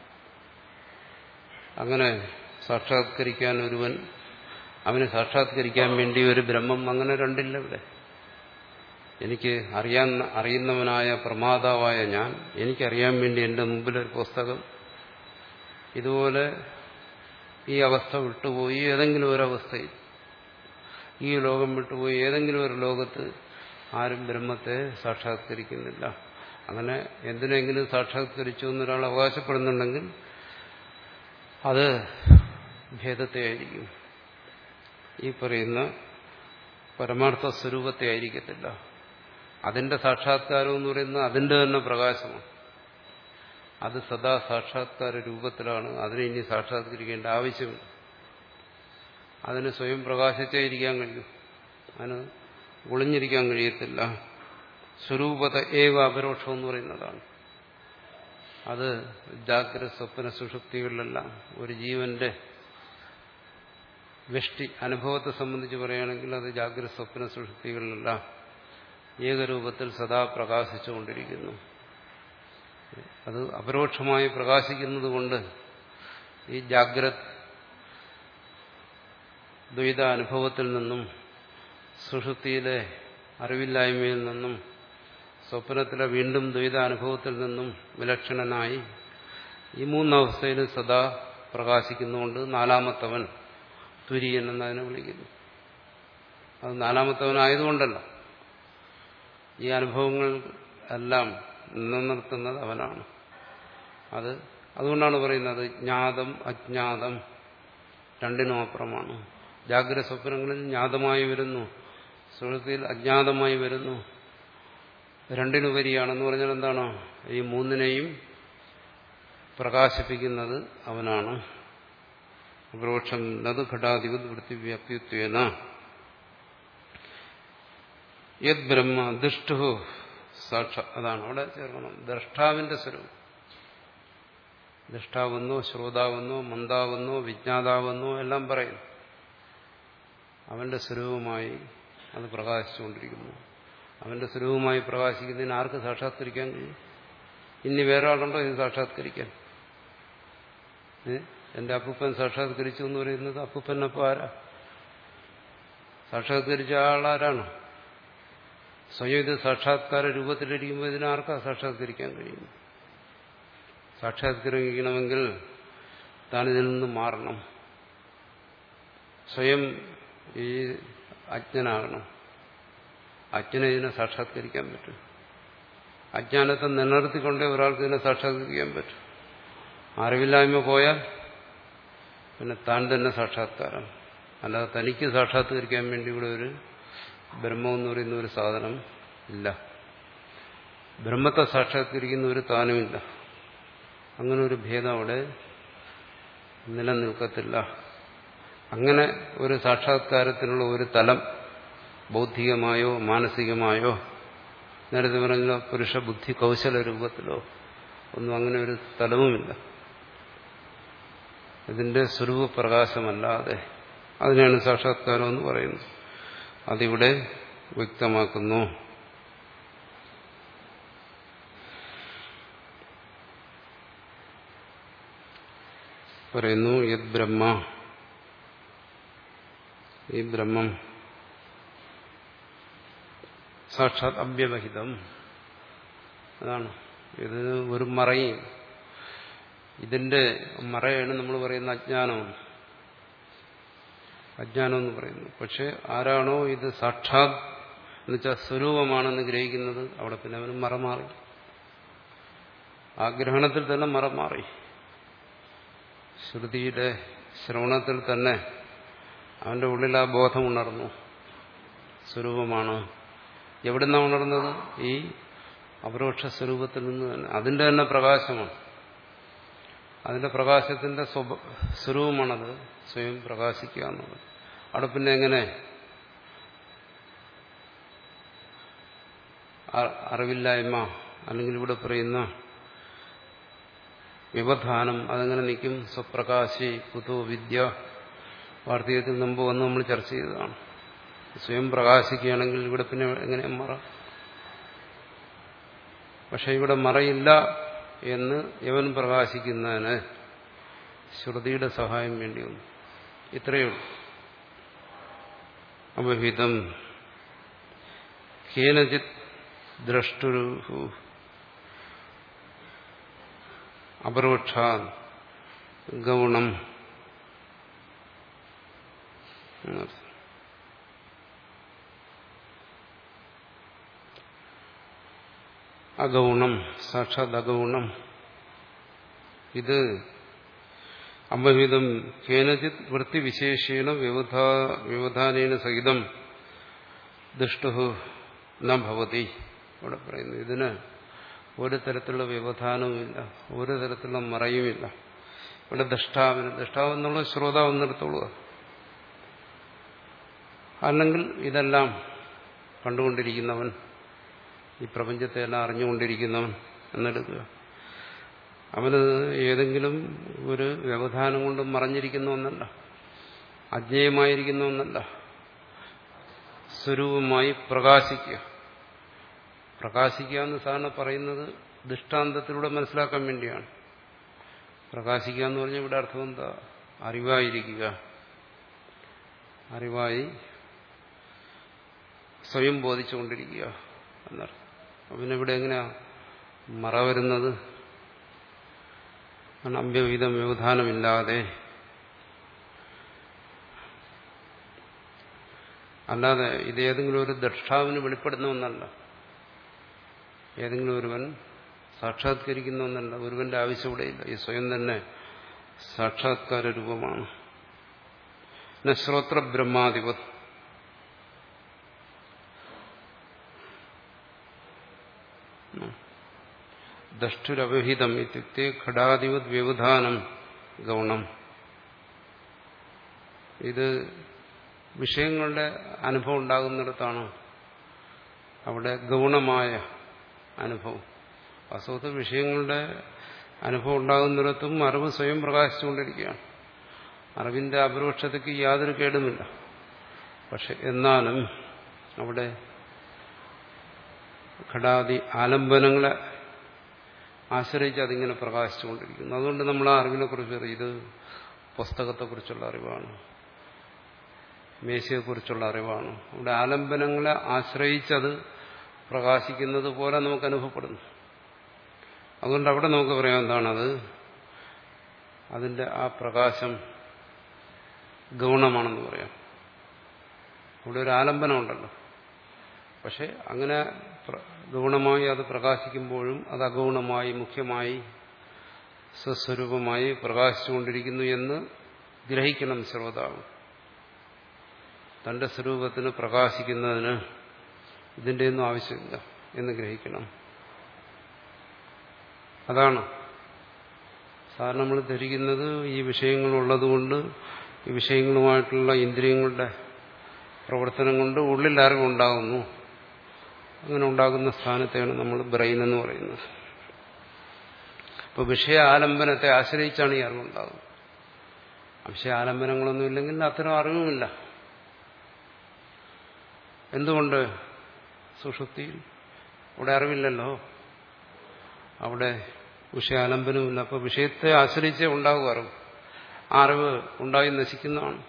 അങ്ങനെ സാക്ഷാത്കരിക്കാൻ ഒരുവൻ, അവനെ സാക്ഷാത്കരിക്കാൻ വേണ്ടി ഒരു ബ്രഹ്മം, അങ്ങനെ രണ്ടില്ല ഇവിടെ. എനിക്ക് അറിയാൻ അറിയുന്നവനായ പ്രമാതാവായ ഞാൻ, എനിക്കറിയാൻ വേണ്ടി എൻ്റെ മുമ്പിലൊരു പുസ്തകം, ഇതുപോലെ ഈ അവസ്ഥ വിട്ടുപോയി ഏതെങ്കിലും ഒരവസ്ഥയിൽ, ഈ ലോകം വിട്ടുപോയി ഏതെങ്കിലും ഒരു ലോകത്ത് ആരും ബ്രഹ്മത്തെ സാക്ഷാത്കരിക്കുന്നില്ല. അങ്ങനെ എന്തിനെങ്കിലും സാക്ഷാത്കരിച്ചു എന്നൊരാൾ അവകാശപ്പെടുന്നുണ്ടെങ്കിൽ അത് ഭേദത്തെ ആയിരിക്കും, ഈ പറയുന്ന പരമാർത്ഥ സ്വരൂപത്തെ ആയിരിക്കത്തില്ല. അതിന്റെ സാക്ഷാത്കാരം എന്ന് പറയുന്നത് അതിന്റെ തന്നെ പ്രകാശമാണ്. അത് സദാ സാക്ഷാത്കാര രൂപത്തിലാണ്. അതിനെ ഇനി സാക്ഷാത്കരിക്കേണ്ട ആവശ്യമില്ല. അതിന് സ്വയം പ്രകാശിച്ചേ ഇരിക്കാൻ കഴിയും, അതിന് ഒളിഞ്ഞിരിക്കാൻ കഴിയത്തില്ല. സ്വരൂപത ഏവ അപരോക്ഷം എന്ന് പറയുന്നതാണ്. അത് ജാഗ്രത സ്വപ്ന സുഷുപ്തികളിലെല്ലാം ഒരു ജീവന്റെ വ്യഷ്ടി അനുഭവത്തെ സംബന്ധിച്ച് പറയുകയാണെങ്കിൽ അത് ജാഗ്രത സ്വപ്ന സുഷുപ്തികളിലെല്ലാം ഏകരൂപത്തിൽ സദാ പ്രകാശിച്ചുകൊണ്ടിരിക്കുന്നു. അത് അപരോക്ഷമായി പ്രകാശിക്കുന്നത് കൊണ്ട് ഈ ജാഗ്രത ദ്വൈത അനുഭവത്തിൽ നിന്നും, സുഷുപ്തിയിലെ അറിവില്ലായ്മയിൽ നിന്നും, സ്വപ്നത്തിലെ വീണ്ടും ദ്വൈത അനുഭവത്തിൽ നിന്നും വിലക്ഷണനായി ഈ മൂന്നവസ്ഥയിൽ സദാ പ്രകാശിക്കുന്നുകൊണ്ട് നാലാമത്തവൻ തുര്യൻ എന്നതിനെ വിളിക്കുന്നു. അത് നാലാമത്തവനായതുകൊണ്ടല്ല, ഈ അനുഭവങ്ങൾ എല്ലാം നിലനിർത്തുന്നത് അവനാണ്. അത് അതുകൊണ്ടാണ് പറയുന്നത് ജ്ഞാതം അജ്ഞാതം രണ്ടിനും അപ്പുറമാണ്. ജാഗ്രത സ്വപ്നങ്ങളിൽ ജ്ഞാതമായി വരുന്നു, സുഷുപ്തിയിൽ അജ്ഞാതമായി വരുന്നു. രണ്ടിനുപരിയാണെന്ന് പറഞ്ഞാൽ എന്താണ്? ഈ മൂന്നിനെയും പ്രകാശിപ്പിക്കുന്നത് അവനാണ്. അപരോക്ഷം നത് ഘടാധിപത് വൃത്തിവ്യാപ്തിത്വേന യത് ബ്രഹ്മ ദുഷ്ടു സാക്ഷ. അതാണ് അവിടെ ചേർക്കണം, ദ്രഷ്ടാവിന്റെ സ്വരൂപം. ദൃഷ്ടാവെന്നോ ശ്രോതാവെന്നോ മന്ദാവെന്നോ വിജ്ഞാതാവെന്നോ എല്ലാം പറയുന്നു. അവന്റെ സ്വരൂപമായി അത് പ്രകാശിച്ചുകൊണ്ടിരിക്കുന്നു. അവന്റെ സ്വരൂപമായി പ്രകാശിക്കുന്നതിന് ആർക്ക് സാക്ഷാത്കരിക്കാൻ കഴിയും? ഇനി വേറെ ആളുണ്ടോ ഇത് സാക്ഷാത്കരിക്കാൻ? എന്റെ അപ്പൂപ്പൻ സാക്ഷാത്കരിച്ചു എന്ന് പറയുന്നത് അപ്പൂപ്പനപ്പം ആരാ? സാക്ഷാത്കരിച്ച ആളാരാണ്? സ്വയം ഇത് സാക്ഷാത്കാര രൂപത്തിലിരിക്കുമ്പോൾ ഇതിനാർക്കാ സാക്ഷാത്കരിക്കാൻ കഴിയും? സാക്ഷാത്കരിക്കണമെങ്കിൽ താൻ ഇതിൽ നിന്ന് മാറണം, സ്വയം ഈ അജ്ഞനാകണം. അജ്ഞനെ ഇതിനെ സാക്ഷാത്കരിക്കാൻ പറ്റും. അജ്ഞാനത്തെ നിലനിർത്തിക്കൊണ്ടേ ഒരാൾക്ക് ഇതിനെ സാക്ഷാത്കരിക്കാൻ പറ്റും. അറിവില്ലായ്മ പോയാൽ പിന്നെ താൻ തന്നെ സാക്ഷാത്കാരം. അല്ലാതെ തനിക്ക് സാക്ഷാത്കരിക്കാൻ വേണ്ടി ഇവിടെ ഒരു ബ്രഹ്മം എന്ന് പറയുന്ന ഒരു സാധനം ഇല്ല. ബ്രഹ്മത്തെ സാക്ഷാത്കരിക്കുന്ന ഒരു താനുമില്ല. അങ്ങനെ ഒരു ഭേദം അവിടെ നിലനിൽക്കത്തില്ല. അങ്ങനെ ഒരു സാക്ഷാത്കാരത്തിനുള്ള ഒരു തലം ബൗദ്ധികമായോ മാനസികമായോ, നേരത്തെ പറഞ്ഞ പുരുഷ ബുദ്ധി കൗശല രൂപത്തിലോ ഒന്നും അങ്ങനെ ഒരു തലവുമില്ല. ഇതിന്റെ സ്വരൂപപ്രകാശമല്ലാതെ അതിനാണ് സാക്ഷാത്കാരം എന്ന് പറയുന്നത്. അതിവിടെ വ്യക്തമാക്കുന്നു. പറയുന്നു യത് ബ്രഹ്മ, ഈ ബ്രഹ്മം സാക്ഷാത് അവ്യവഹിതം. അതാണ് ഇത് ഒരു മറയും. ഇതിന്റെ മറയാണ് നമ്മൾ പറയുന്ന അജ്ഞാനമാണ്. അജ്ഞാനം എന്ന് പറയുന്നു. പക്ഷെ ആരാണോ ഇത് സാക്ഷാത് എന്നുവെച്ചാൽ സ്വരൂപമാണെന്ന് ഗ്രഹിക്കുന്നത്, അവിടെ പിന്നെ അവന് മറ മാറി. ആ ഗ്രഹണത്തിൽ തന്നെ മറ മാറി. ശ്രുതിയുടെ ശ്രവണത്തിൽ തന്നെ അവന്റെ ഉള്ളിൽ ആ ബോധം ഉണർന്നു. സ്വരൂപമാണ്. എവിടുന്നാണ് ഉണർന്നത്? ഈ അപരോക്ഷ സ്വരൂപത്തിൽ നിന്ന് തന്നെ. അതിന്റെ തന്നെ പ്രകാശമാണ്. അതിന്റെ പ്രകാശത്തിന്റെ സ്വരൂപമാണത്, സ്വയം പ്രകാശിക്കുക എന്നുള്ളത്. അവിടെ പിന്നെ എങ്ങനെ അറിവില്ലായ്മ അല്ലെങ്കിൽ ഇവിടെ പറയുന്ന വ്യവധാനം അതെങ്ങനെ നിൽക്കും? സ്വപ്രകാശി കുതോ വിദ്യ വാർത്തകത്തിൽ മുമ്പ് വന്ന് നമ്മൾ ചർച്ച ചെയ്തതാണ്. സ്വയം പ്രകാശിക്കുകയാണെങ്കിൽ ഇവിടെ പിന്നെ എങ്ങനെ മറ? പക്ഷെ ഇവിടെ മറയില്ല എന്ന് യവൻ പ്രകാശിക്കുന്നതിന് ശ്രുതിയുടെ സഹായം വേണ്ടി വന്നു. ഇത്രയേ ഉള്ളൂ. അപഹിതം കേനചിത് ദ്രഷ്ടുരു അപരോക്ഷ ഗൗണം അഗൗണം സാക്ഷാത് അഗൗണം. ഇത് അമ്പവിധം കേനചിത് വൃത്തിവിശേഷേണ വ്യവധാനേന സഹിതം ദുഷ്ടു ന ഭവതി. ഇവിടെ പറയുന്നു ഇതിന് ഒരു തരത്തിലുള്ള വ്യവധാനവുമില്ല, ഒരു തരത്തിലുള്ള മറയുമില്ല. ഇവിടെ ദഷ്ടാവിന് ദഷ്ടാവ് എന്നുള്ള ശ്രോതാവ് നിർത്തുള്ളൂ. അല്ലെങ്കിൽ ഇതെല്ലാം കണ്ടുകൊണ്ടിരിക്കുന്നവൻ, ഈ പ്രപഞ്ചത്തെ എല്ലാം അറിഞ്ഞുകൊണ്ടിരിക്കുന്നവൻ എന്നെടുക്കുക. അവന് ഏതെങ്കിലും ഒരു വ്യവധാനം കൊണ്ട് മറഞ്ഞിരിക്കുന്ന ഒന്നല്ല, അജ്ഞേയമായിരിക്കുന്ന ഒന്നല്ല, സ്വരൂപമായി പ്രകാശിക്കുക. പ്രകാശിക്കുക എന്ന് സാധാരണ പറയുന്നത് ദൃഷ്ടാന്തത്തിലൂടെ മനസ്സിലാക്കാൻ വേണ്ടിയാണ്. പ്രകാശിക്കുക എന്ന് പറഞ്ഞാൽ ഇവിടെ അർത്ഥം എന്താ? അറിവായിരിക്കുക, അറിവായി സ്വയം ബോധിച്ചുകൊണ്ടിരിക്കുക എന്നർത്ഥം. പിന്നെ ഇവിടെ എങ്ങനെയാ മറ വരുന്നത്? അമ്പ്യവിധം വ്യവധാനമില്ലാതെ, അല്ലാതെ ഇത് ഏതെങ്കിലും ഒരു ദ്രഷ്ടാവിന് വെളിപ്പെടുന്ന ഒന്നല്ല, ഏതെങ്കിലും ഒരുവൻ സാക്ഷാത്കരിക്കുന്ന ഒന്നല്ല. ഒരുവന്റെ ആവശ്യം ഇവിടെയില്ല. ഈ സ്വയം തന്നെ സാക്ഷാത്കാര രൂപമാണ്. ശ്രോത്ര ബ്രഹ്മാധിപത് ദഷ്ടുരവഹിതം ഇത്യുക്തേ ഘടാധിപത് വ്യവധാനം ഗൗണം. ഇത് വിഷയങ്ങളുടെ അനുഭവം ഉണ്ടാകുന്നിടത്താണ് അവിടെ ഗൗണമായ അനുഭവം. വാസ്തവത്തിൽ വിഷയങ്ങളുടെ അനുഭവം ഉണ്ടാകുന്നിടത്തും അറിവ് സ്വയം പ്രകാശിച്ചുകൊണ്ടിരിക്കുകയാണ്. അറിവിന്റെ അപരോക്ഷതയ്ക്ക് യാതൊരു കേടുമില്ല. പക്ഷെ എന്നാലും അവിടെ ഘടാദി ആലംബനങ്ങളെ ആശ്രയിച്ച് അതിങ്ങനെ പ്രകാശിച്ചുകൊണ്ടിരിക്കുന്നു. അതുകൊണ്ട് നമ്മൾ ആ അറിവിനെ കുറിച്ച് അറിയും. ഇത് പുസ്തകത്തെക്കുറിച്ചുള്ള അറിവാണ്, മേശയെക്കുറിച്ചുള്ള അറിവാണ്. അവിടെ ആലംബനങ്ങളെ ആശ്രയിച്ചത് പ്രകാശിക്കുന്നത് പോലെ നമുക്ക് അനുഭവപ്പെടുന്നു. അതുകൊണ്ട് അവിടെ നമുക്ക് പറയാം എന്താണത്, അതിന്റെ ആ പ്രകാശം ഗൗണമാണെന്ന് പറയാം. അവിടെ ഒരു ആലംബനം ഉണ്ടല്ലോ. പക്ഷെ അങ്ങനെ ഗൗണമായി അത് പ്രകാശിക്കുമ്പോഴും അത് അഗൗണമായി മുഖ്യമായി സ്വസ്വരൂപമായി പ്രകാശിച്ചുകൊണ്ടിരിക്കുന്നു എന്ന് ഗ്രഹിക്കണം ശ്രോതാവ്. തന്റെ സ്വരൂപത്തിന് പ്രകാശിക്കുന്നതിന് ഇതിന്റെയൊന്നും ആവശ്യമില്ല എന്ന് ഗ്രഹിക്കണം. അതാണ് സാധാരണ നമ്മൾ ധരിക്കുന്നത്, ഈ വിഷയങ്ങളുള്ളതുകൊണ്ട്, ഈ വിഷയങ്ങളുമായിട്ടുള്ള ഇന്ദ്രിയങ്ങളുടെ പ്രവർത്തനം കൊണ്ട് ഉള്ളിൽ അറിവുണ്ടാകുന്നു. അങ്ങനെ ഉണ്ടാകുന്ന സ്ഥാനത്തെയാണ് നമ്മൾ ബ്രെയിൻ എന്ന് പറയുന്നത്. അപ്പോൾ വിഷയ ആലംബനത്തെ ആശ്രയിച്ചാണ് ഈ അറിവുണ്ടാകുന്നത്. വിഷയ ആലംബനങ്ങളൊന്നും ഇല്ലെങ്കിൽ അത്തരം അറിവുമില്ല. എന്തുകൊണ്ട്? സുഷുപ്തിയിൽ അവിടെ അറിവില്ലല്ലോ, അവിടെ വിഷയാലംബനമില്ല. അപ്പോൾ വിഷയത്തെ ആശ്രയിച്ചേ ഉണ്ടാകും അറിവ്. ആ അറിവ് ഉണ്ടായി നശിക്കുന്നതാണ്.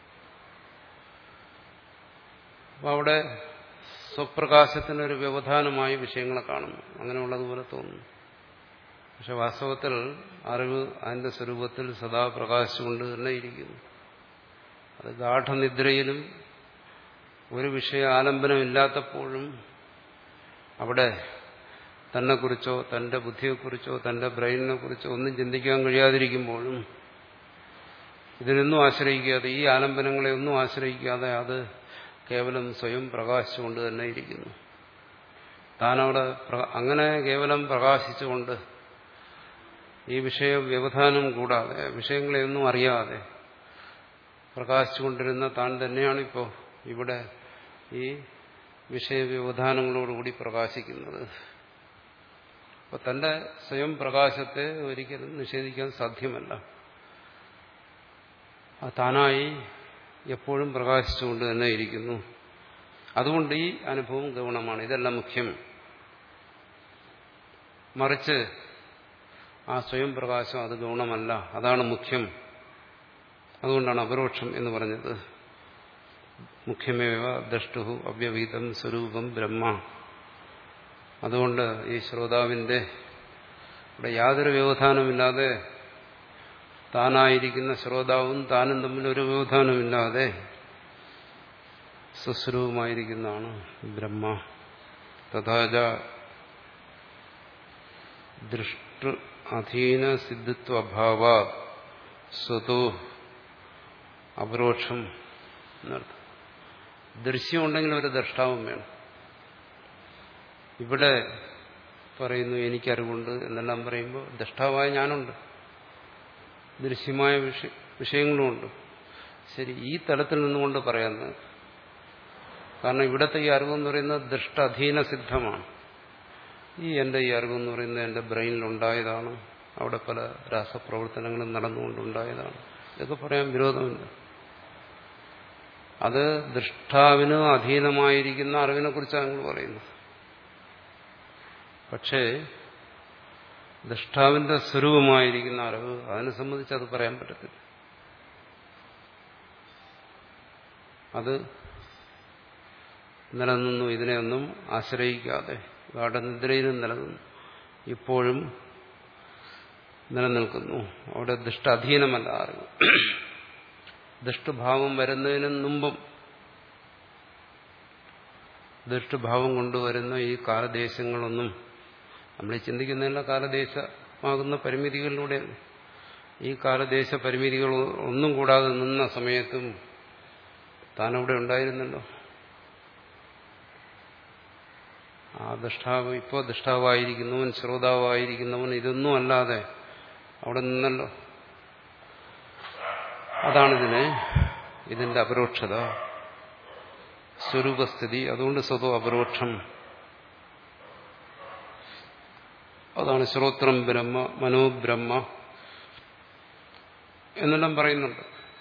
അപ്പോൾ അവിടെ സ്വപ്രകാശത്തിനൊരു വ്യവധാനമായി വിഷയങ്ങളെ കാണുന്നു. അങ്ങനെയുള്ളതുപോലെ തോന്നുന്നു. പക്ഷെ വാസ്തവത്തിൽ അറിവ് അതിന്റെ സ്വരൂപത്തിൽ സദാ പ്രകാശിച്ചുകൊണ്ട് തന്നെ ഇരിക്കുന്നു. അത് ഗാഠനിദ്രയിലും ഒരു വിഷയ ആലംബനമില്ലാത്തപ്പോഴും അവിടെ തന്നെക്കുറിച്ചോ തന്റെ ബുദ്ധിയെക്കുറിച്ചോ തന്റെ ബ്രെയിനിനെ കുറിച്ചോ ഒന്നും ചിന്തിക്കാൻ കഴിയാതിരിക്കുമ്പോഴും ഇതിനൊന്നും ആശ്രയിക്കാതെ, ഈ ആലംബനങ്ങളെ ഒന്നും ആശ്രയിക്കാതെ അത് കേവലം സ്വയം പ്രകാശിച്ചുകൊണ്ട് തന്നെ ഇരിക്കുന്നു. താനവിടെ അങ്ങനെ കേവലം പ്രകാശിച്ചുകൊണ്ട് ഈ വിഷയ വ്യവധാനം കൂടാതെ, വിഷയങ്ങളെയൊന്നും അറിയാതെ പ്രകാശിച്ചുകൊണ്ടിരുന്ന താൻ തന്നെയാണിപ്പോൾ ഇവിടെ ഈ വിഷയവ്യവധാനങ്ങളോടുകൂടി പ്രകാശിക്കുന്നത്. അപ്പോൾ തന്റെ സ്വയം പ്രകാശത്തെ ഒരിക്കലും നിഷേധിക്കാൻ സാധ്യമല്ല. താനായി എപ്പോഴും പ്രകാശിച്ചുകൊണ്ട് തന്നെ ഇരിക്കുന്നു. അതുകൊണ്ട് ഈ അനുഭവം ഗൗണമാണ്. ഇതെല്ലാം മുഖ്യം. മറിച്ച് ആ സ്വയം പ്രകാശം അത് ഗൗണമല്ല, അതാണ് മുഖ്യം. അതുകൊണ്ടാണ് അപരോക്ഷം എന്ന് പറഞ്ഞത്. മുഖ്യമേവ ദ്രഷ്ടു അവ്യവഹിതം സ്വരൂപം ബ്രഹ്മ. അതുകൊണ്ട് ഈ ശ്രോതാവിന്റെ ഇവിടെ യാതൊരു വ്യവധാനമില്ലാതെ താനായിരിക്കുന്ന ശ്രോതാവും താനും തമ്മിൽ ഒരു വ്യവധാനമില്ലാതെ സ്വസ്വരൂപമായിരിക്കുന്നതാണ് ബ്രഹ്മ. തഥാച ദൃഷ്ട അധീന സിദ്ധിത്വ അഭാവ സ്വതോ അപരോക്ഷം എന്നർത്ഥം. ദൃശ്യം ഉണ്ടെങ്കിൽ ഒരു ദ്രഷ്ടാവും വേണം. ഇവിടെ പറയുന്നു എനിക്കറിവുണ്ട് എന്നെല്ലാം പറയുമ്പോൾ ദ്രഷ്ടാവായ ഞാനുണ്ട്, ദൃശ്യമായ വിഷയ വിഷയങ്ങളുമുണ്ട്. ശരി, ഈ തലത്തിൽ നിന്നുകൊണ്ട് പറയുന്നത്, കാരണം ഇവിടുത്തെ ഈ അറിവെന്ന് പറയുന്നത് ദൃഷ്ടധീന സിദ്ധമാണ്. ഈ എൻ്റെ ഈ അറിവെന്ന് പറയുന്നത് എൻ്റെ ബ്രെയിനിലുണ്ടായതാണ്, അവിടെ പല രാസപ്രവർത്തനങ്ങളും നടന്നുകൊണ്ടുണ്ടായതാണ്. ഇതൊക്കെ പറയാൻ വിരോധമില്ല. അത് ദൃഷ്ടാവിന് അധീനമായിരിക്കുന്ന അറിവിനെ കുറിച്ചാണ് ഞങ്ങൾ പറയുന്നത്. പക്ഷേ ദൃഷ്ടാവിന്റെ സ്വരൂപമായിരിക്കുന്ന അറിവ്, അതിനെ സംബന്ധിച്ച് അത് പറയാൻ പറ്റത്തില്ല. അത് നിലനിന്നു, ഇതിനെയൊന്നും ആശ്രയിക്കാതെ ഗാഠനിദ്രയിലും നിലനിന്നു, ഇപ്പോഴും നിലനിൽക്കുന്നു. അവിടെ ദൃഷ്ടാധീനമല്ല അറിവ്. ദൃഷ്ടുഭാവം വരുന്നതിന് മുമ്പും ദൃഷ്ടുഭാവം കൊണ്ടുവരുന്ന ഈ കാലദേശങ്ങളൊന്നും നമ്മൾ ചിന്തിക്കുന്നതല്ല, കാലദേശമാകുന്ന പരിമിതികളിലൂടെ. ഈ കാലദേശ പരിമിതികൾ ഒന്നും കൂടാതെ നിന്ന സമയത്തും താനവിടെ ഉണ്ടായിരുന്നല്ലോ. ആ ദൃഷ്ടാവ്, ഇപ്പോൾ ദൃഷ്ടാവായിരിക്കുന്നവൻ ശ്രോതാവായിരിക്കുന്നവൻ ഇതൊന്നും അല്ലാതെ അവിടെ നിന്നല്ലോ. അതാണിതിനെ, ഇതിന്റെ അപരോക്ഷത, സ്വരൂപസ്ഥിതി. അതുകൊണ്ട് സ്വതോ അപരോക്ഷം. അതാണ് ശ്രോത്രം ബ്രഹ്മ, മനോബ്രഹ്മ എന്നെല്ലാം പറയുന്നുണ്ട്.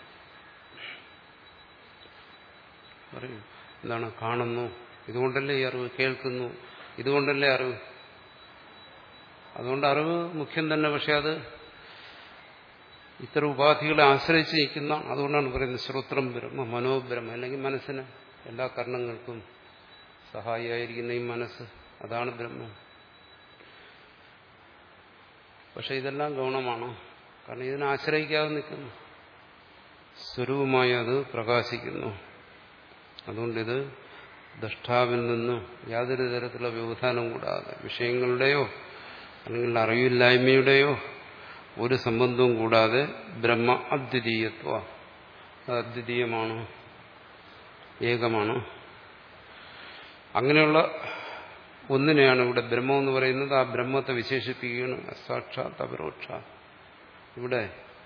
പറയും എന്താണ്? കാണുന്നു, ഇതുകൊണ്ടല്ലേ ഈ അറിവ്. കേൾക്കുന്നു, ഇതുകൊണ്ടല്ലേ അറിവ്. അതുകൊണ്ട് അറിവ് മുഖ്യം തന്നെ. പക്ഷെ അത് ഇത്തരം ഉപാധികളെ ആശ്രയിച്ച് നിൽക്കുന്ന, അതുകൊണ്ടാണ് പറയുന്നത് ശ്രോത്രം ബ്രഹ്മ, മനോബ്രഹ്മ. അല്ലെങ്കിൽ മനസ്സിന്, എല്ലാ കർണങ്ങൾക്കും സഹായിയായിരിക്കുന്ന ഈ മനസ്സ്, അതാണ് ബ്രഹ്മം. പക്ഷെ ഇതെല്ലാം ഗൗണമാണ്. കാരണം ഇതിനെ ആശ്രയിക്കാതെ നിൽക്കുന്നു, സ്വരൂപമായി അത് പ്രകാശിക്കുന്നു. അതുകൊണ്ടിത് ദ്രഷ്ടാവിൽ നിന്നും യാതൊരു തരത്തിലുള്ള വ്യവധാനം കൂടാതെ, വിഷയങ്ങളുടെയോ അല്ലെങ്കിൽ അറിവില്ലായ്മയുടെയോ ഒരു സംബന്ധവും കൂടാതെ ബ്രഹ്മ അദ്വിതീയത്വ, അദ്വിതീയമാണ്, ഏകമാണ്. അങ്ങനെയുള്ള ഒന്നിനെയാണ് ഇവിടെ ബ്രഹ്മം എന്ന് പറയുന്നത്. ആ ബ്രഹ്മത്തെ വിശേഷിപ്പിക്കുകയാണ് സാക്ഷാത് അപരോക്ഷ. ഇവിടെ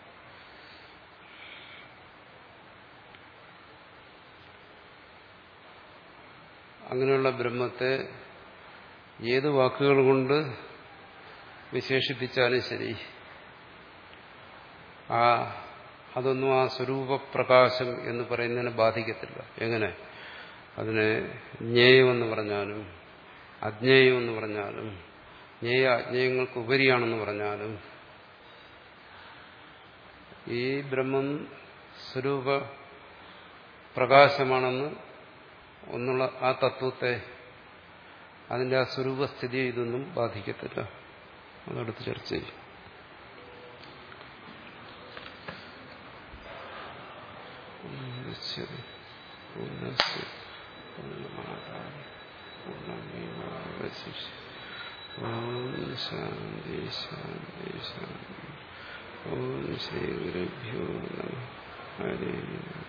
അങ്ങനെയുള്ള ബ്രഹ്മത്തെ ഏത് വാക്കുകൾ കൊണ്ട് വിശേഷിപ്പിച്ചാലും ശരി, ആ അതൊന്നും ആ സ്വരൂപപ്രകാശം എന്ന് പറയുന്നതിനെ ബാധിക്കത്തില്ല. എങ്ങനെ? അതിനെ ജ്ഞേയമെന്ന് പറഞ്ഞാലും അജ്ഞേയമെന്ന് പറഞ്ഞാലും ജ്ഞേയ അജ്ഞേയങ്ങൾക്ക് ഉപരിയാണെന്ന് പറഞ്ഞാലും ഈ ബ്രഹ്മം സ്വരൂപ പ്രകാശമാണെന്ന് ഒന്നുള്ള ആ തത്വത്തെ, അതിന്റെ ആ സ്വരൂപസ്ഥിതിയെ ഇതൊന്നും ബാധിക്കത്തില്ല. അതടുത്ത് ചർച്ച ചെയ്യും. ഓം ശാന്തി ശാന്തി ശാന്തി. ഓം ശ്രീ ഗുരുഭ്യോ നമഃ. ഹരി